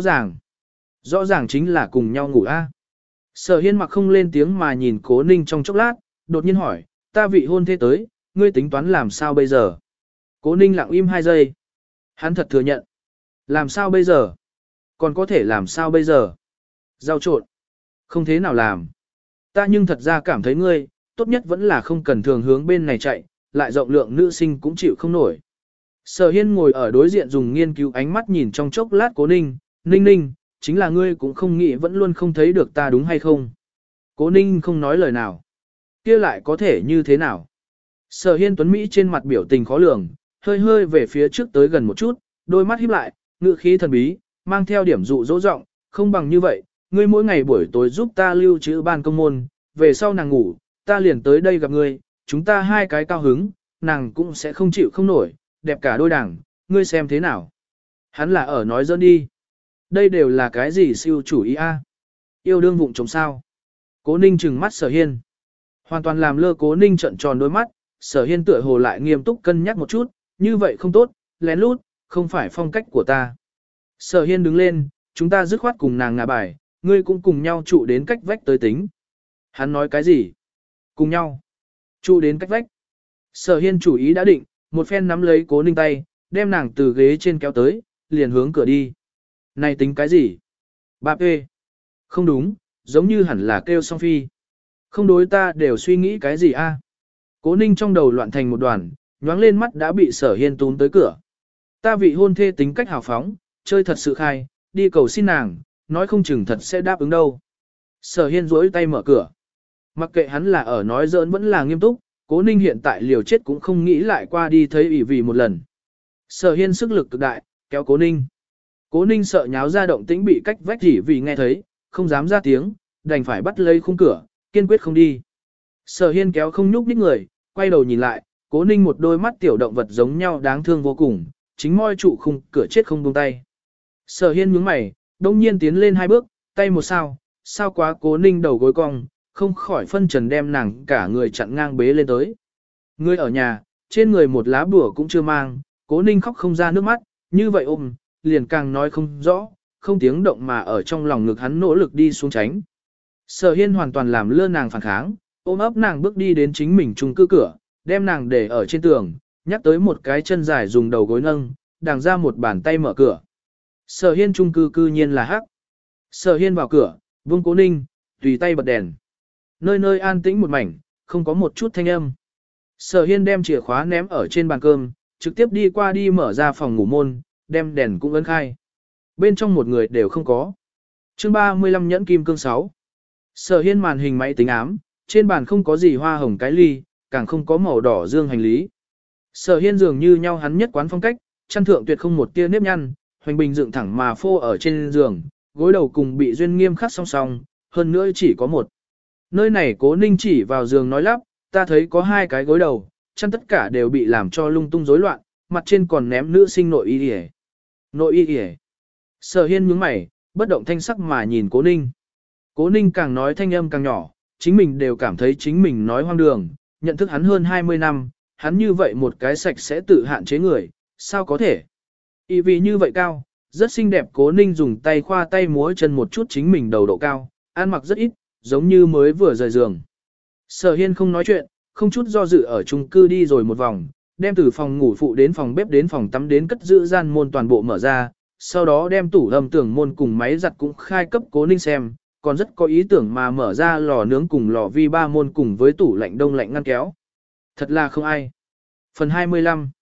[SPEAKER 1] ràng chính là cùng nhau ngủ a. Sở Hiên mặc không lên tiếng mà nhìn Cố Ninh trong chốc lát, đột nhiên hỏi, ta vị hôn thê tới, ngươi tính toán làm sao bây giờ? Cố Ninh lặng im 2 giây. Hắn thật thừa nhận. Làm sao bây giờ? Còn có thể làm sao bây giờ? Giao trộn. Không thế nào làm. Ta nhưng thật ra cảm thấy ngươi, tốt nhất vẫn là không cần thường hướng bên này chạy, lại rộng lượng nữ sinh cũng chịu không nổi. Sở Hiên ngồi ở đối diện dùng nghiên cứu ánh mắt nhìn trong chốc lát Cố Ninh, Ninh Ninh, chính là ngươi cũng không nghĩ vẫn luôn không thấy được ta đúng hay không. Cố Ninh không nói lời nào. Kia lại có thể như thế nào? Sở Hiên Tuấn Mỹ trên mặt biểu tình khó lường, hơi về phía trước tới gần một chút, đôi mắt híp lại, ngữ khí thần bí, mang theo điểm dụ dỗ rộng, không bằng như vậy, ngươi mỗi ngày buổi tối giúp ta lưu trữ ban công môn, về sau nàng ngủ, ta liền tới đây gặp ngươi, chúng ta hai cái cao hứng, nàng cũng sẽ không chịu không nổi, đẹp cả đôi đảng, ngươi xem thế nào. Hắn là ở nói dẫn đi. Đây đều là cái gì siêu chủ ý a? Yêu đương vụng trống sao? Cố Ninh trừng mắt Sở Hiên. Hoàn toàn làm lơ Cố Ninh trợn tròn đôi mắt, Sở Hiên tựa hồ lại nghiêm túc cân nhắc một chút, như vậy không tốt, lén lút, không phải phong cách của ta. Sở Hiên đứng lên, chúng ta dứt khoát cùng nàng ngả bài, ngươi cũng cùng nhau trụ đến cách vách tới tính. Hắn nói cái gì? Cùng nhau. Trụ đến cách vách. Sở Hiên chủ ý đã định, một phen nắm lấy Cố Ninh tay, đem nàng từ ghế trên kéo tới, liền hướng cửa đi. Này tính cái gì? Bà P. Không đúng, giống như hẳn là kêu song phi. Không đối ta đều suy nghĩ cái gì a? Cố Ninh trong đầu loạn thành một đoàn, nhoáng lên mắt đã bị Sở Hiên túm tới cửa. Ta vị hôn thê tính cách hào phóng, chơi thật sự khai, đi cầu xin nàng, nói không chừng thật sẽ đáp ứng đâu. Sở Hiên duỗi tay mở cửa. Mặc kệ hắn là ở nói giỡn vẫn là nghiêm túc, Cố Ninh hiện tại liều chết cũng không nghĩ lại qua đi thấy ỷ vì một lần. Sở Hiên sức lực cực đại, kéo Cố Ninh. Cố Ninh sợ nháo ra động tĩnh bị cách vách ỷ vì nghe thấy, không dám ra tiếng, đành phải bắt lấy khung cửa, kiên quyết không đi. Sở Hiên kéo không nhúc nhích người, quay đầu nhìn lại, Cố Ninh một đôi mắt tiểu động vật giống nhau đáng thương vô cùng, chính moi trụ khung cửa chết không buông tay. Sở Hiên nhướng mày, đông nhiên tiến lên hai bước, tay một sao quá Cố Ninh đầu gối cong, không khỏi phân trần đem nàng cả người chặn ngang bế lên tới. Người ở nhà, trên người một lá bùa cũng chưa mang, Cố Ninh khóc không ra nước mắt, như vậy ôm, liền càng nói không rõ, không tiếng động mà ở trong lòng ngực hắn nỗ lực đi xuống tránh. Sở Hiên hoàn toàn làm lơ nàng phản kháng, ôm ấp nàng bước đi đến chính mình chung cư cửa, đem nàng để ở trên tường, nhắc tới một cái chân dài dùng đầu gối nâng, đàng ra một bàn tay mở cửa. Sở Hiên chung cư cư nhiên là hắc. Sở Hiên vào cửa, buông Cố Ninh, tùy tay bật đèn. Nơi nơi an tĩnh một mảnh, không có một chút thanh âm. Sở Hiên đem chìa khóa ném ở trên bàn cơm, trực tiếp đi qua đi mở ra phòng ngủ môn, đem đèn cũng ấn khai. Bên trong một người đều không có. Chương 35 nhẫn kim cương 6. Sở Hiên màn hình máy tính ám, trên bàn không có gì hoa hồng cái ly, càng không có màu đỏ dương hành lý. Sở Hiên dường như nhau hắn nhất quán phong cách, chăn thượng tuyệt không một tia nếp nhăn, hoành bình dựng thẳng mà phô ở trên giường, gối đầu cùng bị duyên nghiêm khắc song song, hơn nữa chỉ có một. Nơi này Cố Ninh chỉ vào giường nói lắp, ta thấy có hai cái gối đầu, chăn tất cả đều bị làm cho lung tung rối loạn, mặt trên còn ném nữ sinh nội y yể. Nội y yể. Sở Hiên nhướng mày, bất động thanh sắc mà nhìn Cố Ninh. Cố Ninh càng nói thanh âm càng nhỏ, chính mình đều cảm thấy chính mình nói hoang đường, nhận thức hắn hơn 20 năm, hắn như vậy một cái sạch sẽ tự hạn chế người, sao có thể. Y vì như vậy cao, rất xinh đẹp. Cố Ninh dùng tay khoa tay múa chân một chút chính mình đầu độ cao, ăn mặc rất ít, giống như mới vừa rời giường. Sở Hiên không nói chuyện, không chút do dự ở chung cư đi rồi một vòng, đem từ phòng ngủ phụ đến phòng bếp đến phòng tắm đến cất giữ gian môn toàn bộ mở ra, sau đó đem tủ âm tưởng môn cùng máy giặt cũng khai cấp Cố Ninh xem, còn rất có ý tưởng mà mở ra lò nướng cùng lò vi ba môn cùng với tủ lạnh đông lạnh ngăn kéo. Thật là không ai. Phần 25.